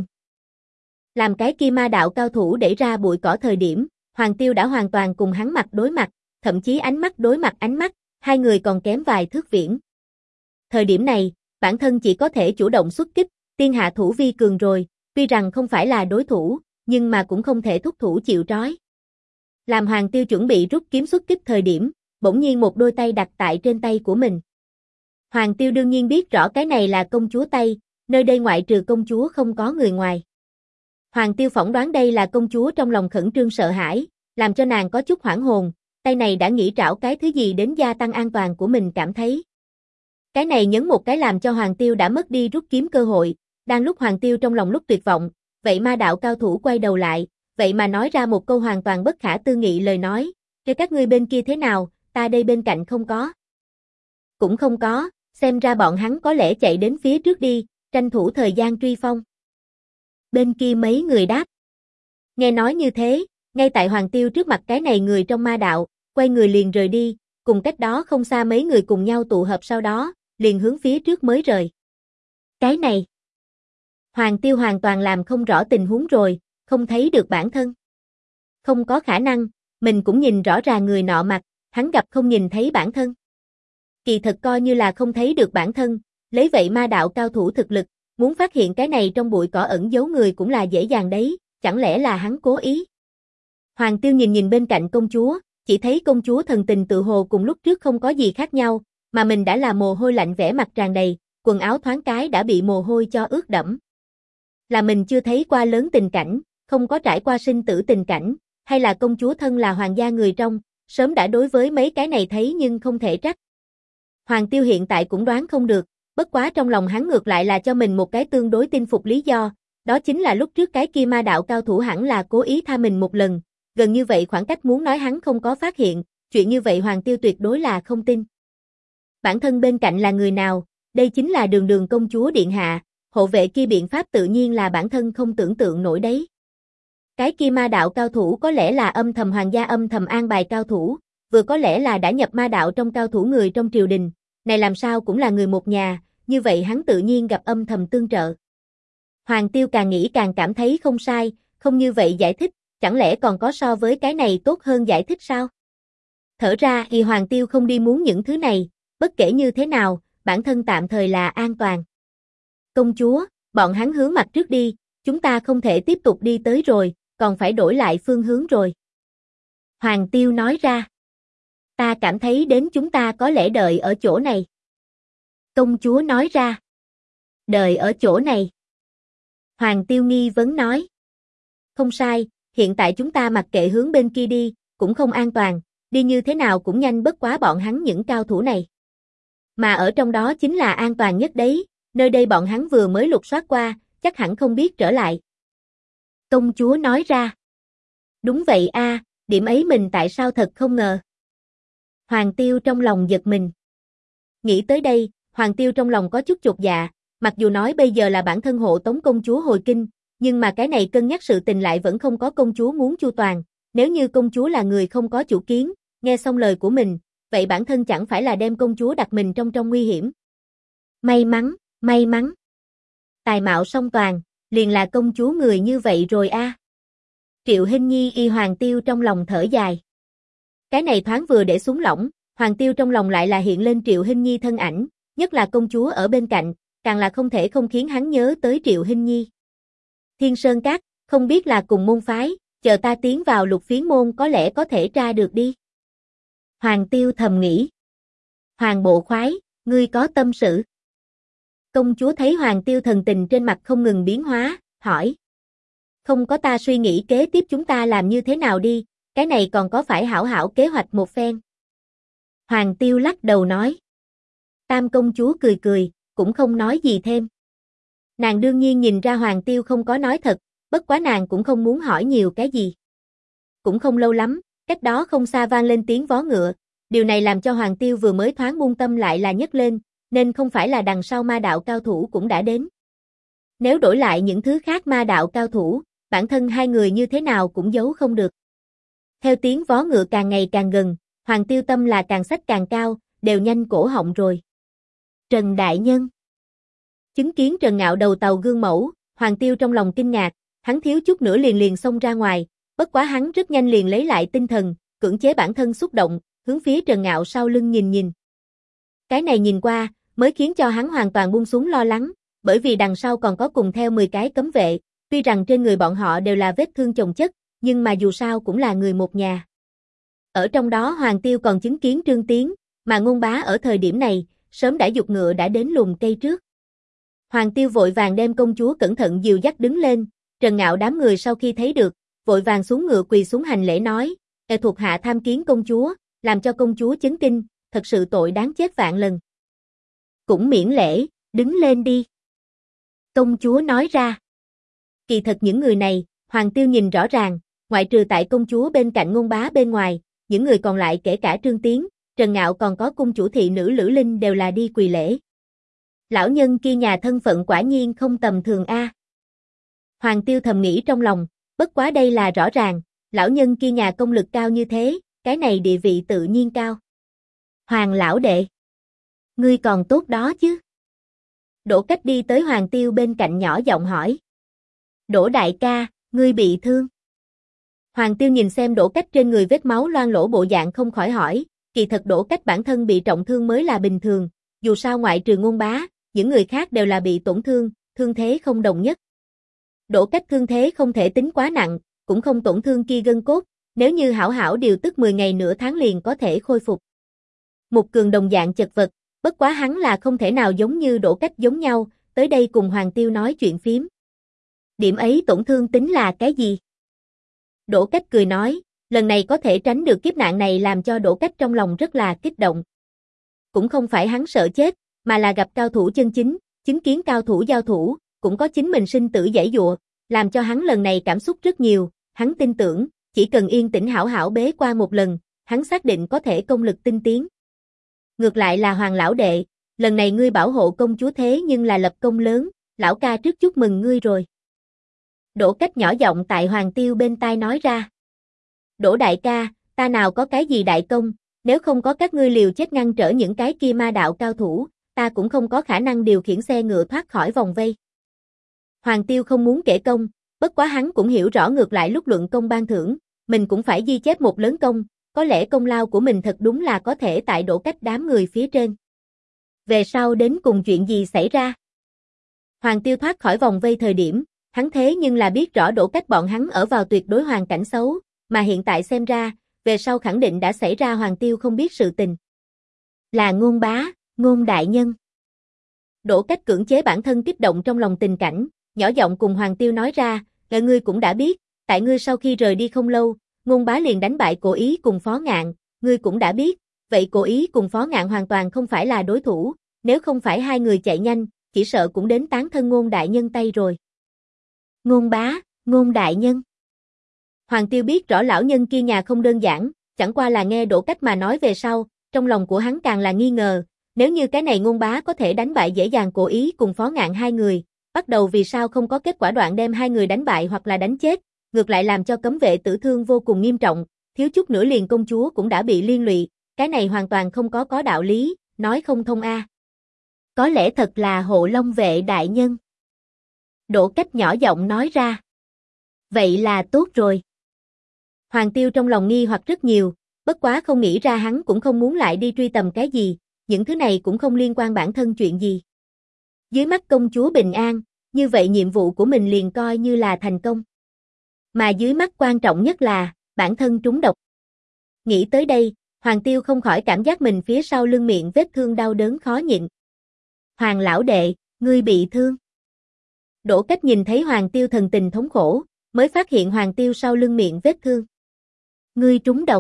Làm cái kia ma đạo cao thủ đẩy ra bụi cỏ thời điểm, Hoàng Tiêu đã hoàn toàn cùng hắn mặt đối mặt, thậm chí ánh mắt đối mặt ánh mắt, hai người còn kém vài thước viễn. Thời điểm này, bản thân chỉ có thể chủ động xuất kích, tiên hạ thủ vi cường rồi, tuy rằng không phải là đối thủ, nhưng mà cũng không thể thúc thủ chịu trói. Làm Hoàng Tiêu chuẩn bị rút kiếm xuất kích thời điểm, bỗng nhiên một đôi tay đặt tại trên tay của mình. Hoàng Tiêu đương nhiên biết rõ cái này là công chúa tay, nơi đây ngoại trừ công chúa không có người ngoài. Hoàng Tiêu phỏng đoán đây là công chúa trong lòng khẩn trương sợ hãi, làm cho nàng có chút hoảng hồn, tay này đã nghĩ trảo cái thứ gì đến gia tăng an toàn của mình cảm thấy. Cái này nhấn một cái làm cho Hoàng Tiêu đã mất đi rút kiếm cơ hội, đang lúc Hoàng Tiêu trong lòng lúc tuyệt vọng, vậy ma đạo cao thủ quay đầu lại, vậy mà nói ra một câu hoàn toàn bất khả tư nghị lời nói, cho các ngươi bên kia thế nào, ta đây bên cạnh không có. Cũng không có, xem ra bọn hắn có lẽ chạy đến phía trước đi, tranh thủ thời gian truy phong. Bên kia mấy người đáp. Nghe nói như thế, ngay tại Hoàng Tiêu trước mặt cái này người trong ma đạo, quay người liền rời đi, cùng cách đó không xa mấy người cùng nhau tụ hợp sau đó, liền hướng phía trước mới rời. Cái này. Hoàng Tiêu hoàn toàn làm không rõ tình huống rồi, không thấy được bản thân. Không có khả năng, mình cũng nhìn rõ ràng người nọ mặt, hắn gặp không nhìn thấy bản thân. Kỳ thật coi như là không thấy được bản thân, lấy vậy ma đạo cao thủ thực lực, muốn phát hiện cái này trong bụi cỏ ẩn giấu người cũng là dễ dàng đấy, chẳng lẽ là hắn cố ý. Hoàng Tiêu nhìn bên cạnh công chúa, chỉ thấy công chúa thần tình tự hồ cùng lúc trước không có gì khác nhau, mà mình đã là mồ hôi lạnh vẻ mặt tràn đầy, quần áo thoáng cái đã bị mồ hôi cho ướt đẫm. Là mình chưa thấy qua lớn tình cảnh, không có trải qua sinh tử tình cảnh, hay là công chúa thân là hoàng gia người trong, sớm đã đối với mấy cái này thấy nhưng không thể trách. Hoàng Tiêu hiện tại cũng đoán không được, bất quá trong lòng hắn ngược lại là cho mình một cái tương đối tin phục lý do, đó chính là lúc trước cái kia ma đạo cao thủ hẳn là cố ý tha mình một lần, gần như vậy khoảng cách muốn nói hắn không có phát hiện, chuyện như vậy Hoàng Tiêu tuyệt đối là không tin. Bản thân bên cạnh là người nào, đây chính là Đường Đường công chúa điện hạ, hộ vệ kia biện pháp tự nhiên là bản thân không tưởng tượng nổi đấy. Cái kia ma đạo cao thủ có lẽ là âm thầm hoàng gia âm thầm an bài cao thủ, vừa có lẽ là đã nhập ma đạo trong cao thủ người trong triều đình, này làm sao cũng là người một nhà, như vậy hắn tự nhiên gặp âm thầm tương trợ. Hoàng Tiêu càng nghĩ càng cảm thấy không sai, không như vậy giải thích, chẳng lẽ còn có so với cái này tốt hơn giải thích sao? Thở ra thì Hoàng Tiêu không đi muốn những thứ này, bất kể như thế nào, bản thân tạm thời là an toàn. Công chúa, bọn hắn hướng mặt trước đi, chúng ta không thể tiếp tục đi tới rồi, còn phải đổi lại phương hướng rồi. Hoàng Tiêu nói ra. Ta cảm thấy đến chúng ta có lẽ đợi ở chỗ này. Công chúa nói ra. Đợi ở chỗ này. Hoàng Tiêu nghi vấn nói. Không sai, hiện tại chúng ta mặc kệ hướng bên kia đi, cũng không an toàn, đi như thế nào cũng nhanh bất quá bọn hắn những cao thủ này. Mà ở trong đó chính là an toàn nhất đấy, nơi đây bọn hắn vừa mới lục soát qua, chắc hẳn không biết trở lại. Công chúa nói ra. Đúng vậy a, điểm ấy mình tại sao thật không ngờ. Hoàng Tiêu trong lòng giật mình. Nghĩ tới đây, Hoàng Tiêu trong lòng có chút chột dạ, mặc dù nói bây giờ là bản thân hộ tống công chúa hồi kinh, nhưng mà cái này cân nhắc sự tình lại vẫn không có công chúa muốn chu toàn, nếu như công chúa là người không có chủ kiến, nghe xong lời của mình, vậy bản thân chẳng phải là đem công chúa đặt mình trong nguy hiểm. May mắn. Tài mạo song toàn, liền là công chúa người như vậy rồi a. Triệu Hinh Nhi y Hoàng Tiêu trong lòng thở dài. Cái này thoáng vừa để xuống lỏng, Hoàng Tiêu trong lòng lại là hiện lên Triệu Hinh Nhi thân ảnh, nhất là công chúa ở bên cạnh, càng là không thể không khiến hắn nhớ tới Triệu Hinh Nhi. Thiên Sơn Các, không biết là cùng môn phái, chờ ta tiến vào Lục Phiến môn có lẽ có thể tra được đi. Hoàng Tiêu thầm nghĩ. Hoàng bộ khoái, ngươi có tâm sự. Công chúa thấy Hoàng Tiêu thần tình trên mặt không ngừng biến hóa, hỏi. Không có ta suy nghĩ kế tiếp chúng ta làm như thế nào đi, cái này còn có phải hảo hảo kế hoạch một phen. Hoàng Tiêu lắc đầu nói. Tam công chúa cười, cũng không nói gì thêm. Nàng đương nhiên nhìn ra Hoàng Tiêu không có nói thật, bất quá nàng cũng không muốn hỏi nhiều cái gì. Cũng không lâu lắm, cách đó không xa vang lên tiếng vó ngựa, điều này làm cho Hoàng Tiêu vừa mới thoáng buông tâm lại là nhấc lên, nên không phải là đằng sau ma đạo cao thủ cũng đã đến. Nếu đổi lại những thứ khác ma đạo cao thủ, bản thân hai người như thế nào cũng giấu không được. Theo tiếng vó ngựa càng ngày càng gần, Hoàng Tiêu tâm là càng xách càng cao, đều nhanh cổ họng rồi. Trần đại nhân. Chứng kiến Trần Ngạo đầu tàu gương mẫu, Hoàng Tiêu trong lòng kinh ngạc, hắn thiếu chút nữa liền xông ra ngoài, bất quá hắn rất nhanh liền lấy lại tinh thần, cưỡng chế bản thân xúc động, hướng phía Trần Ngạo sau lưng nhìn. Cái này nhìn qua, mới khiến cho hắn hoàn toàn buông xuống lo lắng, bởi vì đằng sau còn có cùng theo 10 cái cấm vệ, tuy rằng trên người bọn họ đều là vết thương chồng chất, nhưng mà dù sao cũng là người một nhà. Ở trong đó Hoàng Tiêu còn chứng kiến Trương Tiến, mà Ngôn Bá ở thời điểm này, sớm đã giục ngựa đã đến lùm cây trước. Hoàng Tiêu vội vàng đem công chúa cẩn thận dìu dắt đứng lên, Trần Ngạo đám người sau khi thấy được, vội vàng xuống ngựa quỳ xuống hành lễ nói, thuộc hạ tham kiến công chúa, làm cho công chúa chấn kinh, thật sự tội đáng chết vạn lần. Cũng miễn lễ, đứng lên đi. Công chúa nói ra. Kỳ thật những người này, Hoàng Tiêu nhìn rõ ràng, ngoại trừ tại công chúa bên cạnh Ngôn Bá bên ngoài, những người còn lại kể cả Trương Tiến, Trần Ngạo còn có cung chủ thị nữ Lữ Linh đều là đi quỳ lễ. Lão nhân kia nhà thân phận quả nhiên không tầm thường a. Hoàng Tiêu thầm nghĩ trong lòng, bất quá đây là rõ ràng, lão nhân kia nhà công lực cao như thế, cái này địa vị tự nhiên cao. Hoàng lão đệ, ngươi còn tốt đó chứ? Đỗ Cách đi tới Hoàng Tiêu bên cạnh nhỏ giọng hỏi. Đỗ đại ca, ngươi bị thương. Hoàng Tiêu nhìn xem Đỗ Cách trên người vết máu loang lổ bộ dạng không khỏi hỏi, kỳ thật Đỗ Cách bản thân bị trọng thương mới là bình thường, dù sao ngoại trừ Ngôn Bá, những người khác đều là bị tổn thương, thương thế không đồng nhất. Đỗ Cách thương thế không thể tính quá nặng, cũng không tổn thương kia gân cốt, nếu như hảo hảo điều tức 10 ngày nửa tháng liền có thể khôi phục. Mục Cường đồng dạng chật vật, bất quá hắn là không thể nào giống như Đỗ Cách giống nhau, tới đây cùng Hoàng Tiêu nói chuyện phiếm. Điểm ấy tổn thương tính là cái gì? Đỗ Cách cười nói, lần này có thể tránh được kiếp nạn này làm cho Đỗ Cách trong lòng rất là kích động. Cũng không phải hắn sợ chết, mà là gặp cao thủ chân chính, chứng kiến cao thủ giao thủ, cũng có chính mình sinh tử giãy giụa, làm cho hắn lần này cảm xúc rất nhiều, hắn tin tưởng, chỉ cần yên tĩnh hảo hảo bế qua một lần, hắn xác định có thể công lực tinh tiến. Ngược lại là Hoàng lão đệ, lần này ngươi bảo hộ công chúa thế nhưng là lập công lớn, lão ca trước chúc mừng ngươi rồi. Đỗ Cách nhỏ giọng tại Hoàng Tiêu bên tai nói ra. Đỗ đại ca, ta nào có cái gì đại công, nếu không có các ngươi liều chết ngăn trở những cái kia ma đạo cao thủ, ta cũng không có khả năng điều khiển xe ngựa thoát khỏi vòng vây. Hoàng Tiêu không muốn kể công, bất quá hắn cũng hiểu rõ ngược lại lúc luận công ban thưởng, mình cũng phải ghi chép một lớn công, có lẽ công lao của mình thật đúng là có thể tại Đỗ Cách đám người phía trên. Về sau đến cùng chuyện gì xảy ra? Hoàng Tiêu thoát khỏi vòng vây thời điểm, hắn thế nhưng là biết rõ Đỗ Cách bọn hắn ở vào tuyệt đối hoàn cảnh xấu, mà hiện tại xem ra, về sau khẳng định đã xảy ra Hoàng Tiêu không biết sự tình. Là Ngôn Bá, Ngôn đại nhân. Đỗ Cách cưỡng chế bản thân kích động trong lòng tình cảnh, nhỏ giọng cùng Hoàng Tiêu nói ra, ngươi cũng đã biết, tại ngươi sau khi rời đi không lâu, Ngôn Bá liền đánh bại Cổ Ý cùng Phó Ngạn, ngươi cũng đã biết, vậy Cổ Ý cùng Phó Ngạn hoàn toàn không phải là đối thủ, nếu không phải hai người chạy nhanh, chỉ sợ cũng đến tán thân Ngôn đại nhân tay rồi. Ngôn Bá, Ngôn đại nhân. Hoàng Tiêu biết rõ lão nhân kia nhà không đơn giản, chẳng qua là nghe Đỗ Cách mà nói về sau, trong lòng của hắn càng là nghi ngờ, nếu như cái này Ngôn Bá có thể đánh bại dễ dàng Cổ Ý cùng Phó Ngạn hai người, bắt đầu vì sao không có kết quả đoạn đem hai người đánh bại hoặc là đánh chết, ngược lại làm cho cấm vệ tử thương vô cùng nghiêm trọng, thiếu chút nữa liền công chúa cũng đã bị liên lụy, cái này hoàn toàn không có đạo lý, nói không thông a. Có lẽ thật là Hộ Long vệ đại nhân. Đỗ Cách nhỏ giọng nói ra. Vậy là tốt rồi. Hoàng Tiêu trong lòng nghi hoặc rất nhiều, bất quá không nghĩ ra hắn cũng không muốn lại đi truy tầm cái gì, những thứ này cũng không liên quan bản thân chuyện gì. Dưới mắt công chúa bình an, như vậy nhiệm vụ của mình liền coi như là thành công. Mà dưới mắt quan trọng nhất là, bản thân trúng độc. Nghĩ tới đây, Hoàng Tiêu không khỏi cảm giác mình phía sau lưng miệng vết thương đau đớn khó nhịn. Hoàng lão đệ, ngươi bị thương. Đỗ Cách nhìn thấy Hoàng Tiêu thần tình thống khổ, mới phát hiện Hoàng Tiêu sau lưng miệng vết thương. Ngươi trúng độc.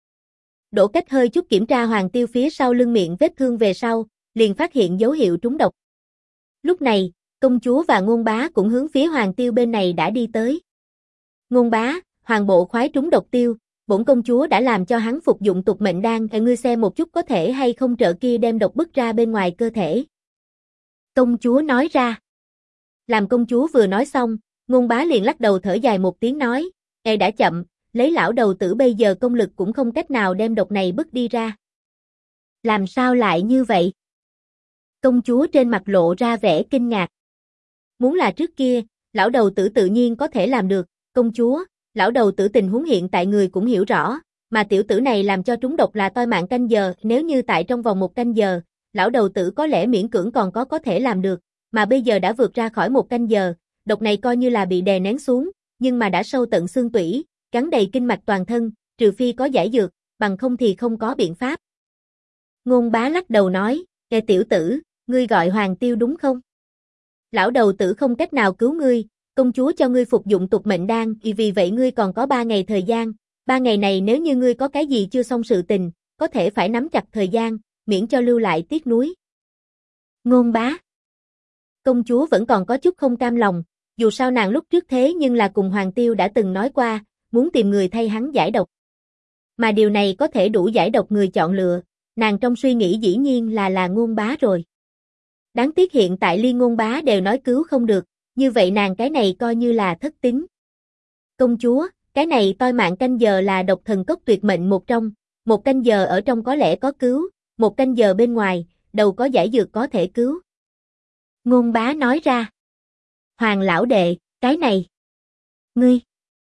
Đỗ Cách hơi chút kiểm tra Hoàng Tiêu phía sau lưng miệng vết thương về sau, liền phát hiện dấu hiệu trúng độc. Lúc này, công chúa và Ngôn Bá cũng hướng phía Hoàng Tiêu bên này đã đi tới. Ngôn Bá, Hoàng bộ khoái trúng độc tiêu, bổn công chúa đã làm cho hắn phục dụng tục mệnh đan, ngươi xem một chút có thể hay không trợ kia đem độc bức ra bên ngoài cơ thể. Công chúa nói ra. Làm công chúa vừa nói xong, Ngôn Bá liền lắc đầu thở dài một tiếng nói, đã chậm, lấy lão đầu tử bây giờ công lực cũng không cách nào đem độc này bức đi ra. Làm sao lại như vậy? Công chúa trên mặt lộ ra vẻ kinh ngạc. Muốn là trước kia, lão đầu tử tự nhiên có thể làm được, công chúa, lão đầu tử tình huống hiện tại người cũng hiểu rõ, mà tiểu tử này làm cho trúng độc là toi mạng canh giờ, nếu như tại trong vòng 1 canh giờ, lão đầu tử có lẽ miễn cưỡng còn có thể làm được, mà bây giờ đã vượt ra khỏi 1 canh giờ, độc này coi như là bị đè nén xuống, nhưng mà đã sâu tận xương tủy, gắn đầy kinh mạch toàn thân, trừ phi có giải dược, bằng không thì không có biện pháp. Ngôn Bá lắc đầu nói, "Kẻ tiểu tử, ngươi gọi Hoàng Tiêu đúng không? Lão đầu tử không cách nào cứu ngươi, công chúa cho ngươi phục dụng tục mệnh đan, vì vậy ngươi còn có 3 ngày thời gian, 3 ngày này nếu như ngươi có cái gì chưa xong sự tình, có thể phải nắm chặt thời gian, miễn cho lưu lại tiếc nuối." Ngôn Bá. Công chúa vẫn còn có chút không cam lòng, dù sao nàng lúc trước thế nhưng là cùng Hoàng Tiêu đã từng nói qua, muốn tìm người thay hắn giải độc. Mà điều này có thể đủ giải độc người chọn lựa, nàng trong suy nghĩ dĩ nhiên là Ngôn Bá rồi. Đáng tiếc hiện tại liên Ngôn Bá đều nói cứu không được, như vậy nàng cái này coi như là thất tín. Công chúa, cái này toi mạng canh giờ là độc thần cốc tuyệt mệnh một trong, 1 canh giờ ở trong có lẽ có cứu, 1 canh giờ bên ngoài, đâu có giải dược có thể cứu. Ngôn Bá nói ra. Hoàng lão đệ, cái này. Ngươi.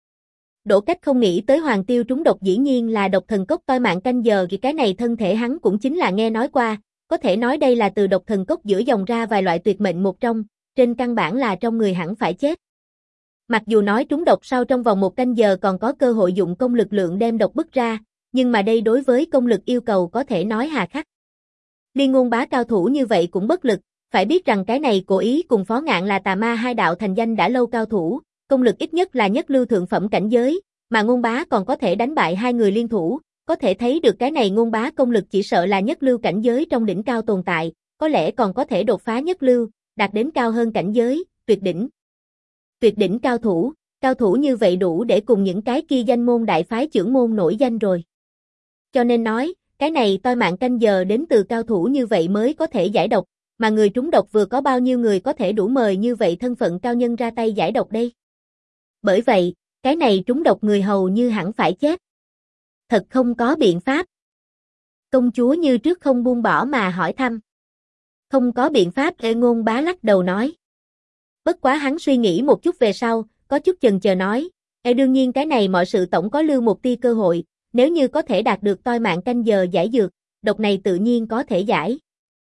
Đỗ Cách không nghĩ tới Hoàng Tiêu trúng độc dĩ nhiên là độc thần cốc toi mạng canh giờ, vì cái này thân thể hắn cũng chính là nghe nói qua, có thể nói đây là từ độc thần cốc giữa dòng ra vài loại tuyệt mệnh một trong, trên căn bản là trong người hẳn phải chết. Mặc dù nói trúng độc sau trong vòng 1 canh giờ còn có cơ hội dụng công lực lượng đem độc bức ra, nhưng mà đây đối với công lực yêu cầu có thể nói hà khắc. Liên Ngôn Bá cao thủ như vậy cũng bất lực, phải biết rằng cái này Cố Ý cùng Phó Ngạn là tà ma hai đạo thành danh đã lâu cao thủ, công lực ít nhất là nhất lưu thượng phẩm cảnh giới, mà Ngôn Bá còn có thể đánh bại 2 người liên thủ, có thể thấy được cái này Ngôn Bá công lực chỉ sợ là nhất lưu cảnh giới trong đỉnh cao tồn tại, có lẽ còn có thể đột phá nhất lưu, đạt đến cao hơn cảnh giới, tuyệt đỉnh. Tuyệt đỉnh cao thủ như vậy đủ để cùng những cái kia danh môn đại phái chưởng môn nổi danh rồi. Cho nên nói, cái này toi mạng canh giờ đến từ cao thủ như vậy mới có thể giải độc, mà người trúng độc vừa có bao nhiêu người có thể đủ mời như vậy thân phận cao nhân ra tay giải độc đây. Bởi vậy, cái này trúng độc người hầu như hẳn phải chết. Thật không có biện pháp. Công chúa như trước không buông bỏ mà hỏi thăm. Không có biện pháp, Ngôn Bá lắc đầu nói. Bất quá hắn suy nghĩ một chút về sau, có chút chần chờ nói, đương nhiên cái này mọi sự tổng có lưu một tia cơ hội, nếu như có thể đạt được toi mạng canh giờ giải dược, độc này tự nhiên có thể giải.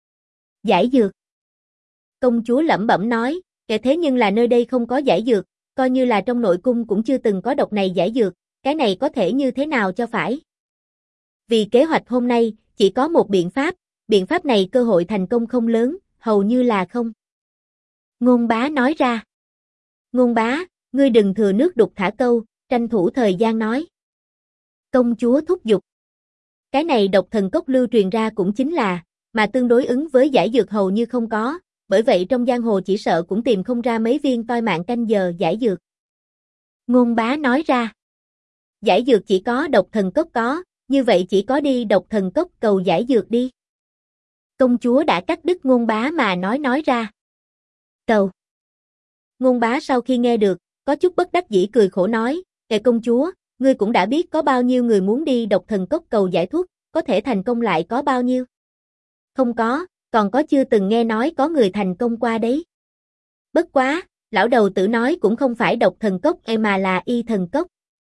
Giải dược. Công chúa lẩm bẩm nói, thế nhưng là nơi đây không có giải dược, coi như là trong nội cung cũng chưa từng có độc này giải dược, cái này có thể như thế nào cho phải. Vì kế hoạch hôm nay, chỉ có một biện pháp này cơ hội thành công không lớn, hầu như là không. Ngôn Bá nói ra. Ngôn Bá, ngươi đừng thừa nước đục thả câu, tranh thủ thời gian nói. Công chúa thúc giục. Cái này độc thần cốc lưu truyền ra cũng chính là, mà tương đối ứng với giải dược hầu như không có, bởi vậy trong giang hồ chỉ sợ cũng tìm không ra mấy viên toi mạng canh giờ giải dược. Ngôn Bá nói ra. Giải dược chỉ có độc thần cốc có, như vậy chỉ có đi độc thần cốc cầu giải dược đi. Công chúa đã cắt đứt Ngôn Bá mà nói ra. Cầu. Ngôn Bá sau khi nghe được, có chút bất đắc dĩ cười khổ nói, công chúa, ngươi cũng đã biết có bao nhiêu người muốn đi độc thần cốc cầu giải thuốc, có thể thành công lại có bao nhiêu? Không có, còn có chưa từng nghe nói có người thành công qua đấy. Bất quá, lão đầu tử nói cũng không phải độc thần cốc mà là y thần cốc.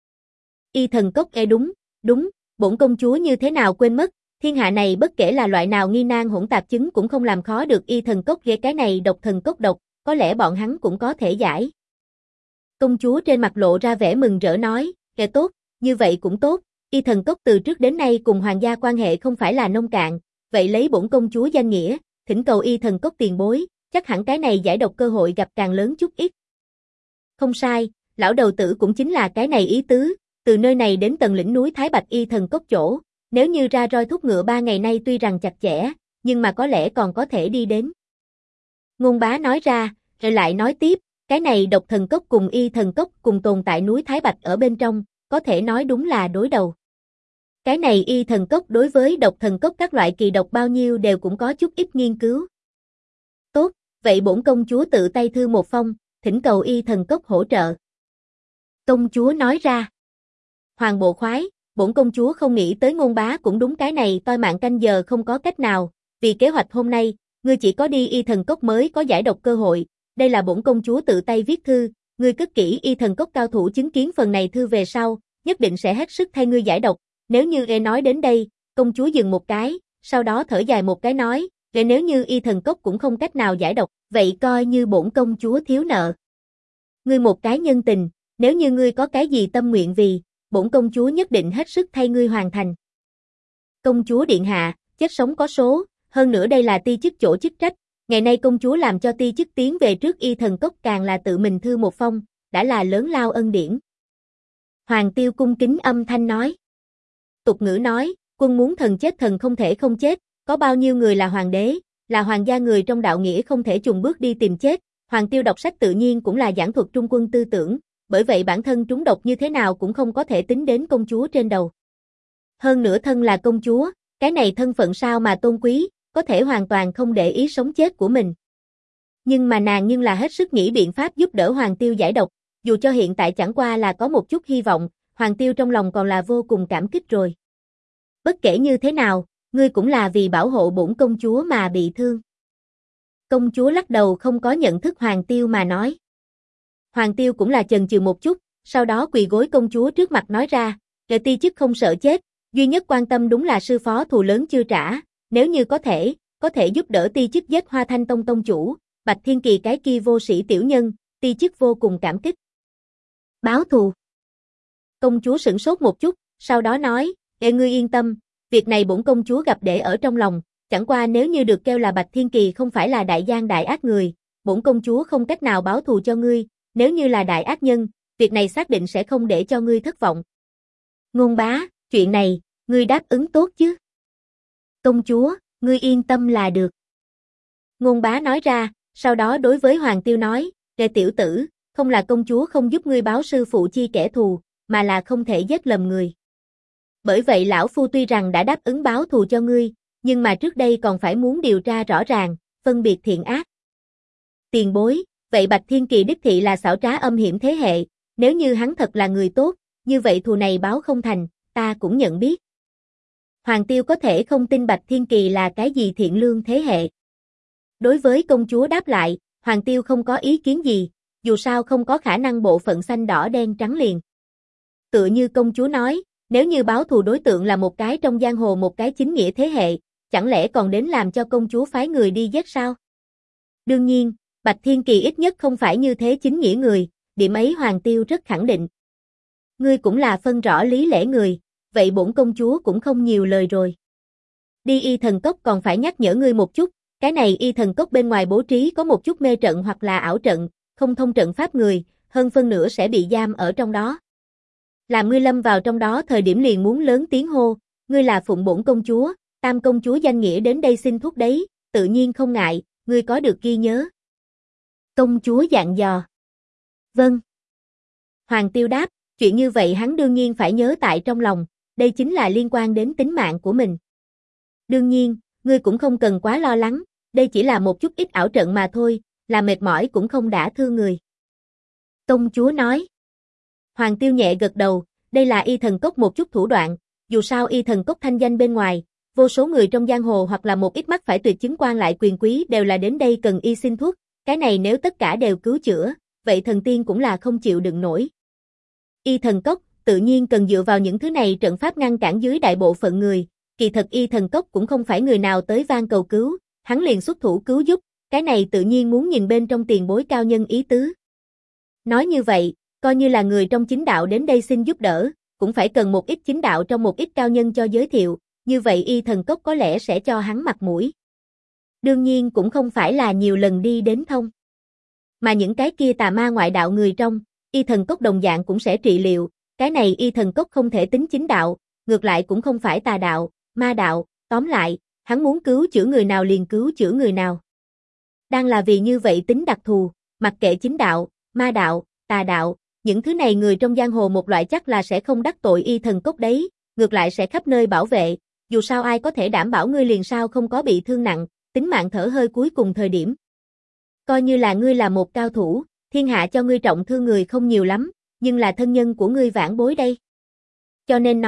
Y thần cốc đúng, bổn công chúa như thế nào quên mất, thiên hạ này bất kể là loại nào nghi nan hỗn tạp chứng cũng không làm khó được y thần cốc, ghê cái này độc thần cốc độc, có lẽ bọn hắn cũng có thể giải. Công chúa trên mặt lộ ra vẻ mừng rỡ nói, tốt, như vậy cũng tốt, y thần cốc từ trước đến nay cùng hoàng gia quan hệ không phải là nông cạn, vậy lấy bổn công chúa danh nghĩa, thỉnh cầu y thần cốc tiền bối, chắc hẳn cái này giải độc cơ hội gặp càng lớn chút ít. Không sai, lão đầu tử cũng chính là cái này ý tứ, từ nơi này đến tầng lĩnh núi Thái Bạch y thần cốc chỗ, nếu như ra roi thúc ngựa 3 ngày nay tuy rằng chặt chẽ, nhưng mà có lẽ còn có thể đi đến. Ngôn Bá nói ra, rồi lại nói tiếp, cái này độc thần cốc cùng y thần cốc cùng tồn tại núi Thái Bạch ở bên trong, có thể nói đúng là đối đầu. Cái này y thần cốc đối với độc thần cốc các loại kỳ độc bao nhiêu đều cũng có chút ít nghiên cứu. Tốt, vậy bổn công chúa tự tay thư một phong, thỉnh cầu y thần cốc hỗ trợ. Công chúa nói ra. Hoàng bộ khoái, bổn công chúa không nghĩ tới Ngôn bá cũng đúng cái này toi mạng canh giờ không có cách nào, vì kế hoạch hôm nay, ngươi chỉ có đi y thần cốc mới có giải độc cơ hội, đây là bổn công chúa tự tay viết thư, ngươi cất kỹ y thần cốc cao thủ chứng kiến phần này thư về sau, nhất định sẽ hết sức thay ngươi giải độc, nếu như nói đến đây, công chúa dừng một cái, sau đó thở dài một cái nói, nếu như y thần cốc cũng không cách nào giải độc, vậy coi như bổn công chúa thiếu nợ. Ngươi một cái nhân tình, nếu như ngươi có cái gì tâm nguyện vì, bổn công chúa nhất định hết sức thay ngươi hoàn thành. Công chúa điện hạ, chết sống có số, hơn nữa đây là ti chức chỗ chức trách, ngày nay công chúa làm cho ti chức tiến về trước y thần cốc càng là tự mình thư một phong, đã là lớn lao ân điển. Hoàng Tiêu cung kính âm thanh nói. Tục ngữ nói, quân muốn thần chết thần không thể không chết, có bao nhiêu người là hoàng đế, là hoàng gia người trong đạo nghĩa không thể chùng bước đi tìm chết, Hoàng Tiêu đọc sách tự nhiên cũng là giảng thuật trung quân tư tưởng, bởi vậy bản thân trúng độc như thế nào cũng không có thể tính đến công chúa trên đầu. Hơn nữa thân là công chúa, cái này thân phận sao mà tôn quý, có thể hoàn toàn không để ý sống chết của mình. Nhưng mà nàng nhưng là hết sức nghĩ biện pháp giúp đỡ Hoàng Tiêu giải độc, dù cho hiện tại chẳng qua là có một chút hy vọng, Hoàng Tiêu trong lòng còn là vô cùng cảm kích rồi. Bất kể như thế nào, ngươi cũng là vì bảo hộ bổn công chúa mà bị thương. Công chúa lắc đầu không có nhận thức Hoàng Tiêu mà nói. Hoàng Tiêu cũng là chần chừ một chút, sau đó quỳ gối công chúa trước mặt nói ra, kẻ ti chức không sợ chết, duy nhất quan tâm đúng là sư phó thù lớn chưa trả, nếu như có thể giúp đỡ ti chức giết Hoa Thanh Tông tông chủ, Bạch Thiên Kỳ cái kia vô sĩ tiểu nhân, ti chức vô cùng cảm kích. Báo thù. Công chúa sửng sốt một chút, sau đó nói, ngươi yên tâm, việc này bổn công chúa gặp để ở trong lòng, chẳng qua nếu như được kêu là Bạch Thiên Kỳ không phải là đại gian đại ác người, bổn công chúa không cách nào báo thù cho ngươi, nếu như là đại ác nhân, việc này xác định sẽ không để cho ngươi thất vọng. Ngôn bá, chuyện này, ngươi đáp ứng tốt chứ? Công chúa, ngươi yên tâm là được. Ngôn bá nói ra, sau đó đối với Hoàng Tiêu nói, kẻ tiểu tử, không là công chúa không giúp ngươi báo sư phụ chi kẻ thù, mà là không thể giết lầm người. Bởi vậy lão phu tuy rằng đã đáp ứng báo thù cho ngươi, nhưng mà trước đây còn phải muốn điều tra rõ ràng, phân biệt thiện ác. Tiền bối, vậy Bạch Thiên Kỳ đích thị là xảo trá âm hiểm thế hệ, nếu như hắn thật là người tốt, như vậy thù này báo không thành, ta cũng nhận biết. Hoàng Tiêu có thể không tin Bạch Thiên Kỳ là cái gì thiện lương thế hệ. Đối với công chúa đáp lại, Hoàng Tiêu không có ý kiến gì, dù sao không có khả năng bộ phận xanh đỏ đen trắng liền. Tựa như công chúa nói, nếu như báo thù đối tượng là một cái trong giang hồ một cái chính nghĩa thế hệ, chẳng lẽ còn đến làm cho công chúa phái người đi giết sao? Đương nhiên, Bạch Thiên Kỳ ít nhất không phải như thế chính nghĩa người, điểm ấy Hoàng Tiêu rất khẳng định. Ngươi cũng là phân rõ lý lẽ người, vậy bổn công chúa cũng không nhiều lời rồi. Đi y thần cốc còn phải nhắc nhở ngươi một chút, cái này y thần cốc bên ngoài bố trí có một chút mê trận hoặc là ảo trận, không thông trận pháp người, hơn phân nửa sẽ bị giam ở trong đó. Làm ngươi lâm vào trong đó thời điểm liền muốn lớn tiếng hô, ngươi là phụng bổn công chúa, tam công chúa danh nghĩa đến đây xin thuốc đấy, tự nhiên không ngại, ngươi có được ghi nhớ. Công chúa dặn dò. Vâng. Hoàng Tiêu đáp, chuyện như vậy hắn đương nhiên phải nhớ tại trong lòng, đây chính là liên quan đến tính mạng của mình. Đương nhiên, ngươi cũng không cần quá lo lắng, đây chỉ là một chút ít ảo trận mà thôi, là mệt mỏi cũng không đả thương người. Công chúa nói. Hoàng Tiêu nhẹ gật đầu, đây là y thần cốc một chút thủ đoạn, dù sao y thần cốc thanh danh bên ngoài, vô số người trong giang hồ hoặc là một ít mắc phải tuyệt chứng quan lại quyền quý đều là đến đây cần y xin thuốc, cái này nếu tất cả đều cứu chữa, vậy thần tiên cũng là không chịu đựng nổi. Y thần cốc, tự nhiên cần dựa vào những thứ này trận pháp ngăn cản dưới đại bộ phận người, kỳ thật y thần cốc cũng không phải người nào tới van cầu cứu, hắn liền xuất thủ cứu giúp, cái này tự nhiên muốn nhìn bên trong tiền bối cao nhân ý tứ. Nói như vậy, coi như là người trong chính đạo đến đây xin giúp đỡ, cũng phải cần một ít chính đạo trong một ít cao nhân cho giới thiệu, như vậy y thần cốc có lẽ sẽ cho hắn mặt mũi. Đương nhiên cũng không phải là nhiều lần đi đến thông. Mà những cái kia tà ma ngoại đạo người trong, y thần cốc đồng dạng cũng sẽ trị liệu, cái này y thần cốc không thể tính chính đạo, ngược lại cũng không phải tà đạo, ma đạo, tóm lại, hắn muốn cứu chữa người nào liền cứu chữa người nào. Đang là vì như vậy tính đặc thù, mặc kệ chính đạo, ma đạo, tà đạo, những thứ này người trong giang hồ một loại chắc là sẽ không đắc tội y thần cốc đấy, ngược lại sẽ khắp nơi bảo vệ, dù sao ai có thể đảm bảo ngươi liền sao không có bị thương nặng, tính mạng thở hơi cuối cùng thời điểm. Coi như là ngươi là một cao thủ, thiên hạ cho ngươi trọng thương người không nhiều lắm, nhưng là thân nhân của ngươi vãn bối đây. Cho nên nói,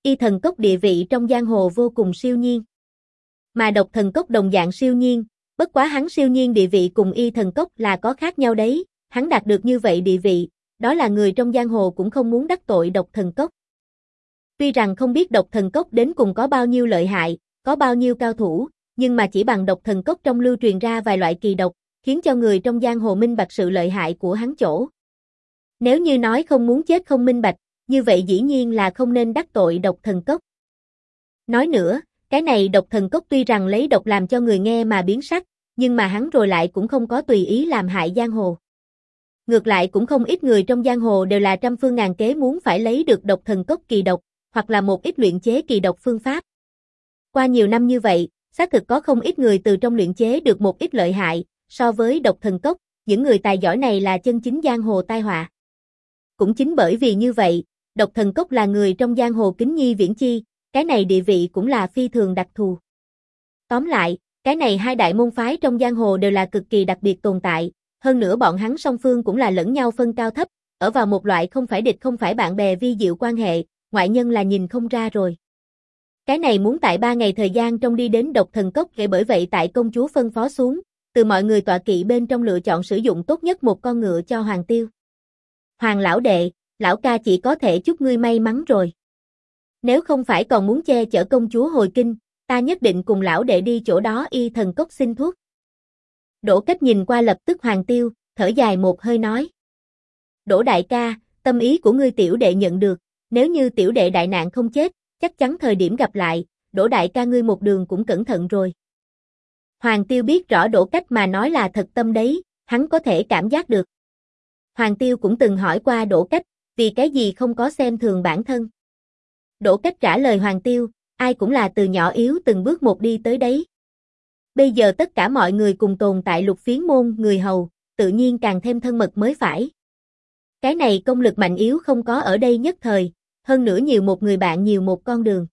y thần cốc địa vị trong giang hồ vô cùng siêu nhiên. Mà độc thần cốc đồng dạng siêu nhiên, bất quá hắn siêu nhiên địa vị cùng y thần cốc là có khác nhau đấy, hắn đạt được như vậy địa vị, đó là người trong giang hồ cũng không muốn đắc tội độc thần cốc. Tuy rằng không biết độc thần cốc đến cùng có bao nhiêu lợi hại, có bao nhiêu cao thủ, nhưng mà chỉ bằng độc thần cốc trong lưu truyền ra vài loại kỳ độc, khiến cho người trong giang hồ minh bạch sự lợi hại của hắn chỗ. Nếu như nói không muốn chết không minh bạch, như vậy dĩ nhiên là không nên đắc tội độc thần cốc. Nói nữa, cái này độc thần cốc tuy rằng lấy độc làm cho người nghe mà biến sắc, nhưng mà hắn rồi lại cũng không có tùy ý làm hại giang hồ. Ngược lại cũng không ít người trong giang hồ đều là trăm phương ngàn kế muốn phải lấy được độc thần cốc kỳ độc, hoặc là một ít luyện chế kỳ độc phương pháp. Qua nhiều năm như vậy, xác thực có không ít người từ trong luyện chế được một ít lợi hại, so với độc thần cốc, những người tài giỏi này là chân chính giang hồ tai họa. Cũng chính bởi vì như vậy, độc thần cốc là người trong giang hồ kính nhi viễn chi, cái này địa vị cũng là phi thường đặc thù. Tóm lại, cái này hai đại môn phái trong giang hồ đều là cực kỳ đặc biệt tồn tại, hơn nữa bọn hắn song phương cũng là lẫn nhau phân cao thấp, ở vào một loại không phải địch không phải bạn bè vi diệu quan hệ, ngoại nhân là nhìn không ra rồi. Cái này muốn tại 3 ngày thời gian trong đi đến độc thần cốc, kể bởi vậy tại công chúa phân phó xuống, từ mọi người tọa kỵ bên trong lựa chọn sử dụng tốt nhất một con ngựa cho Hoàng Tiêu. Hoàng lão đệ, lão ca chỉ có thể chúc ngươi may mắn rồi. Nếu không phải còn muốn che chở công chúa hồi kinh, ta nhất định cùng lão đệ đi chỗ đó y thần cốc xin thuốc. Đỗ Cách nhìn qua lập tức Hoàng Tiêu, thở dài một hơi nói. Đỗ đại ca, tâm ý của ngươi tiểu đệ nhận được, nếu như tiểu đệ đại nạn không chết, chắc chắn thời điểm gặp lại, Đỗ đại ca ngươi một đường cũng cẩn thận rồi. Hoàng Tiêu biết rõ Đỗ Cách mà nói là thật tâm đấy, hắn có thể cảm giác được. Hoàng Tiêu cũng từng hỏi qua Đỗ Cách, vì cái gì không có xem thường bản thân. Đỗ Cách trả lời Hoàng Tiêu, ai cũng là từ nhỏ yếu từng bước một đi tới đấy. Bây giờ tất cả mọi người cùng tồn tại Lục Phiến môn người hầu, tự nhiên càng thêm thân mật mới phải. Cái này công lực mạnh yếu không có ở đây nhất thời, hơn nữa nhiều một người bạn nhiều một con đường.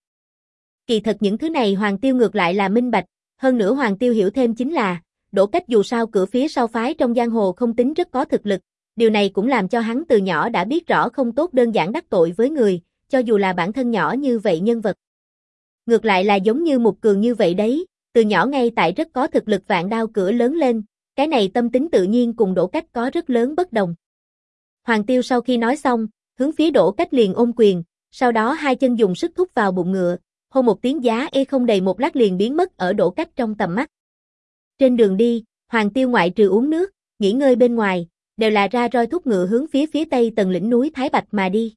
Kỳ thật những thứ này Hoàng Tiêu ngược lại là minh bạch, hơn nữa Hoàng Tiêu hiểu thêm chính là, Đỗ Cách dù sao cửa phía sau phái trong giang hồ không tính rất có thực lực, điều này cũng làm cho hắn từ nhỏ đã biết rõ không tốt đơn giản đắc tội với người, cho dù là bản thân nhỏ như vậy nhân vật. Ngược lại là giống như Mục Cường như vậy đấy, từ nhỏ ngay tại rất có thực lực vạn đao cửa lớn lên, cái này tâm tính tự nhiên cùng Đỗ Cách có rất lớn bất đồng. Hoàng Tiêu sau khi nói xong, hướng phía Đỗ Cách liền ôm quyền, sau đó hai chân dùng sức thúc vào bụng ngựa, hô một tiếng giá ê không đầy một lát liền biến mất ở Đỗ Cách trong tầm mắt. Trên đường đi, Hoàng Tiêu ngoại trừ uống nước, nghỉ ngơi bên ngoài, đều là ra roi thúc ngựa hướng phía tây tầng lĩnh núi Thái Bạch mà đi.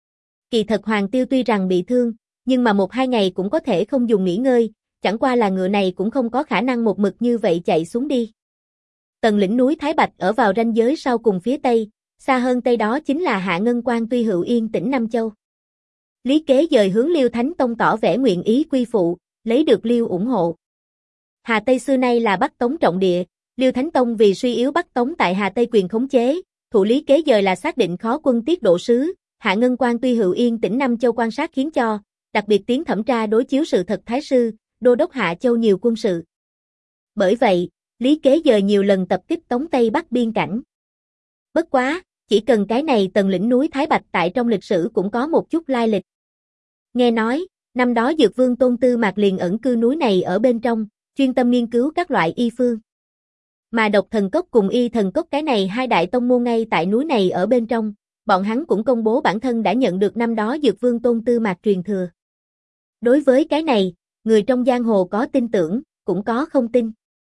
Kỳ thật Hoàng Tiêu tuy rằng bị thương, nhưng mà 1-2 ngày cũng có thể không dùng nghỉ ngơi, chẳng qua là ngựa này cũng không có khả năng một mực như vậy chạy xuống đi. Tầng lĩnh núi Thái Bạch ở vào ranh giới sau cùng phía tây, xa hơn tây đó chính là Hạ Ngân Quan Tuy Hữu Yên tỉnh Nam Châu. Lý Kế dời hướng Liêu Thánh Tông tỏ vẻ nguyện ý quy phụ, lấy được Liêu ủng hộ. Hà Tây xưa nay là Bắc Tống trọng địa, Liêu Thánh Tông vì suy yếu Bắc Tống tại Hà Tây quyền khống chế, thụ Lý Kế dời là xác định khó quân tiết độ sứ, Hạ Ngân Quan Tuy Hữu Yên tỉnh Nam Châu quan sát khiến cho, đặc biệt tiến thẩm tra đối chiếu sự thật thái sư, đô đốc Hạ Châu nhiều quân sự. Bởi vậy, Lý Kế dời nhiều lần tập kích Tống Tây Bắc biên cảnh. Bất quá, chỉ cần cái này tầng lĩnh núi Thái Bạch tại trong lịch sử cũng có một chút lai lịch. Nghe nói, năm đó Dược Vương Tôn Tư Mạc liền ẩn cư núi này ở bên trong, chuyên tâm nghiên cứu các loại y phương. Mà Độc Thần Cốc cùng Y Thần Cốc cái này hai đại tông môn ngay tại núi này ở bên trong, bọn hắn cũng công bố bản thân đã nhận được năm đó Dược Vương Tôn Tư Mạc truyền thừa. Đối với cái này, người trong giang hồ có tin tưởng, cũng có không tin.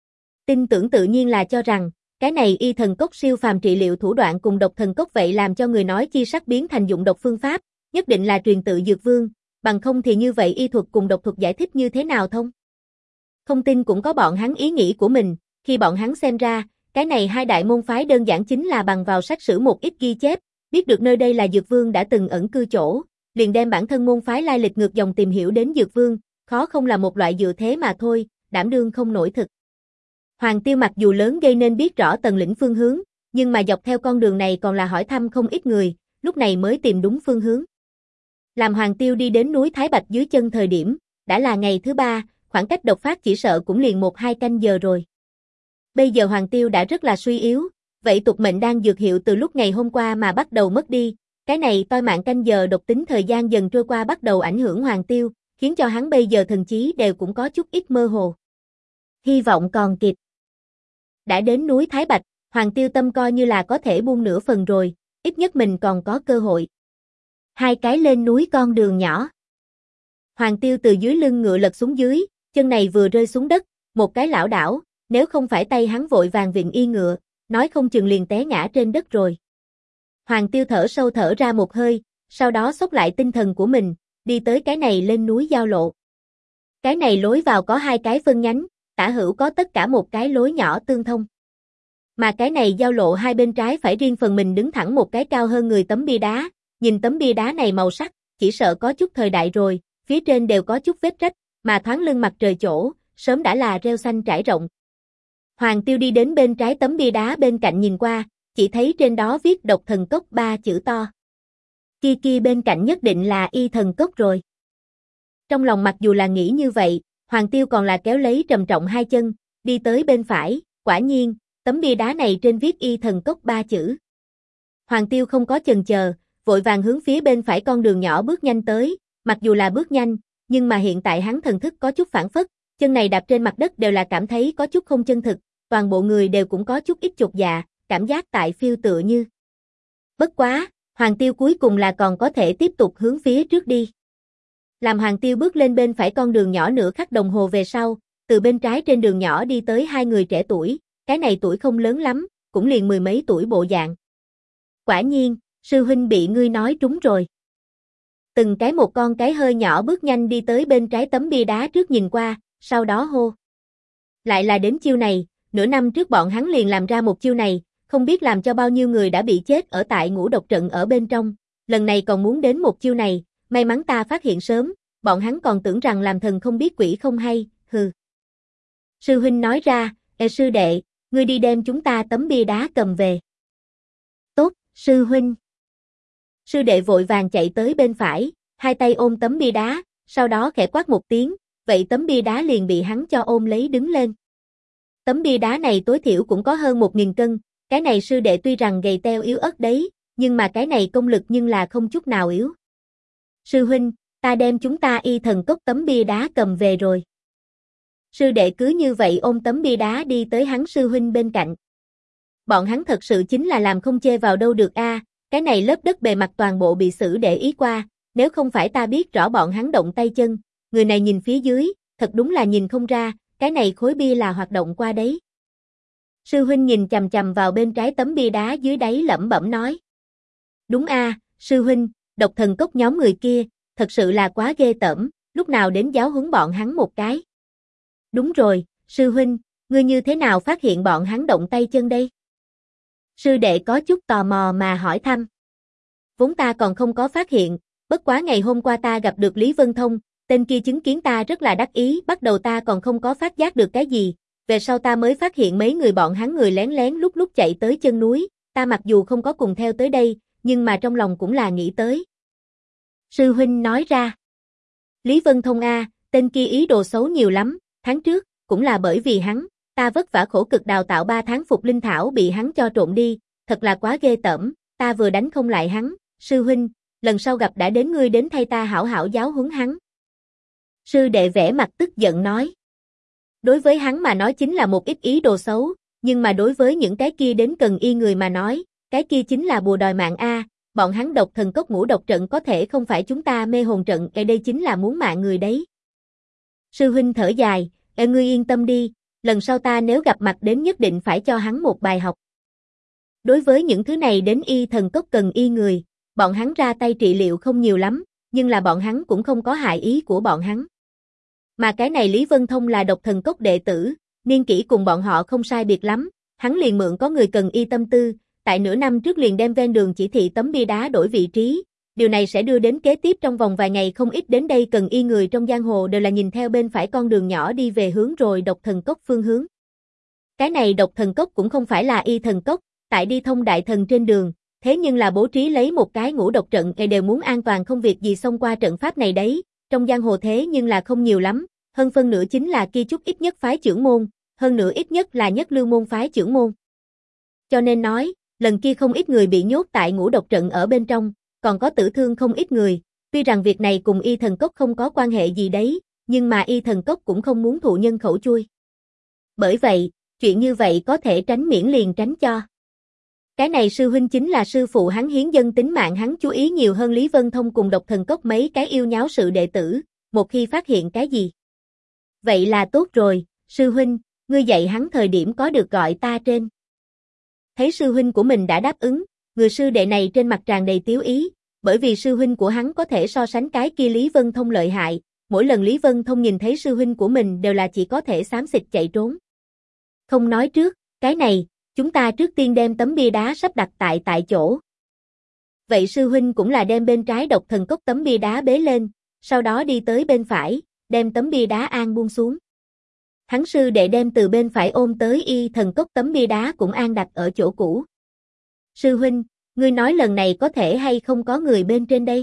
Tin tưởng tự nhiên là cho rằng, cái này Y Thần Cốc siêu phàm trị liệu thủ đoạn cùng Độc Thần Cốc vậy làm cho người nói chi sắc biến thành dụng độc phương pháp, nhất định là truyền tự Dược Vương, bằng không thì như vậy y thuật cùng độc thuật giải thích như thế nào thông? Không tin cũng có bọn hắn ý nghĩ của mình, khi bọn hắn xem ra, cái này hai đại môn phái đơn giản chính là bằng vào sách sử một ít ghi chép, biết được nơi đây là Dược Vương đã từng ẩn cư chỗ, liền đem bản thân môn phái lai lịch ngược dòng tìm hiểu đến Dược Vương, khó không là một loại dựa thế mà thôi, đảm đương không nổi thực. Hoàng Tiêu mặc dù lớn gây nên biết rõ tầng lĩnh phương hướng, nhưng mà dọc theo con đường này còn là hỏi thăm không ít người, lúc này mới tìm đúng phương hướng. Làm Hoàng Tiêu đi đến núi Thái Bạch dưới chân thời điểm, đã là ngày thứ 3, khoảng cách đột phát chỉ sợ cũng liền 1-2 canh giờ rồi. Bây giờ Hoàng Tiêu đã rất là suy yếu, vậy tục mệnh đang dược hiệu từ lúc ngày hôm qua mà bắt đầu mất đi, Cái này toi mạng canh giờ độc tính thời gian dần trôi qua bắt đầu ảnh hưởng Hoàng Tiêu, khiến cho hắn bây giờ thần trí đều cũng có chút ít mơ hồ. Hy vọng còn kịp. Đã đến núi Thái Bạch, Hoàng Tiêu tâm coi như là có thể buông nửa phần rồi, ít nhất mình còn có cơ hội. Hai cái lên núi con đường nhỏ. Hoàng Tiêu từ dưới lưng ngựa lật xuống dưới, chân này vừa rơi xuống đất, một cái lảo đảo, nếu không phải tay hắn vội vàng vịn y ngựa, nói không chừng liền té ngã trên đất rồi. Hoàng Tiêu thở sâu thở ra một hơi, sau đó xốc lại tinh thần của mình, đi tới cái này lên núi giao lộ. Cái này lối vào có hai cái phân nhánh, tả hữu có tất cả một cái lối nhỏ tương thông. Mà cái này giao lộ hai bên trái phải riêng phần mình đứng thẳng một cái cao hơn người tấm bia đá, nhìn tấm bia đá này màu sắc, chỉ sợ có chút thời đại rồi, phía trên đều có chút vết rách, mà thoáng lưng mặt trời chỗ, sớm đã là rêu xanh trải rộng. Hoàng Tiêu đi đến bên trái tấm bia đá bên cạnh nhìn qua, chỉ thấy trên đó viết Độc Thần Cốc 3 chữ to. Kia bên cạnh nhất định là Y Thần Cốc rồi. Trong lòng mặc dù là nghĩ như vậy, Hoàng Tiêu còn là kéo lấy trầm trọng hai chân, đi tới bên phải, quả nhiên, tấm bia đá này trên viết Y Thần Cốc 3 chữ. Hoàng Tiêu không có chần chờ, vội vàng hướng phía bên phải con đường nhỏ bước nhanh tới, mặc dù là bước nhanh, nhưng mà hiện tại hắn thần thức có chút phản phất, chân này đạp trên mặt đất đều là cảm thấy có chút không chân thực, toàn bộ người đều cũng có chút ít chột dạ, cảm giác tại phiêu tựa như. Bất quá, Hoàng Tiêu cuối cùng là còn có thể tiếp tục hướng phía trước đi. Làm Hoàng Tiêu bước lên bên phải con đường nhỏ nửa khắc đồng hồ về sau, từ bên trái trên đường nhỏ đi tới hai người trẻ tuổi, cái này tuổi không lớn lắm, cũng liền mười mấy tuổi bộ dạng. Quả nhiên, sư huynh bị ngươi nói trúng rồi. Từng cái một con cái hơi nhỏ bước nhanh đi tới bên trái tấm bia đá trước nhìn qua, sau đó hô. Lại là đến chiêu này, nửa năm trước bọn hắn liền làm ra một chiêu này, không biết làm cho bao nhiêu người đã bị chết ở tại ngũ độc trận ở bên trong, lần này còn muốn đến một chiêu này, may mắn ta phát hiện sớm, bọn hắn còn tưởng rằng làm thần không biết quỷ không hay, hừ. Sư huynh nói ra, sư đệ, ngươi đi đem chúng ta tấm bia đá cầm về. Tốt, sư huynh. Sư đệ vội vàng chạy tới bên phải, hai tay ôm tấm bia đá, sau đó khẽ quát một tiếng, vậy tấm bia đá liền bị hắn cho ôm lấy đứng lên. Tấm bia đá này tối thiểu cũng có hơn 1000 cân, cái này sư đệ tuy rằng gầy teo yếu ớt đấy, nhưng mà cái này công lực nhưng là không chút nào yếu. Sư huynh, ta đem chúng ta Y Thần Cốc tấm bia đá cầm về rồi. Sư đệ cứ như vậy ôm tấm bia đá đi tới hắn sư huynh bên cạnh. Bọn hắn thật sự chính là làm không chê vào đâu được a, cái này lớp đất bề mặt toàn bộ bị xử để ý qua, nếu không phải ta biết rõ bọn hắn động tay chân, người này nhìn phía dưới, thật đúng là nhìn không ra, cái này khối bia là hoạt động qua đấy. Sư huynh nhìn chằm chằm vào bên trái tấm bia đá dưới đáy lẩm bẩm nói. Đúng a, sư huynh, Độc Thần Cốc nhóm người kia, thật sự là quá ghê tởm, lúc nào đến giáo huấn bọn hắn một cái. Đúng rồi, sư huynh, ngươi như thế nào phát hiện bọn hắn động tay chân đây? Sư đệ có chút tò mò mà hỏi thăm. Vốn ta còn không có phát hiện, bất quá ngày hôm qua ta gặp được Lý Vân Thông, tên kia chứng kiến ta rất là đắc ý, bắt đầu ta còn không có phát giác được cái gì, về sau ta mới phát hiện mấy người bọn hắn người lén lén lúc chạy tới chân núi, ta mặc dù không có cùng theo tới đây, nhưng mà trong lòng cũng là nghĩ tới. Sư huynh nói ra. Lý Vân Thông a, tên kia ý đồ xấu nhiều lắm, tháng trước, cũng là bởi vì hắn, ta vất vả khổ cực đào tạo 3 tháng phục linh thảo bị hắn cho trộn đi, thật là quá ghê tởm, ta vừa đánh không lại hắn, sư huynh, lần sau gặp đã đến ngươi đến thay ta hảo hảo giáo huấn hắn. Sư đệ vẻ mặt tức giận nói. Đối với hắn mà nói chính là một ít ý đồ xấu, nhưng mà đối với những cái kia đến cần y người mà nói, cái kia chính là bùa đòi mạng a, bọn hắn Độc Thần Cốc ngũ độc trận có thể không phải chúng ta mê hồn trận, đây chính là muốn mạng người đấy. Sư huynh thở dài, ngươi yên tâm đi, lần sau ta nếu gặp mặt đến nhất định phải cho hắn một bài học. Đối với những thứ này đến Y Thần Cốc cần y người, bọn hắn ra tay trị liệu không nhiều lắm, nhưng là bọn hắn cũng không có hại ý của bọn hắn. Mà cái này Lý Vân Thông là Độc Thần Cốc đệ tử, niên kỷ cùng bọn họ không sai biệt lắm, hắn liền mượn có người cần y tâm tư, tại nửa năm trước liền đem ven đường chỉ thị tấm bia đá đổi vị trí, điều này sẽ đưa đến kế tiếp trong vòng vài ngày không ít đến đây cần y người trong giang hồ đều là nhìn theo bên phải con đường nhỏ đi về hướng rồi Độc Thần Cốc phương hướng. Cái này Độc Thần Cốc cũng không phải là Y Thần Cốc, tại đi thông đại thần trên đường, thế nhưng là bố trí lấy một cái ngũ độc trận đều muốn an toàn không việc gì xông qua trận pháp này đấy, trong giang hồ thế nhưng là không nhiều lắm, hơn phân nửa chính là kia chút ít nhất phái trưởng môn, hơn nữa ít nhất là nhất lưu môn phái trưởng môn. Cho nên nói, lần kia không ít người bị nhốt tại ngũ độc trận ở bên trong, còn có tử thương không ít người, tuy rằng việc này cùng Y Thần Cốc không có quan hệ gì đấy, nhưng mà Y Thần Cốc cũng không muốn thụ nhân khẩu chui. Bởi vậy, chuyện như vậy có thể tránh miễn liền tránh cho. Cái này sư huynh chính là sư phụ hắn hiến dân tính mạng, hắn chú ý nhiều hơn Lý Vân Thông cùng Độc Thần Cốc mấy cái yêu nháo sự đệ tử, một khi phát hiện cái gì. Vậy là tốt rồi, sư huynh, ngươi dạy hắn thời điểm có được gọi ta trên. Thấy sư huynh của mình đã đáp ứng, người sư đệ này trên mặt tràn đầy tiếu ý, bởi vì sư huynh của hắn có thể so sánh cái kia Lý Vân Thông lợi hại, mỗi lần Lý Vân Thông nhìn thấy sư huynh của mình đều là chỉ có thể xám xịt chạy trốn. Không nói trước, cái này, chúng ta trước tiên đem tấm bia đá sắp đặt tại chỗ. Vậy sư huynh cũng là đem bên trái Độc Thần Cốc tấm bia đá bế lên, sau đó đi tới bên phải, đem tấm bia đá an buông xuống. Hắn sư đệ đem từ bên phải ôm tới Y Thần Cốc tấm bia đá cũng an đặt ở chỗ cũ. Sư huynh, ngươi nói lần này có thể hay không có người bên trên đây?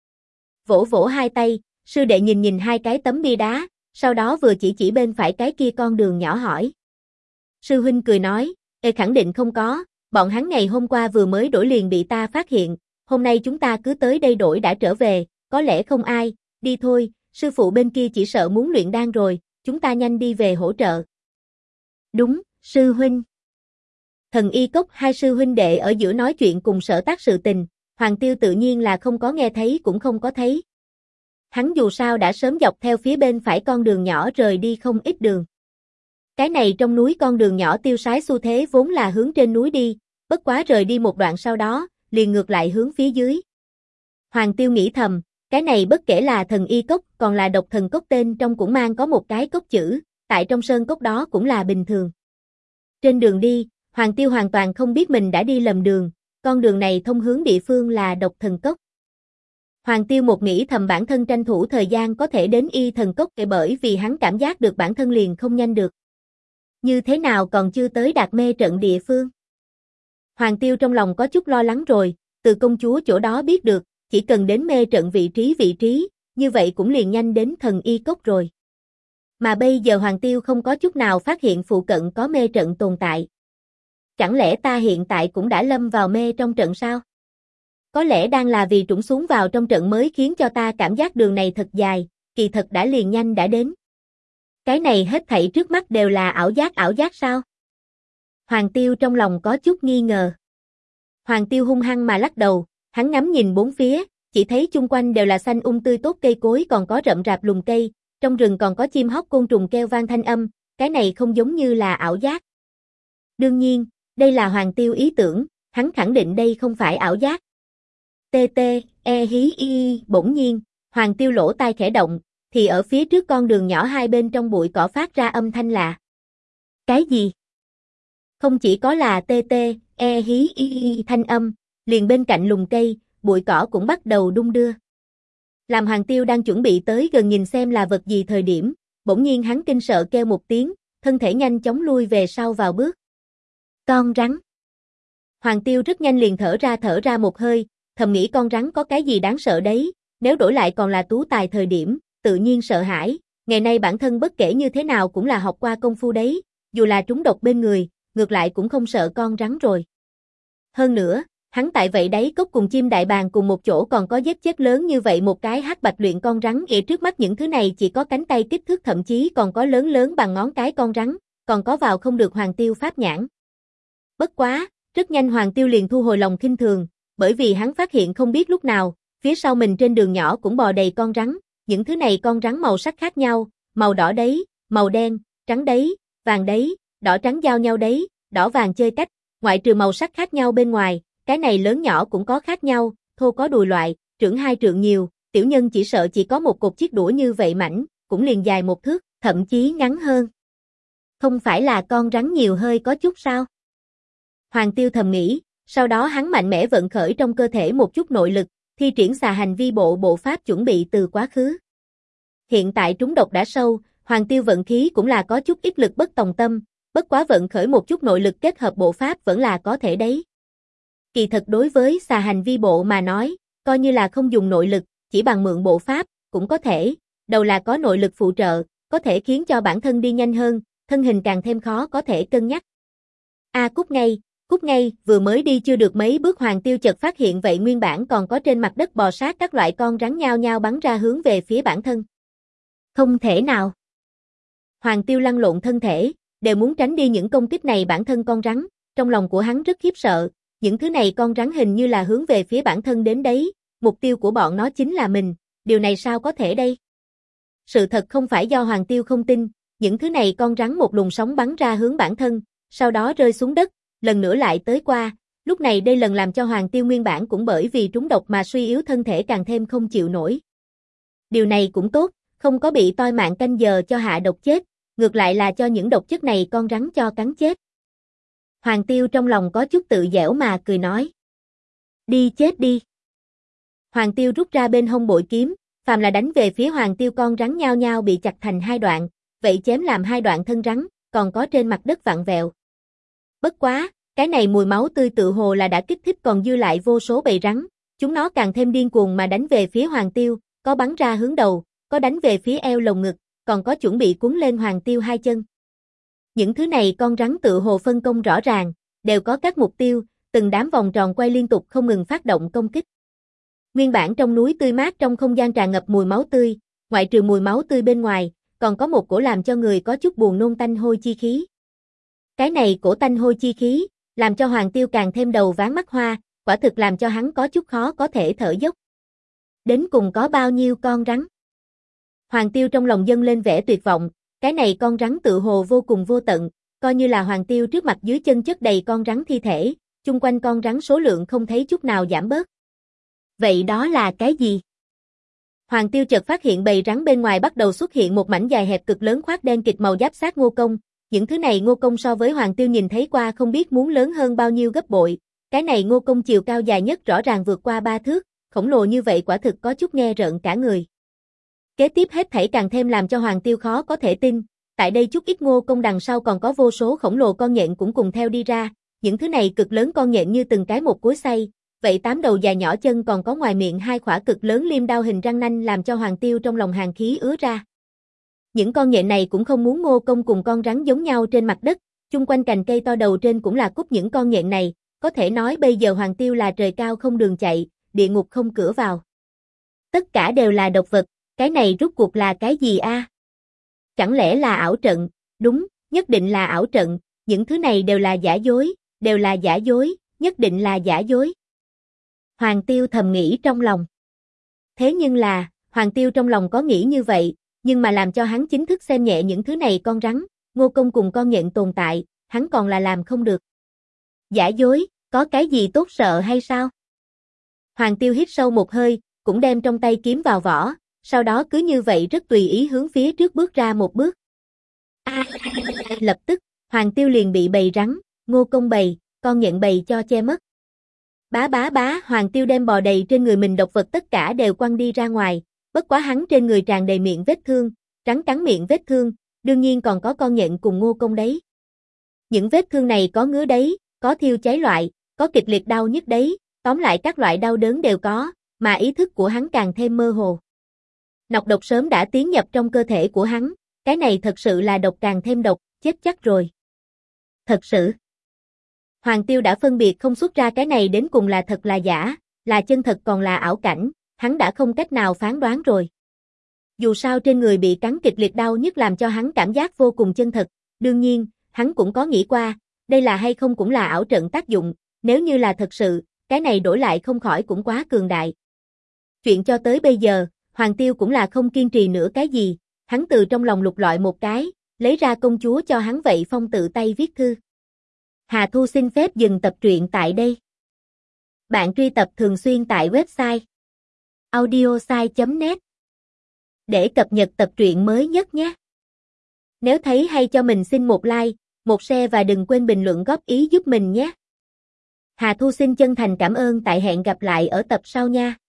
Vỗ vỗ hai tay, sư đệ nhìn nhìn hai cái tấm bia đá, sau đó vừa chỉ bên phải cái kia con đường nhỏ hỏi. Sư huynh cười nói, khẳng định không có, bọn hắn ngày hôm qua vừa mới đổi liền bị ta phát hiện, hôm nay chúng ta cứ tới đây đổi đã trở về, có lẽ không ai, đi thôi, sư phụ bên kia chỉ sợ muốn luyện đan rồi, chúng ta nhanh đi về hỗ trợ. Đúng, sư huynh. Thần Y Cốc hai sư huynh đệ ở giữa nói chuyện cùng Sở Tác sự tình, Hoàng Tiêu tự nhiên là không có nghe thấy cũng không có thấy. Hắn dù sao đã sớm dọc theo phía bên phải con đường nhỏ rời đi không ít đường. Cái này trong núi con đường nhỏ tiêu sái xu thế vốn là hướng trên núi đi, bất quá rời đi một đoạn sau đó, liền ngược lại hướng phía dưới. Hoàng Tiêu nghĩ thầm, cái này bất kể là Thần Y Cốc còn là Độc Thần Cốc tên trong cũng mang có một cái cốc chữ, tại trong sơn cốc đó cũng là bình thường. Trên đường đi, Hoàng Tiêu hoàn toàn không biết mình đã đi lầm đường, con đường này thông hướng địa phương là Độc Thần Cốc. Hoàng Tiêu một nghĩ thầm bản thân tranh thủ thời gian có thể đến Y Thần Cốc bởi vì hắn cảm giác được bản thân liền không nhanh được. Như thế nào còn chưa tới đạt mê trận địa phương? Hoàng Tiêu trong lòng có chút lo lắng rồi, từ công chúa chỗ đó biết được, chỉ cần đến mê trận vị trí, như vậy cũng liền nhanh đến Thần Y Cốc rồi. Mà bây giờ Hoàng Tiêu không có chút nào phát hiện phụ cận có mê trận tồn tại. Chẳng lẽ ta hiện tại cũng đã lâm vào mê trong trận sao? Có lẽ đang là vì trũng xuống vào trong trận mới khiến cho ta cảm giác đường này thật dài, kỳ thật đã liền nhanh đã đến. Cái này hết thảy trước mắt đều là ảo giác sao? Hoàng Tiêu trong lòng có chút nghi ngờ. Hoàng Tiêu hung hăng mà lắc đầu, hắn ngắm nhìn bốn phía, chỉ thấy chung quanh đều là xanh tươi tốt cây cối còn có rậm rạp lùm cây, trong rừng còn có chim hót côn trùng kêu vang thanh âm, cái này không giống như là ảo giác. Đương nhiên, đây là Hoàng Tiêu ý tưởng, hắn khẳng định đây không phải ảo giác. Bỗng nhiên, Hoàng Tiêu lỗ tai khẽ động, thì ở phía trước con đường nhỏ hai bên trong bụi cỏ phát ra âm thanh lạ. Cái gì? Không chỉ có là thanh âm, liền bên cạnh lùm cây, bụi cỏ cũng bắt đầu đung đưa. Làm Hoàng Tiêu đang chuẩn bị tới gần nhìn xem là vật gì thời điểm, bỗng nhiên hắn kinh sợ kêu một tiếng, thân thể nhanh chóng lui về sau vào bước. Con rắn. Hoàng Tiêu rất nhanh liền thở ra một hơi, thầm nghĩ con rắn có cái gì đáng sợ đấy, nếu đổi lại còn là tú tài thời điểm, tự nhiên sợ hãi, ngày nay bản thân bất kể như thế nào cũng là học qua công phu đấy, dù là trúng độc bên người, ngược lại cũng không sợ con rắn rồi. Hơn nữa, hắn tại vậy đấy cốc cùng chim đại bàng cùng một chỗ còn có giết chết lớn như vậy một cái hắc bạch luyện con rắn, trước mắt những thứ này chỉ có cánh tay kích thước thậm chí còn có lớn bằng ngón cái con rắn, còn có vào không được Hoàng Tiêu pháp nhãn. Bất quá, rất nhanh Hoàng Tiêu liền thu hồi lòng khinh thường, bởi vì hắn phát hiện không biết lúc nào, phía sau mình trên đường nhỏ cũng bò đầy con rắn, những thứ này con rắn màu sắc khác nhau, màu đỏ đấy, màu đen, trắng đấy, vàng đấy, đỏ trắng giao nhau đấy, đỏ vàng chơi cách, ngoại trừ màu sắc khác nhau bên ngoài, cái này lớn nhỏ cũng có khác nhau, thô có đùi loại, trưởng 2 trượng nhiều, tiểu nhân chỉ sợ chỉ có một cục chiếc đũa như vậy mảnh, cũng liền dài 1 thước, thậm chí ngắn hơn. Không phải là con rắn nhiều hơi có chút sao? Hoàng Tiêu thầm nghĩ, sau đó hắn mạnh mẽ vận khởi trong cơ thể một chút nội lực, thi triển xà hành vi bộ pháp chuẩn bị từ quá khứ. Hiện tại trúng độc đã sâu, Hoàng Tiêu vận khí cũng là có chút ít lực bất tòng tâm, bất quá vận khởi một chút nội lực kết hợp bộ pháp vẫn là có thể đấy. Kỳ thật đối với xà hành vi bộ mà nói, coi như là không dùng nội lực, chỉ bằng mượn bộ pháp, cũng có thể, đầu là có nội lực phụ trợ, có thể khiến cho bản thân đi nhanh hơn, thân hình càng thêm khó có thể cân nhắc. Cút Cút ngay, vừa mới đi chưa được mấy bước Hoàng Tiêu chợt phát hiện vậy nguyên bản còn có trên mặt đất bò sát các loại con rắn nhao nhao bắn ra hướng về phía bản thân. Không thể nào. Hoàng Tiêu lăn lộn thân thể, đều muốn tránh đi những công kích này bản thân con rắn, trong lòng của hắn rất khiếp sợ, những thứ này con rắn hình như là hướng về phía bản thân đến đấy, mục tiêu của bọn nó chính là mình, điều này sao có thể đây? Sự thật không phải do Hoàng Tiêu không tin, những thứ này con rắn một luồng sóng bắn ra hướng bản thân, sau đó rơi xuống đất, lần nữa lại tới qua, lúc này đây lần làm cho Hoàng Tiêu nguyên bản cũng bởi vì trúng độc mà suy yếu thân thể càng thêm không chịu nổi. Điều này cũng tốt, không có bị toi mạng canh giờ cho hạ độc chết, ngược lại là cho những độc chất này con rắn cho cắn chết. Hoàng Tiêu trong lòng có chút tự dẻo mà cười nói. Đi chết đi. Hoàng Tiêu rút ra bên hông bội kiếm, phàm là đánh về phía Hoàng Tiêu con rắn nhao nhao bị chặt thành hai đoạn, vậy chém làm hai đoạn thân rắn, còn có trên mặt đất vặn vẹo. Bất quá, cái này mùi máu tươi tự hồ là đã kích thích còn dư lại vô số bầy rắn, chúng nó càng thêm điên cuồng mà đánh về phía Hoàng Tiêu, có bắn ra hướng đầu, có đánh về phía eo lồng ngực, còn có chuẩn bị cuốn lên Hoàng Tiêu hai chân. Những thứ này con rắn tự hồ phân công rõ ràng, đều có các mục tiêu, từng đám vòng tròn quay liên tục không ngừng phát động công kích. Nguyên bản trong núi tươi mát trong không gian tràn ngập mùi máu tươi, ngoại trừ mùi máu tươi bên ngoài, còn có một cổ làm cho người có chút buồn nôn tanh hôi chi khí. Cái này cổ tanh hôi chi khí, làm cho Hoàng Tiêu càng thêm đầu váng mắt hoa, quả thực làm cho hắn có chút khó có thể thở dốc. Đến cùng có bao nhiêu con rắn? Hoàng Tiêu trong lòng dâng lên vẻ tuyệt vọng, cái này con rắn tự hồ vô cùng vô tận, coi như là Hoàng Tiêu trước mặt dưới chân chất đầy con rắn thi thể, chung quanh con rắn số lượng không thấy chút nào giảm bớt. Vậy đó là cái gì? Hoàng Tiêu chợt phát hiện bầy rắn bên ngoài bắt đầu xuất hiện một mảnh dài hẹp cực lớn khoác đen kịt màu giáp xác ngô công, những thứ này ngô công so với Hoàng Tiêu nhìn thấy qua không biết muốn lớn hơn bao nhiêu gấp bội, cái này ngô công chiều cao dài nhất rõ ràng vượt qua 3 thước, khổng lồ như vậy quả thực có chút nghe rợn cả người. Kế tiếp hết thảy càng thêm làm cho Hoàng Tiêu khó có thể tin, tại đây chút ít ngô công đằng sau còn có vô số khổng lồ con nhện cũng cùng theo đi ra, những thứ này cực lớn con nhện như từng cái một cối xay, vậy 8 đầu dài nhỏ chân còn có ngoài miệng hai khỏa cực lớn liêm đao hình răng nanh làm cho Hoàng Tiêu trong lòng hàn khí ứa ra. Những con nhện này cũng không muốn ngô công cùng con rắn giống nhau trên mặt đất, chung quanh cành cây to đầu trên cũng là cút những con nhện này, có thể nói bây giờ Hoàng Tiêu là trời cao không đường chạy, địa ngục không cửa vào. Tất cả đều là độc vật, cái này rút cuộc là cái gì a? Chẳng lẽ là ảo trận? Đúng, nhất định là ảo trận, những thứ này đều là giả dối, đều là giả dối, nhất định là giả dối. Hoàng Tiêu thầm nghĩ trong lòng. Thế nhưng là, Hoàng Tiêu trong lòng có nghĩ như vậy, nhưng mà làm cho hắn chính thức xem nhẹ những thứ này con rắn, ngô công cùng con nhện tồn tại, hắn còn là làm không được. Giả dối, có cái gì tốt sợ hay sao? Hoàng Tiêu hít sâu một hơi, cũng đem trong tay kiếm vào vỏ, sau đó cứ như vậy rất tùy ý hướng phía trước bước ra một bước. Lập tức, Hoàng Tiêu liền bị bầy rắn, ngô công bầy, con nhện bầy cho che mất. Bá bá bá, Hoàng Tiêu đem bò đầy trên người mình độc vật tất cả đều quăng đi ra ngoài, bất quá hắn trên người tràn đầy miệng vết thương, rắn cắn miệng vết thương, đương nhiên còn có con nhện cùng ngô công đấy. Những vết thương này có ngứa đấy, có thiêu cháy loại, có kịch liệt đau nhức đấy, tóm lại các loại đau đớn đều có, mà ý thức của hắn càng thêm mơ hồ. Nọc độc sớm đã tiến nhập trong cơ thể của hắn, cái này thật sự là độc càng thêm độc, chết chắc rồi. Thật sự. Hoàng Tiêu đã phân biệt không xuất ra cái này đến cùng là thật là giả, là chân thật còn là ảo cảnh, hắn đã không cách nào phán đoán rồi. Dù sao trên người bị cắn kịch liệt đau nhức làm cho hắn cảm giác vô cùng chân thật, đương nhiên, hắn cũng có nghĩ qua, đây là hay không cũng là ảo trận tác dụng, nếu như là thật sự, cái này đổi lại không khỏi cũng quá cường đại. Chuyện cho tới bây giờ, Hoàng Tiêu cũng là không kiên trì nữa cái gì, hắn từ trong lòng lục lọi một cái, lấy ra công chúa cho hắn vậy phong tự tay viết thư. Hà Thu xin phép dừng tập truyện tại đây. Bạn truy tập thường xuyên tại website audiosai.net để cập nhật tập truyện mới nhất nhé. Nếu thấy hay cho mình xin một like, một share và đừng quên bình luận góp ý giúp mình nhé. Hà Thu xin chân thành cảm ơn, tại hẹn gặp lại ở tập sau nha.